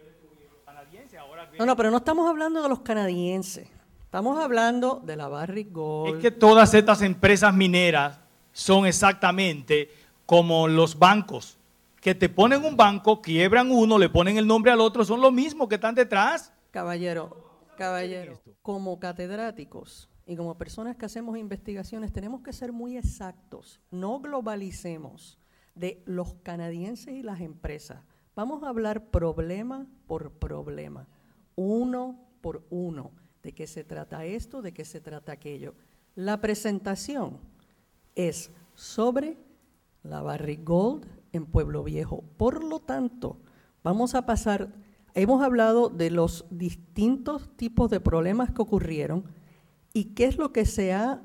No, no, pero no estamos hablando de los canadienses. Estamos hablando de la Barry Gold. Es que todas estas empresas mineras son exactamente como los bancos, que te ponen un banco, quiebran uno, le ponen el nombre al otro, son los mismos que están detrás. Caballero, caballero, como catedráticos y como personas que hacemos investigaciones tenemos que ser muy exactos. No globalicemos de los canadienses y las empresas. Vamos a hablar problema por problema, uno por uno. ¿De qué se trata esto? ¿De qué se trata aquello? La presentación es sobre la Barry Gold en Pueblo Viejo. Por lo tanto, vamos a pasar, hemos hablado de los distintos tipos de problemas que ocurrieron y qué es lo que se ha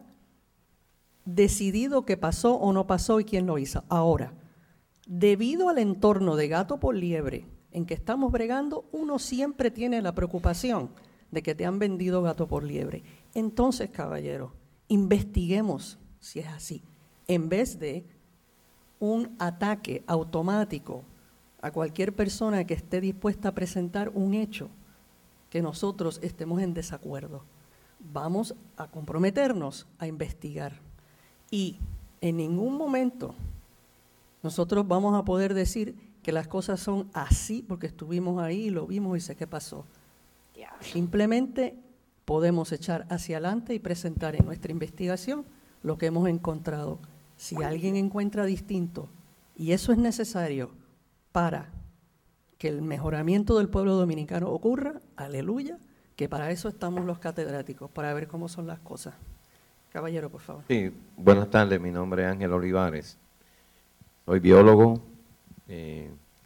decidido que pasó o no pasó y quién lo hizo. Ahora, debido al entorno de gato por liebre en que estamos bregando, uno siempre tiene la preocupación de que te han vendido gato por liebre. Entonces, caballero, investiguemos si es así, en vez de un ataque automático a cualquier persona que esté dispuesta a presentar un hecho que nosotros estemos en desacuerdo. Vamos a comprometernos a investigar y en ningún momento nosotros vamos a poder decir que las cosas son así porque estuvimos ahí y lo vimos y sé qué pasó. Simplemente podemos echar hacia adelante y presentar en nuestra investigación lo que hemos encontrado. Si alguien encuentra distinto, y eso es necesario para que el mejoramiento del pueblo dominicano ocurra, aleluya, que para eso estamos los catedráticos, para ver cómo son las cosas. Caballero, por favor. Sí, buenas tardes, mi nombre es Ángel Olivares, soy biólogo eh,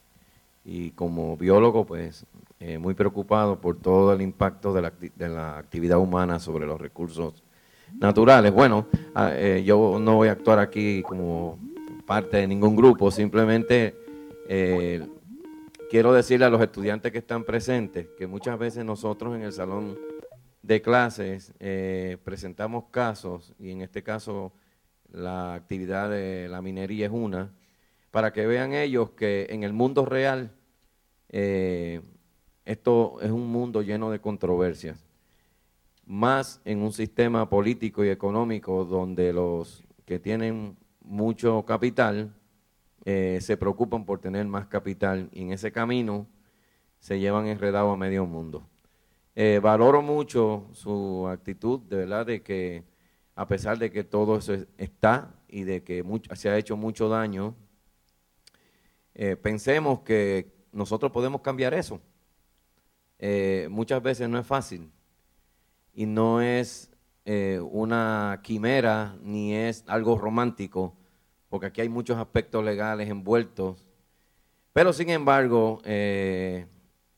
y como biólogo pues eh, muy preocupado por todo el impacto de la, de la actividad humana sobre los recursos naturales. Bueno, eh, yo no voy a actuar aquí como parte de ningún grupo, simplemente eh, quiero decirle a los estudiantes que están presentes que muchas veces nosotros en el salón de clases eh, presentamos casos, y en este caso la actividad de la minería es una, para que vean ellos que en el mundo real eh, esto es un mundo lleno de controversias, más en un sistema político y económico donde los que tienen mucho capital eh, se preocupan por tener más capital y en ese camino se llevan enredado a medio mundo. Eh, valoro mucho su actitud, de verdad, de que a pesar de que todo eso está y de que mucho, se ha hecho mucho daño, eh, pensemos que nosotros podemos cambiar eso. Eh, muchas veces no es fácil y no es eh, una quimera ni es algo romántico, porque aquí hay muchos aspectos legales envueltos, pero sin embargo, eh,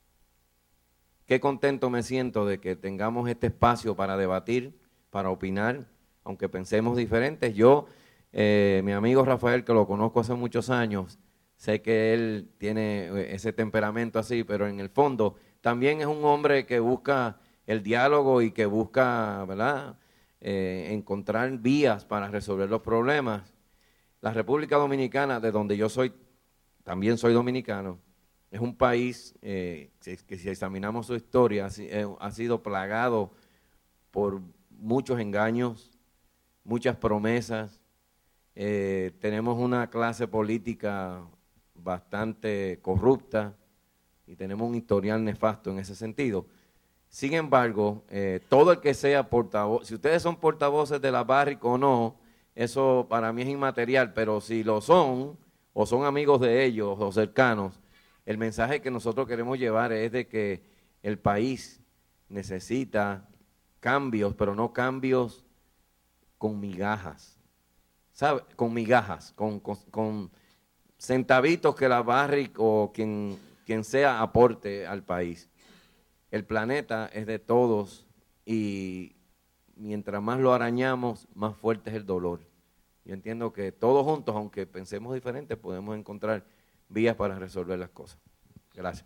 qué contento me siento de que tengamos este espacio para debatir, para opinar, aunque pensemos diferentes. Yo, eh, mi amigo Rafael, que lo conozco hace muchos años, sé que él tiene ese temperamento así, pero en el fondo también es un hombre que busca el diálogo y que busca, ¿verdad?, eh, encontrar vías para resolver los problemas. La República Dominicana, de donde yo soy, también soy dominicano, es un país eh, que si examinamos su historia ha sido plagado por muchos engaños, muchas promesas. Eh, tenemos una clase política bastante corrupta y tenemos un historial nefasto en ese sentido. Sin embargo, eh, todo el que sea portavoz, si ustedes son portavoces de la Barrick o no, eso para mí es inmaterial, pero si lo son, o son amigos de ellos o cercanos, el mensaje que nosotros queremos llevar es de que el país necesita cambios, pero no cambios con migajas, ¿sabe? Con migajas, con, con, con centavitos que la Barrick o quien, quien sea aporte al país. El planeta es de todos y mientras más lo arañamos, más fuerte es el dolor. Yo entiendo que todos juntos, aunque pensemos diferente, podemos encontrar vías para resolver las cosas. Gracias.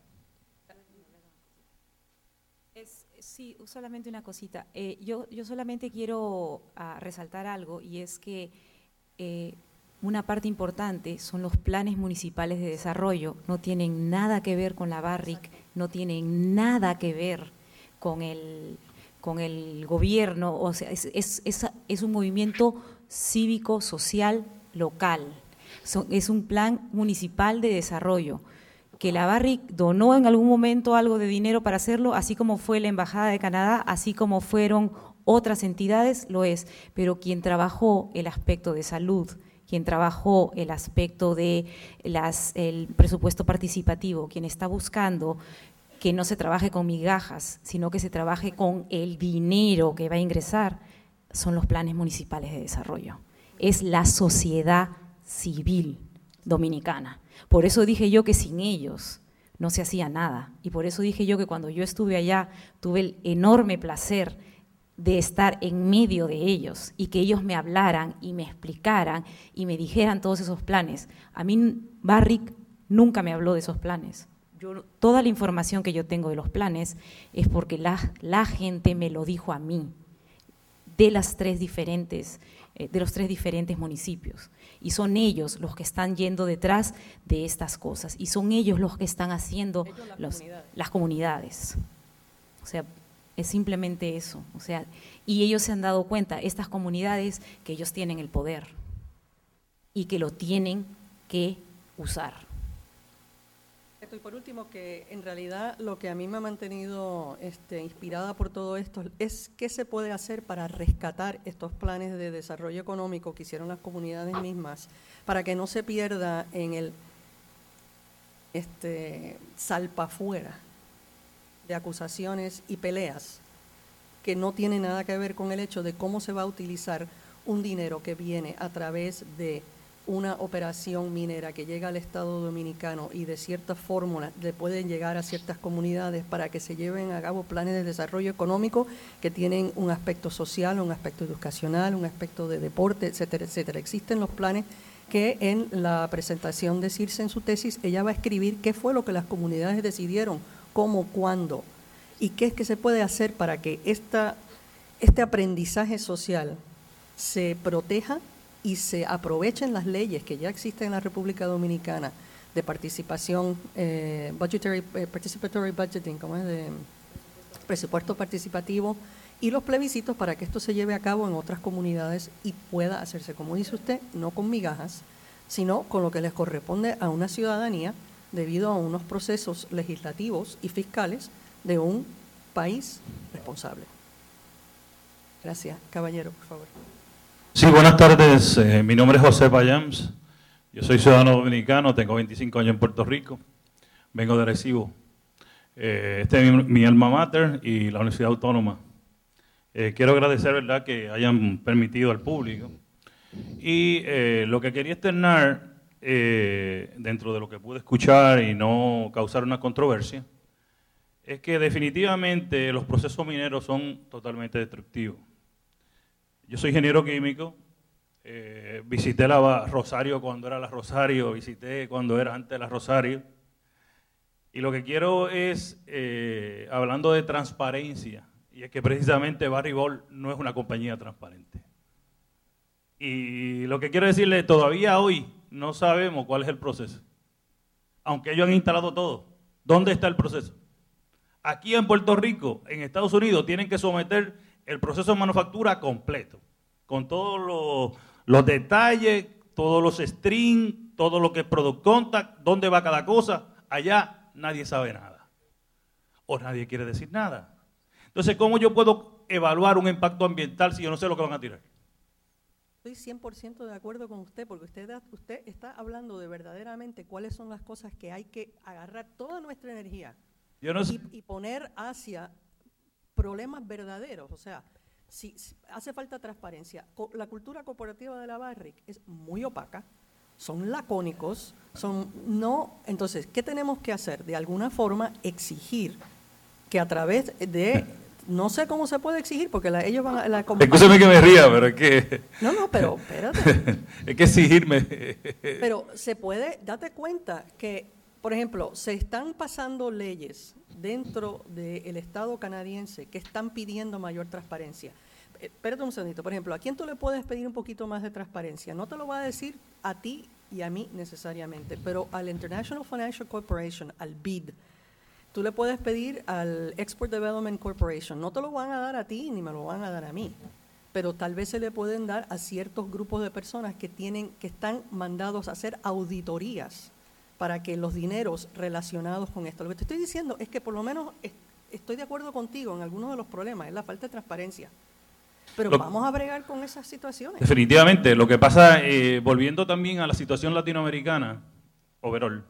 Es, sí, solamente una cosita. Eh, yo, yo solamente quiero uh, resaltar algo, y es que eh, una parte importante son los planes municipales de desarrollo. No tienen nada que ver con la Barrick, no tienen nada que ver con el, con el gobierno. O sea, es, es, es, es un movimiento cívico, social, local. Son, es un plan municipal de desarrollo, que la Barrick donó en algún momento algo de dinero para hacerlo, así como fue la Embajada de Canadá, así como fueron otras entidades, lo es, pero quien trabajó el aspecto de salud, quien trabajó el aspecto de las, el presupuesto participativo, quien está buscando que no se trabaje con migajas, sino que se trabaje con el dinero que va a ingresar, son los planes municipales de desarrollo. Es la sociedad civil dominicana. Por eso dije yo que sin ellos no se hacía nada. Y por eso dije yo que cuando yo estuve allá tuve el enorme placer de estar en medio de ellos y que ellos me hablaran y me explicaran y me dijeran todos esos planes. A mí Barrick nunca me habló de esos planes. Yo, toda la información que yo tengo de los planes es porque la, la gente me lo dijo a mí, de las tres diferentes, eh, de los tres diferentes municipios. Y son ellos los que están yendo detrás de estas cosas. Y son ellos los que están haciendo ellos, las, los, comunidades. las comunidades. O sea, es simplemente eso. O sea, y ellos se han dado cuenta, estas comunidades, que ellos tienen el poder y que lo tienen que usar. Y por último, que en realidad lo que a mí me ha mantenido este, inspirada por todo esto es qué se puede hacer para rescatar estos planes de desarrollo económico que hicieron las comunidades mismas, para que no se pierda en el este, salpafuera de acusaciones y peleas que no tienen nada que ver con el hecho de cómo se va a utilizar un dinero que viene a través de una operación minera que llega al Estado Dominicano y de ciertas fórmulas le pueden llegar a ciertas comunidades para que se lleven a cabo planes de desarrollo económico que tienen un aspecto social, un aspecto educacional, un aspecto de deporte, etcétera, etcétera. Existen los planes que en la presentación de Circe en su tesis, ella va a escribir qué fue lo que las comunidades decidieron, cómo, cuándo, y qué es que se puede hacer para que esta, este aprendizaje social se proteja y se aprovechen las leyes que ya existen en la República Dominicana de participación, eh, budgetary, eh, participatory budgeting, como es de presupuesto participativo, y los plebiscitos para que esto se lleve a cabo en otras comunidades y pueda hacerse, como dice usted, no con migajas, sino con lo que les corresponde a una ciudadanía debido a unos procesos legislativos y fiscales de un país responsable. Gracias. Caballero, por favor. Sí, buenas tardes. Eh, mi nombre es José Payams. Yo soy ciudadano dominicano, tengo veinticinco años en Puerto Rico. Vengo de Arecibo. Eh, este es mi, mi alma mater y la Universidad Autónoma. Eh, quiero agradecer, ¿verdad?, que hayan permitido al público. Y eh, lo que quería externar, eh, dentro de lo que pude escuchar y no causar una controversia, es que definitivamente los procesos mineros son totalmente destructivos. Yo soy ingeniero químico, eh, visité la Rosario cuando era la Rosario, visité cuando era antes la Rosario, y lo que quiero es, eh, hablando de transparencia, y es que precisamente Barrick Gold no es una compañía transparente. Y lo que quiero decirle, todavía hoy no sabemos cuál es el proceso, aunque ellos han instalado todo. ¿Dónde está el proceso? Aquí en Puerto Rico, en Estados Unidos, tienen que someter el proceso de manufactura completo, con todos los, los detalles, todos los strings, todo lo que es product contact, dónde va cada cosa. Allá nadie sabe nada, o nadie quiere decir nada. Entonces, ¿cómo yo puedo evaluar un impacto ambiental si yo no sé lo que van a tirar? Estoy cien por ciento de acuerdo con usted, porque usted, da, usted está hablando de verdaderamente cuáles son las cosas que hay que agarrar toda nuestra energía Yo no sé. y, y poner hacia problemas verdaderos. O sea, si, si hace falta transparencia. Co- la cultura corporativa de la Barrick es muy opaca, son lacónicos, son no. Entonces, ¿qué tenemos que hacer? De alguna forma exigir que a través de, no sé cómo se puede exigir, porque la, ellos van a la compañía- Escúchame que me ría, pero es que... No, no, pero espérate. es que exigirme... Pero se puede, date cuenta que, por ejemplo, se están pasando leyes dentro del Estado canadiense que están pidiendo mayor transparencia. Eh, Espérate un segundito. Por ejemplo, ¿a quién tú le puedes pedir un poquito más de transparencia? No te lo va a decir a ti y a mí necesariamente, pero al International Financial Corporation, al B I D, tú le puedes pedir al Export Development Corporation. No te lo van a dar a ti ni me lo van a dar a mí, pero tal vez se le pueden dar a ciertos grupos de personas que tienen, que están mandados a hacer auditorías para que los dineros relacionados con esto. Lo que te estoy diciendo es que por lo menos es- estoy de acuerdo contigo en algunos de los problemas, es la falta de transparencia. Pero Lo- vamos a bregar con esas situaciones. Definitivamente. Lo que pasa, eh, volviendo también a la situación latinoamericana, overall,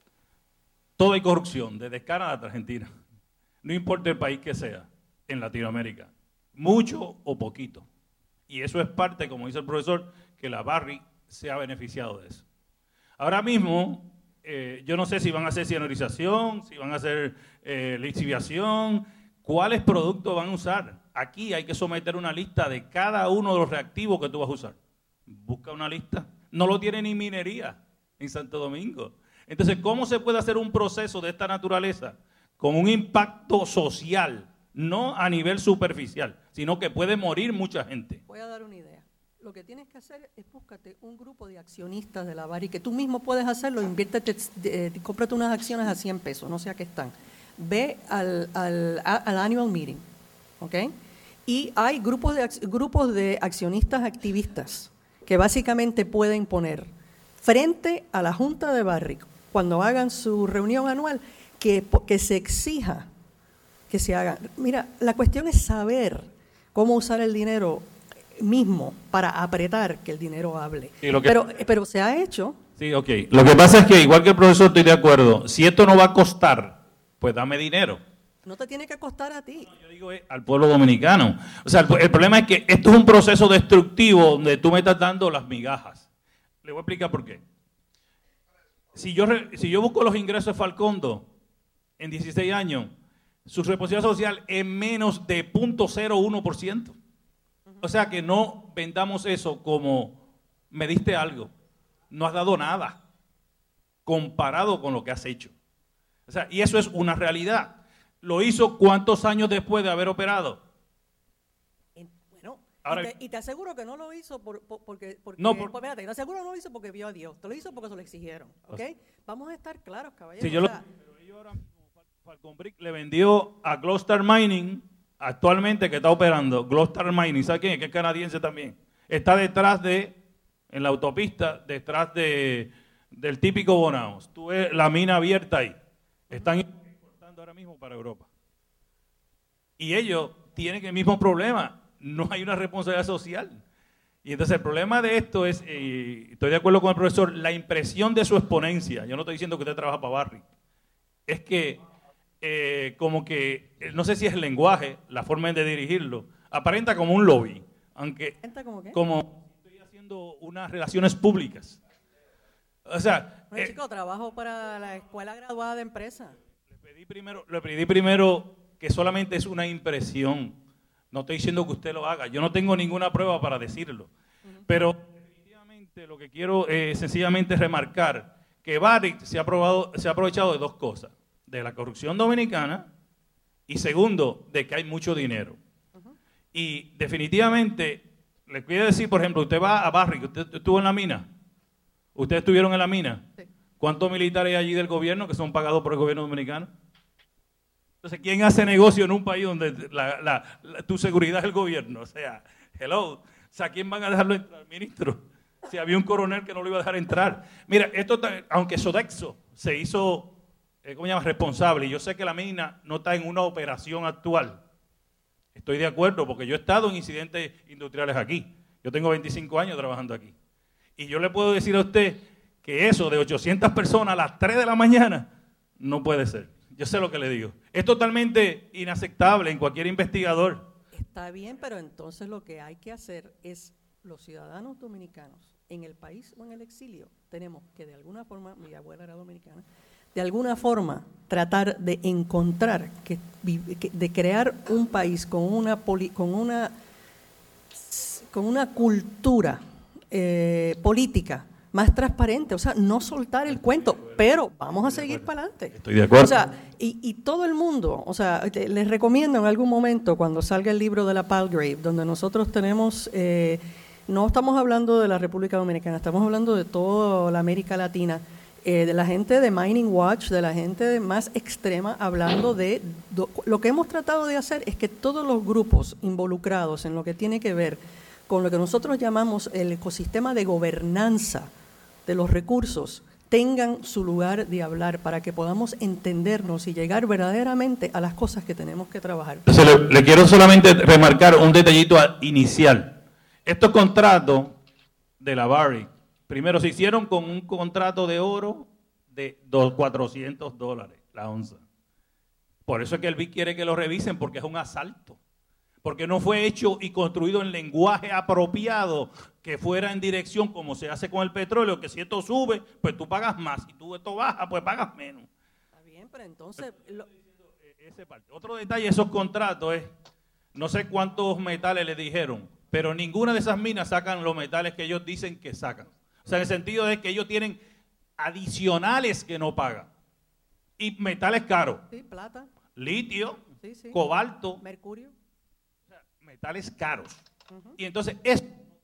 todo hay corrupción, desde Canadá hasta Argentina. No importa el país que sea, en Latinoamérica. Mucho o poquito. Y eso es parte, como dice el profesor, que la Barrick se ha beneficiado de eso. Ahora mismo, eh, yo no sé si van a hacer cianurización, si van a hacer eh, lixiviación, cuáles productos van a usar. Aquí hay que someter una lista de cada uno de los reactivos que tú vas a usar. Busca una lista. No lo tiene ni minería en Santo Domingo. Entonces, ¿cómo se puede hacer un proceso de esta naturaleza con un impacto social, no a nivel superficial, sino que puede morir mucha gente? Voy a dar una idea. Lo que tienes que hacer es búscate un grupo de accionistas de la Barrick, que tú mismo puedes hacerlo, inviértete, eh, cómprate unas acciones a cien pesos, no sé a qué están. Ve al, al, a- al annual meeting, ¿ok? Y hay grupos de, ac- grupos de accionistas activistas que básicamente pueden poner frente a la Junta de Barrick, cuando hagan su reunión anual, que, po- que se exija que se haga. Mira, la cuestión es saber cómo usar el dinero mismo para apretar que el dinero hable. Y lo que- pero, pero se ha hecho. Sí, ok. Lo que pasa es que, igual que el profesor, estoy de acuerdo. Si esto no va a costar, pues dame dinero. No te tiene que costar a ti. Yo digo eh, al pueblo dominicano. O sea, el, el problema es que esto es un proceso destructivo donde tú me estás dando las migajas. Le voy a explicar por qué. Si yo, re- si yo busco los ingresos de Falcondo en dieciséis años, su responsabilidad social es menos de cero punto cero uno por ciento. O sea que no vendamos eso como me diste algo. No has dado nada comparado con lo que has hecho. O sea, y eso es una realidad. ¿Lo hizo cuántos años después de haber operado? En- Bueno, Ahora- y, te, y te aseguro que no lo hizo por, por- porque, porque No, por- pues, espérate, te aseguro que no lo hizo porque vio a Dios, te lo hizo porque se lo exigieron, ¿ok? Vamos a estar claros, caballeros. Sí, yo o lo- sea, pero ellos ahora mismo, Fal- Falcon Brick le vendió a Globestar Mining, actualmente que está operando, Globestar Mining, ¿sabe quién es? Que es canadiense también. Está detrás de, en la autopista, detrás de, del típico Bonao. Tú ves la mina abierta ahí. Están importando ahora mismo para Europa. Y ellos tienen el mismo problema. No hay una responsabilidad social. Y entonces el problema de esto es, eh, estoy de acuerdo con el profesor, la impresión de su exponencia. Yo no estoy diciendo que usted trabaja para Barrick. Es que eh, como que, eh, no sé si es el lenguaje, la forma de dirigirlo, aparenta como un lobby, aunque ¿cuenta como qué? como estoy haciendo unas relaciones públicas. O sea, Bueno, eh, chico, trabajo para la Escuela Graduada de Empresa. le pedí primero, le pedí primero que solamente es una impresión. No estoy diciendo que usted lo haga. Yo no tengo ninguna prueba para decirlo. Pero definitivamente lo que quiero eh, sencillamente remarcar que Barrick se ha, probado, se ha aprovechado de dos cosas. De la corrupción dominicana y segundo, de que hay mucho dinero. Y definitivamente, les quiero decir, por ejemplo, usted va a Barrick, usted estuvo en la mina. ¿Ustedes estuvieron en la mina? Sí. ¿Cuántos militares hay allí del gobierno que son pagados por el gobierno dominicano? Entonces, ¿quién hace negocio en un país donde la, la, la, tu seguridad es el gobierno? O sea, hello. O sea, ¿quién van a dejarlo entrar, ministro? Si había un coronel que no lo iba a dejar entrar. Mira, esto, aunque Sodexo se hizo, eh, ¿cómo se llama?, responsable, y yo sé que la mina no está en una operación actual. Estoy de acuerdo, porque yo he estado en incidentes industriales aquí. Yo tengo veinticinco años trabajando aquí. Y yo le puedo decir a usted que eso de ochocientas personas a las tres de la mañana no puede ser. Yo sé lo que le digo. Es totalmente inaceptable en cualquier investigador. Está bien, pero entonces lo que hay que hacer es, los ciudadanos dominicanos en el país o en el exilio, tenemos que de alguna forma, mi abuela era dominicana, de alguna forma tratar de encontrar, que, de crear un país con una, poli, con una, con una cultura eh, política más transparente, o sea, no soltar el cuento, pero vamos a seguir para adelante. Estoy de acuerdo. O sea, y, y todo el mundo, o sea, les recomiendo en algún momento cuando salga el libro de la Palgrave, donde nosotros tenemos, eh, no estamos hablando de la República Dominicana, estamos hablando de toda la América Latina, eh, de la gente de Mining Watch, de la gente de más extrema, hablando de, do, lo que hemos tratado de hacer es que todos los grupos involucrados en lo que tiene que ver con lo que nosotros llamamos el ecosistema de gobernanza de los recursos, tengan su lugar de hablar para que podamos entendernos y llegar verdaderamente a las cosas que tenemos que trabajar. Entonces, le, le quiero solamente remarcar un detallito inicial. Estos contratos de la Barrick, primero se hicieron con un contrato de oro de cuatrocientos dólares la onza. Por eso es que el B I C quiere que lo revisen, porque es un asalto. Porque no fue hecho y construido en lenguaje apropiado que fuera en dirección como se hace con el petróleo, que si esto sube, pues tú pagas más, si tú esto baja, pues pagas menos. Está bien, pero entonces... Lo... Ese parte. Otro detalle de esos contratos es, no sé cuántos metales le dijeron, pero ninguna de esas minas sacan los metales que ellos dicen que sacan. O sea, en el sentido de que ellos tienen adicionales que no pagan. Y metales caros. Sí, plata. Litio, sí, sí. cobalto. Mercurio. Metales caros. Uh-huh. Y entonces eso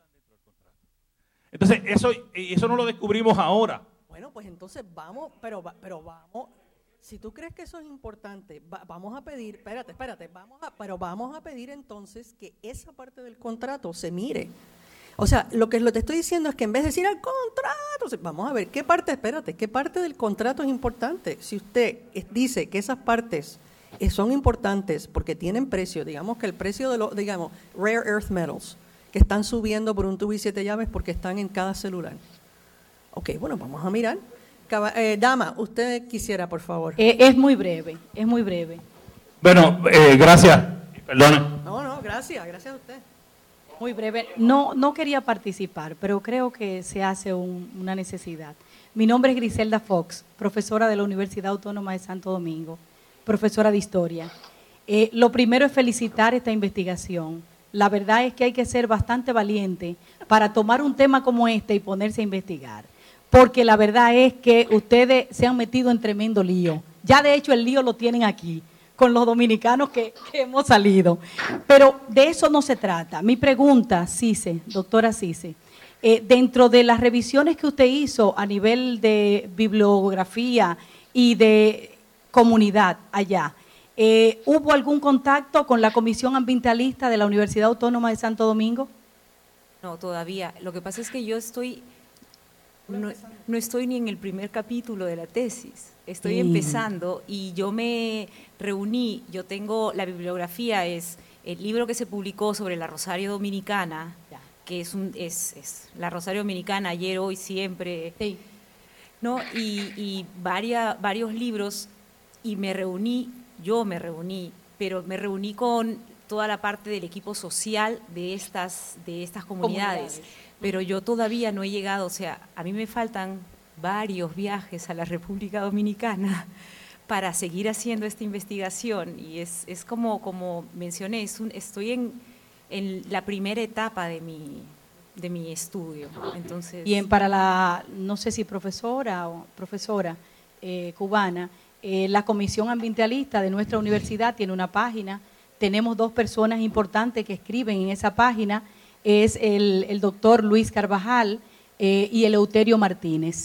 entonces eso y eso no lo descubrimos ahora. Bueno, pues entonces vamos, pero pero vamos, si tú crees que eso es importante, va, vamos a pedir, espérate, espérate, vamos a, pero vamos a pedir entonces que esa parte del contrato se mire. O sea, lo que lo te estoy diciendo es que en vez de decir al contrato, vamos a ver qué parte, espérate, qué parte del contrato es importante. Si usted dice que esas partes son importantes porque tienen precio, digamos que el precio de los, digamos, rare earth metals, que están subiendo por un tubo y siete llaves porque están en cada celular. Ok, bueno, vamos a mirar. Caba, eh, dama, usted quisiera, por favor. Eh, es muy breve, es muy breve. Bueno, eh, gracias. Perdón. No, no, gracias, gracias a usted. Muy breve. No, no quería participar, pero creo que se hace un, una necesidad. Mi nombre es Griselda Fox, profesora de la Universidad Autónoma de Santo Domingo, profesora de Historia. Eh, lo primero es felicitar esta investigación. La verdad es que hay que ser bastante valiente para tomar un tema como este y ponerse a investigar. Porque la verdad es que ustedes se han metido en tremendo lío. Ya de hecho el lío lo tienen aquí, con los dominicanos que, que hemos salido. Pero de eso no se trata. Mi pregunta, Cise, doctora Cise, eh, dentro de las revisiones que usted hizo a nivel de bibliografía y de comunidad allá, eh, ¿hubo algún contacto con la Comisión Ambientalista de la Universidad Autónoma de Santo Domingo? No, todavía. Lo que pasa es que yo estoy, no, no estoy ni en el primer capítulo de la tesis. Estoy sí. empezando y yo me reuní, yo tengo, la bibliografía es el libro que se publicó sobre la Rosario Dominicana, ya. que es, un, es, es la Rosario Dominicana, ayer, hoy, siempre, sí. ¿no? y, y varia, varios libros, y me reuní, yo me reuní, pero me reuní con toda la parte del equipo social de estas, de estas comunidades, comunidades, pero yo todavía no he llegado, o sea, a mí me faltan varios viajes a la República Dominicana para seguir haciendo esta investigación y es, es como, como mencioné, es un, estoy en, en la primera etapa de mi, de mi estudio. Entonces, y en, para la, no sé si profesora o profesora eh, cubana, eh, la Comisión Ambientalista de nuestra universidad tiene una página, tenemos dos personas importantes que escriben en esa página, es el, el doctor Luis Carvajal eh, y Eleuterio Martínez.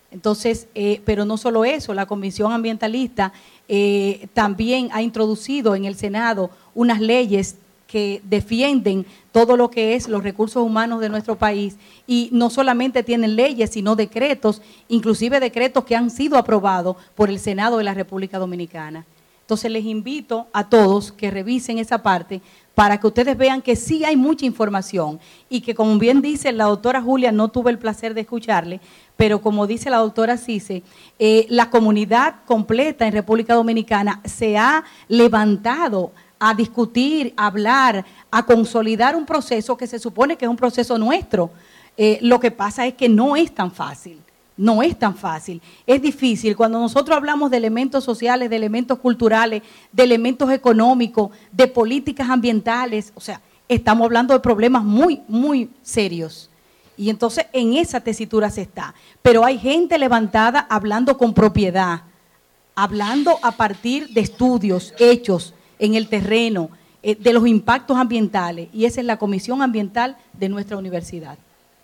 Entonces, eh, pero no solo eso, la Comisión Ambientalista eh, también ha introducido en el Senado unas leyes que defienden todo lo que es los recursos humanos de nuestro país, y no solamente tienen leyes, sino decretos, inclusive decretos que han sido aprobados por el Senado de la República Dominicana. Entonces les invito a todos que revisen esa parte para que ustedes vean que sí hay mucha información y que, como bien dice la doctora Julia, no tuve el placer de escucharle, pero como dice la doctora Cise, eh, la comunidad completa en República Dominicana se ha levantado a discutir, a hablar, a consolidar un proceso que se supone que es un proceso nuestro. Eh, lo que pasa es que no es tan fácil, no es tan fácil. Es difícil cuando nosotros hablamos de elementos sociales, de elementos culturales, de elementos económicos, de políticas ambientales. O sea, estamos hablando de problemas muy, muy serios. Y entonces en esa tesitura se está. Pero hay gente levantada hablando con propiedad, hablando a partir de estudios, hechos, en el terreno, eh, de los impactos ambientales, y esa es la Comisión Ambiental de nuestra universidad.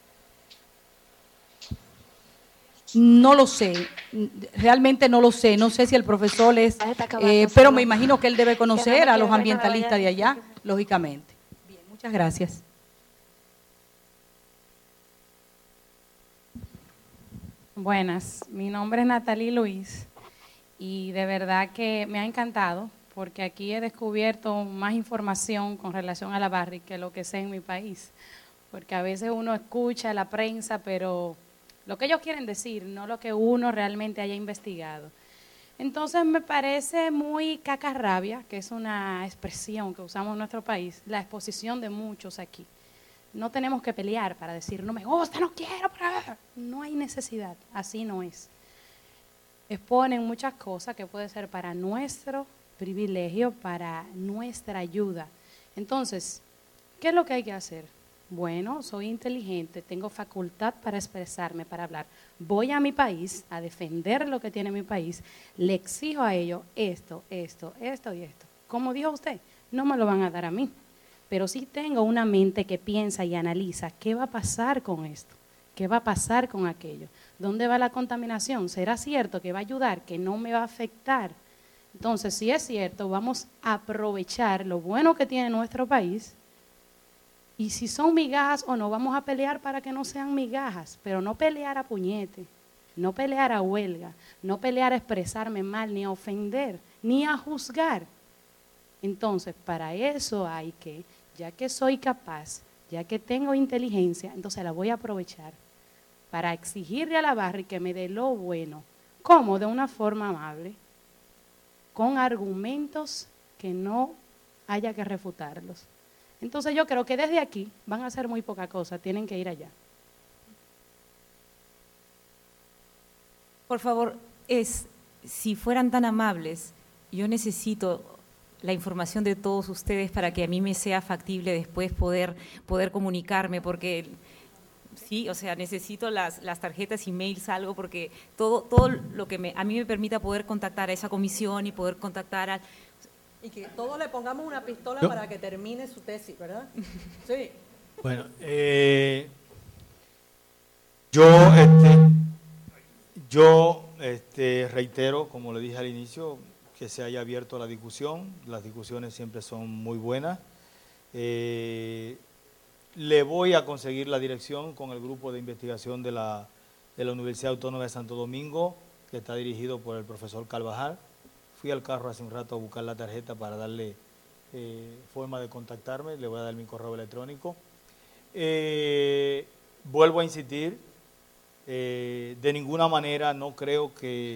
No lo sé, realmente no lo sé, no sé si el profesor es, eh, pero me imagino que él debe conocer a los ambientalistas de allá, lógicamente. Bien, muchas gracias. Buenas, mi nombre es Natalie Luis y de verdad que me ha encantado, porque aquí he descubierto más información con relación a la Barrick que lo que sé en mi país, porque a veces uno escucha la prensa, pero lo que ellos quieren decir, no lo que uno realmente haya investigado. Entonces me parece muy cacarrabia, que es una expresión que usamos en nuestro país, la exposición de muchos aquí. No tenemos que pelear para decir, no me gusta, no quiero, no hay necesidad, así no es. Exponen muchas cosas que puede ser para nuestro privilegio, para nuestra ayuda. Entonces, ¿qué es lo que hay que hacer? Bueno, soy inteligente, tengo facultad para expresarme, para hablar. Voy a mi país a defender lo que tiene mi país, le exijo a ellos esto, esto, esto y esto. Como dijo usted, no me lo van a dar a mí, pero sí tengo una mente que piensa y analiza qué va a pasar con esto, qué va a pasar con aquello, dónde va la contaminación, ¿será cierto que va a ayudar, que no me va a afectar? Entonces, si es cierto, vamos a aprovechar lo bueno que tiene nuestro país, y si son migajas o no, vamos a pelear para que no sean migajas, pero no pelear a puñete, no pelear a huelga, no pelear a expresarme mal, ni a ofender, ni a juzgar. Entonces, para eso hay que, ya que soy capaz, ya que tengo inteligencia, entonces la voy a aprovechar para exigirle a la Barrick que me dé lo bueno. ¿Cómo? De una forma amable, con argumentos que no haya que refutarlos. Entonces yo creo que desde aquí van a hacer muy poca cosa, tienen que ir allá. Por favor, es, si fueran tan amables, yo necesito la información de todos ustedes para que a mí me sea factible después poder, poder comunicarme, porque sí, o sea, necesito las, las tarjetas, emails, algo, porque todo, todo lo que me, a mí me permita poder contactar a esa comisión y poder contactar a... Y que todos le pongamos una pistola Yo, para que termine su tesis, ¿verdad? Sí. Bueno, eh, yo, este, yo este, reitero, como le dije al inicio, que se haya abierto la discusión. Las discusiones siempre son muy buenas. Eh, le voy a conseguir la dirección con el grupo de investigación de la, de la Universidad Autónoma de Santo Domingo, que está dirigido por el profesor Carvajal. Fui al carro hace un rato a buscar la tarjeta para darle eh, forma de contactarme, le voy a dar mi correo electrónico. Eh, vuelvo a insistir, eh, de ninguna manera no creo que,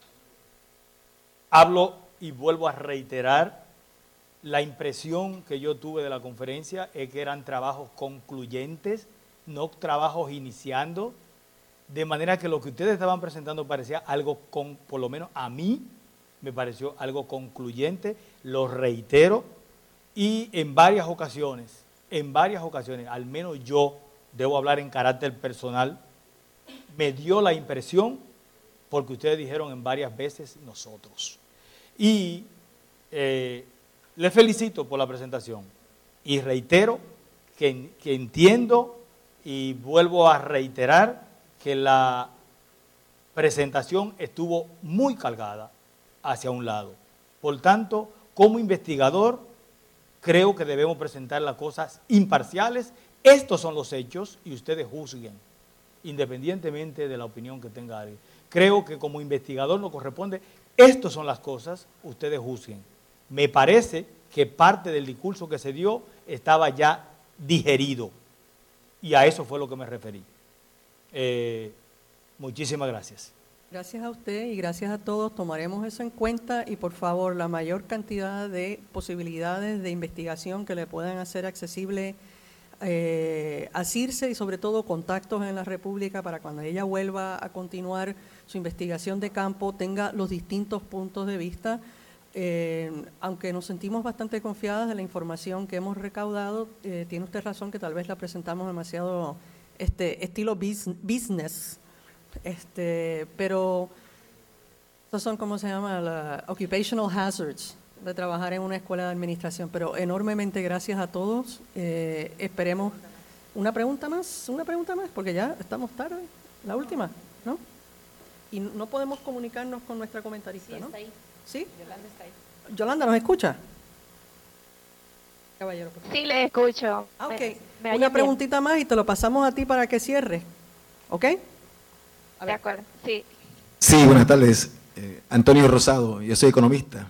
hablo y vuelvo a reiterar, la impresión que yo tuve de la conferencia es que eran trabajos concluyentes, no trabajos iniciando, de manera que lo que ustedes estaban presentando parecía algo, con, por lo menos a mí, me pareció algo concluyente, lo reitero, y en varias ocasiones, en varias ocasiones, al menos yo debo hablar en carácter personal, me dio la impresión, porque ustedes dijeron en varias veces nosotros. Y eh, les felicito por la presentación, y reitero que, que entiendo y vuelvo a reiterar que la presentación estuvo muy cargada hacia un lado. Por tanto, como investigador, creo que debemos presentar las cosas imparciales. Estos son los hechos y ustedes juzguen, independientemente de la opinión que tenga alguien. Creo que como investigador nos corresponde, estas son las cosas, ustedes juzguen. Me parece que parte del discurso que se dio estaba ya digerido y a eso fue lo que me referí. Eh, muchísimas gracias. Gracias a usted y gracias a todos. Tomaremos eso en cuenta y por favor la mayor cantidad de posibilidades de investigación que le puedan hacer accesible eh, a Circe y sobre todo contactos en la República para cuando ella vuelva a continuar su investigación de campo tenga los distintos puntos de vista. Eh, aunque nos sentimos bastante confiadas de la información que hemos recaudado, eh, tiene usted razón que tal vez la presentamos demasiado este, estilo business. Este, pero estos son, ¿cómo se llama? La occupational hazards de trabajar en una escuela de administración. Pero enormemente gracias a todos. Eh, esperemos una pregunta más, una pregunta más, porque ya estamos tarde. La última, ¿no? Y no podemos comunicarnos con nuestra comentarista, ¿no? Sí, está ahí. ¿Sí? Yolanda está ahí. Yolanda, ¿nos escucha? Caballero, por favor. Sí, le escucho. Ah, ok. Me- me Una oyen preguntita más y te lo pasamos a ti para que cierres. ¿Ok? bien. De acuerdo, sí. Sí, buenas tardes. Eh, Antonio Rosado, yo soy economista.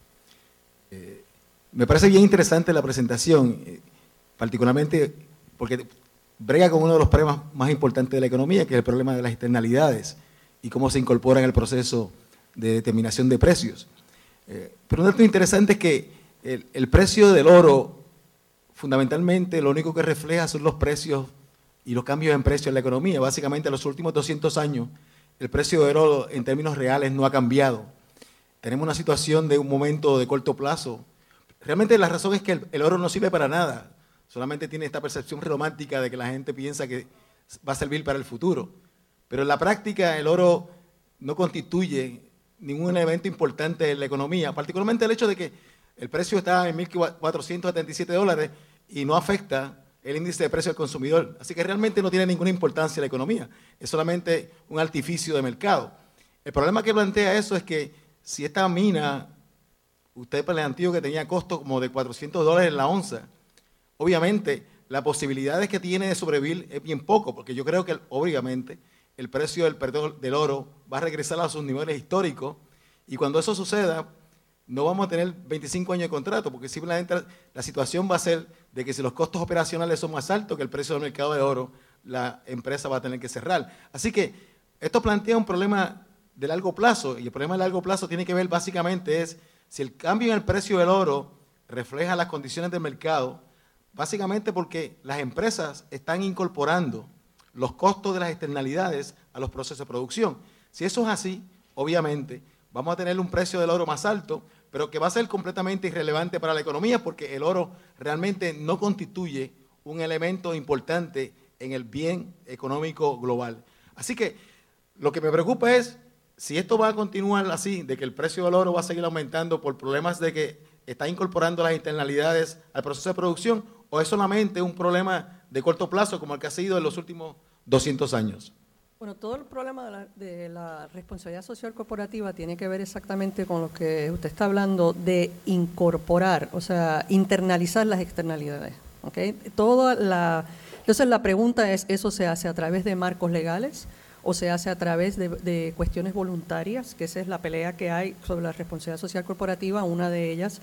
Eh, me parece bien interesante la presentación, eh, particularmente porque brega con uno de los problemas más importantes de la economía, que es el problema de las externalidades y cómo se incorpora en el proceso de determinación de precios. Eh, pero un dato interesante es que el, el precio del oro, fundamentalmente, lo único que refleja son los precios y los cambios en precios en la economía. Básicamente, en los últimos doscientos años, el precio del oro en términos reales no ha cambiado. Tenemos una situación de un momento de corto plazo. Realmente la razón es que el, el oro no sirve para nada. Solamente tiene esta percepción romántica de que la gente piensa que va a servir para el futuro. Pero en la práctica el oro no constituye ningún elemento importante en la economía, particularmente el hecho de que el precio está en mil cuatrocientos setenta y siete dólares y no afecta el índice de precio del consumidor. Así que realmente no tiene ninguna importancia en la economía, es solamente un artificio de mercado. El problema que plantea eso es que si esta mina, usted planteó que tenía costo como de cuatrocientos dólares en la onza, obviamente las posibilidades que tiene de sobrevivir es bien poco, porque yo creo que obviamente el precio del, perdón, del oro va a regresar a sus niveles históricos y cuando eso suceda no vamos a tener veinticinco años de contrato, porque simplemente la situación va a ser de que si los costos operacionales son más altos que el precio del mercado de oro, la empresa va a tener que cerrar. Así que esto plantea un problema de largo plazo y el problema de largo plazo tiene que ver básicamente es si el cambio en el precio del oro refleja las condiciones del mercado, básicamente porque las empresas están incorporando los costos de las externalidades a los procesos de producción. Si eso es así, obviamente, vamos a tener un precio del oro más alto, pero que va a ser completamente irrelevante para la economía porque el oro realmente no constituye un elemento importante en el bien económico global. Así que lo que me preocupa es si esto va a continuar así, de que el precio del oro va a seguir aumentando por problemas de que está incorporando las externalidades al proceso de producción, o es solamente un problema de corto plazo como el que ha sido en los últimos doscientos años. Bueno, todo el problema de la, de la responsabilidad social corporativa tiene que ver exactamente con lo que usted está hablando de incorporar, o sea, internalizar las externalidades. ¿Okay? Toda la, entonces la pregunta es, ¿eso se hace a través de marcos legales o se hace a través de, de cuestiones voluntarias? Que esa es la pelea que hay sobre la responsabilidad social corporativa, una de ellas.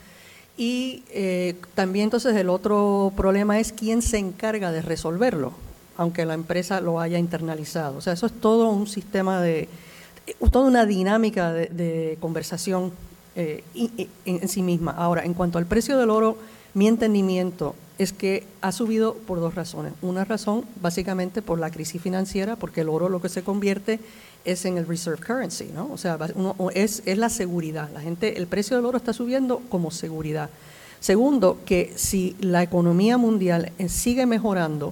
Y eh, también entonces el otro problema es quién se encarga de resolverlo, aunque la empresa lo haya internalizado. O sea, eso es todo un sistema de, toda una dinámica de, de conversación eh, en, en sí misma. Ahora, en cuanto al precio del oro, mi entendimiento es que ha subido por dos razones. Una razón, básicamente, por la crisis financiera, porque el oro lo que se convierte es en el reserve currency, ¿no? O sea, uno, es, es la seguridad. La gente, el precio del oro está subiendo como seguridad. Segundo, que si la economía mundial sigue mejorando,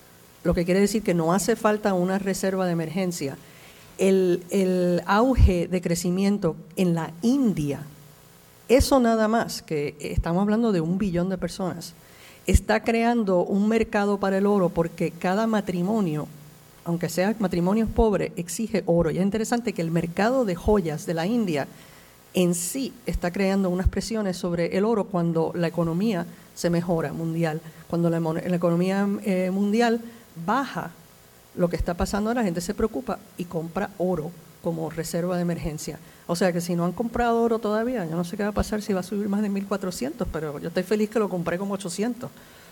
lo que quiere decir que no hace falta una reserva de emergencia. El, el auge de crecimiento en la India, eso nada más, que estamos hablando de un billón de personas, está creando un mercado para el oro porque cada matrimonio aunque sea matrimonios pobres, exige oro. Y es interesante que el mercado de joyas de la India en sí está creando unas presiones sobre el oro cuando la economía se mejora mundial. Cuando la, la economía eh, mundial baja, lo que está pasando, la gente se preocupa y compra oro como reserva de emergencia. O sea que si no han comprado oro todavía, yo no sé qué va a pasar si va a subir más de mil cuatrocientos, pero yo estoy feliz que lo compré como ochocientos.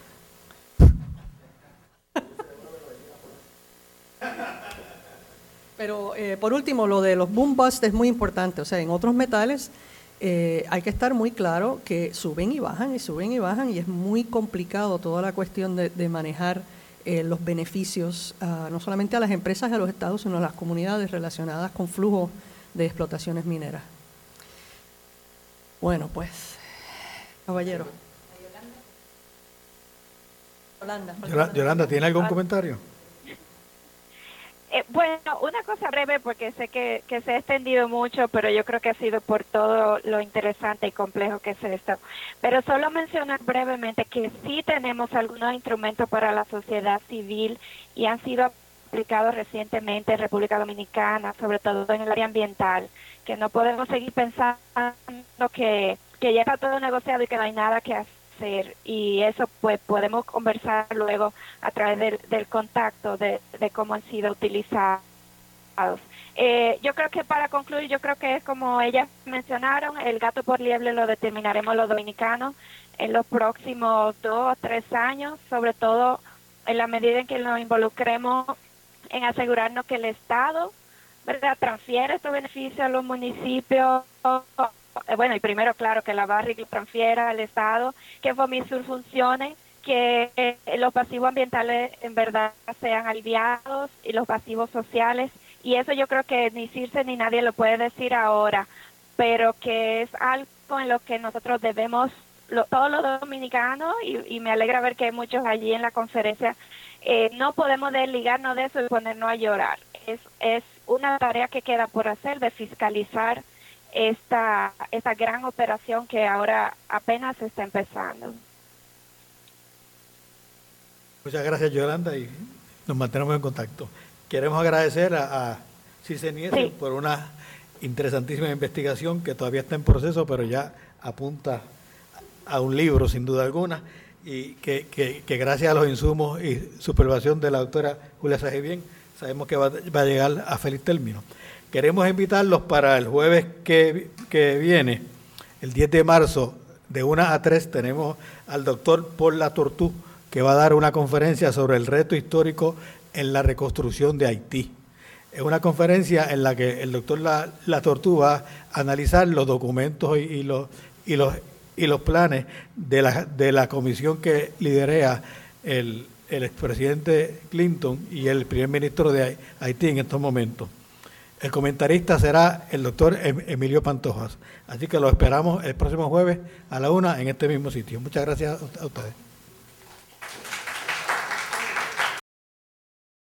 Pero eh, por último, lo de los boom bust es muy importante. O sea, en otros metales eh, hay que estar muy claro que suben y bajan y suben y bajan y es muy complicado toda la cuestión de, de manejar eh, los beneficios, uh, no solamente a las empresas y a los estados, sino a las comunidades relacionadas con flujos de explotaciones mineras. Bueno, pues, caballero. Yolanda, Yolanda, Yolanda ¿tiene algún comentario? Eh, bueno, una cosa breve porque sé que, que se ha extendido mucho, pero yo creo que ha sido por todo lo interesante y complejo que es esto. Pero solo mencionar brevemente que sí tenemos algunos instrumentos para la sociedad civil y han sido aplicados recientemente en República Dominicana, sobre todo en el área ambiental, que no podemos seguir pensando que, que ya está todo negociado y que no hay nada que hacer. Y eso pues podemos conversar luego a través del, del contacto de, de cómo han sido utilizados. Eh, yo creo que para concluir, yo creo que es como ellas mencionaron, el gato por liebre lo determinaremos los dominicanos en los próximos dos o tres años, sobre todo en la medida en que nos involucremos en asegurarnos que el Estado, ¿verdad?, transfiere estos beneficios a los municipios. Bueno, y primero, claro, que la Barrick transfiera al Estado, que FOMISUR funcione, que eh, los pasivos ambientales en verdad sean aliviados y los pasivos sociales. Y eso yo creo que ni Circe ni nadie lo puede decir ahora, pero que es algo en lo que nosotros debemos, lo, todos los dominicanos, y, y me alegra ver que hay muchos allí en la conferencia, eh, no podemos desligarnos de eso y ponernos a llorar. Es, es una tarea que queda por hacer de fiscalizar esta esta gran operación que ahora apenas está empezando. Muchas gracias, Yolanda, y nos mantenemos en contacto. Queremos agradecer a, a Circe Nielsen sí. por una interesantísima investigación que todavía está en proceso, pero ya apunta a un libro, sin duda alguna, y que, que, que gracias a los insumos y supervisión de la doctora Julia Sajibien, sabemos que va, va a llegar a feliz término. Queremos invitarlos para el jueves que, que viene, el diez de marzo, de una a tres, tenemos al doctor Paul Latortú, que va a dar una conferencia sobre el reto histórico en la reconstrucción de Haití. Es una conferencia en la que el doctor Latortú va a analizar los documentos y, y, los, y, los, y los planes de la, de la comisión que liderea el, el expresidente Clinton y el primer ministro de Haití en estos momentos. El comentarista será el doctor Emilio Pantojas. Así que lo esperamos el próximo jueves a la una en este mismo sitio. Muchas gracias a ustedes.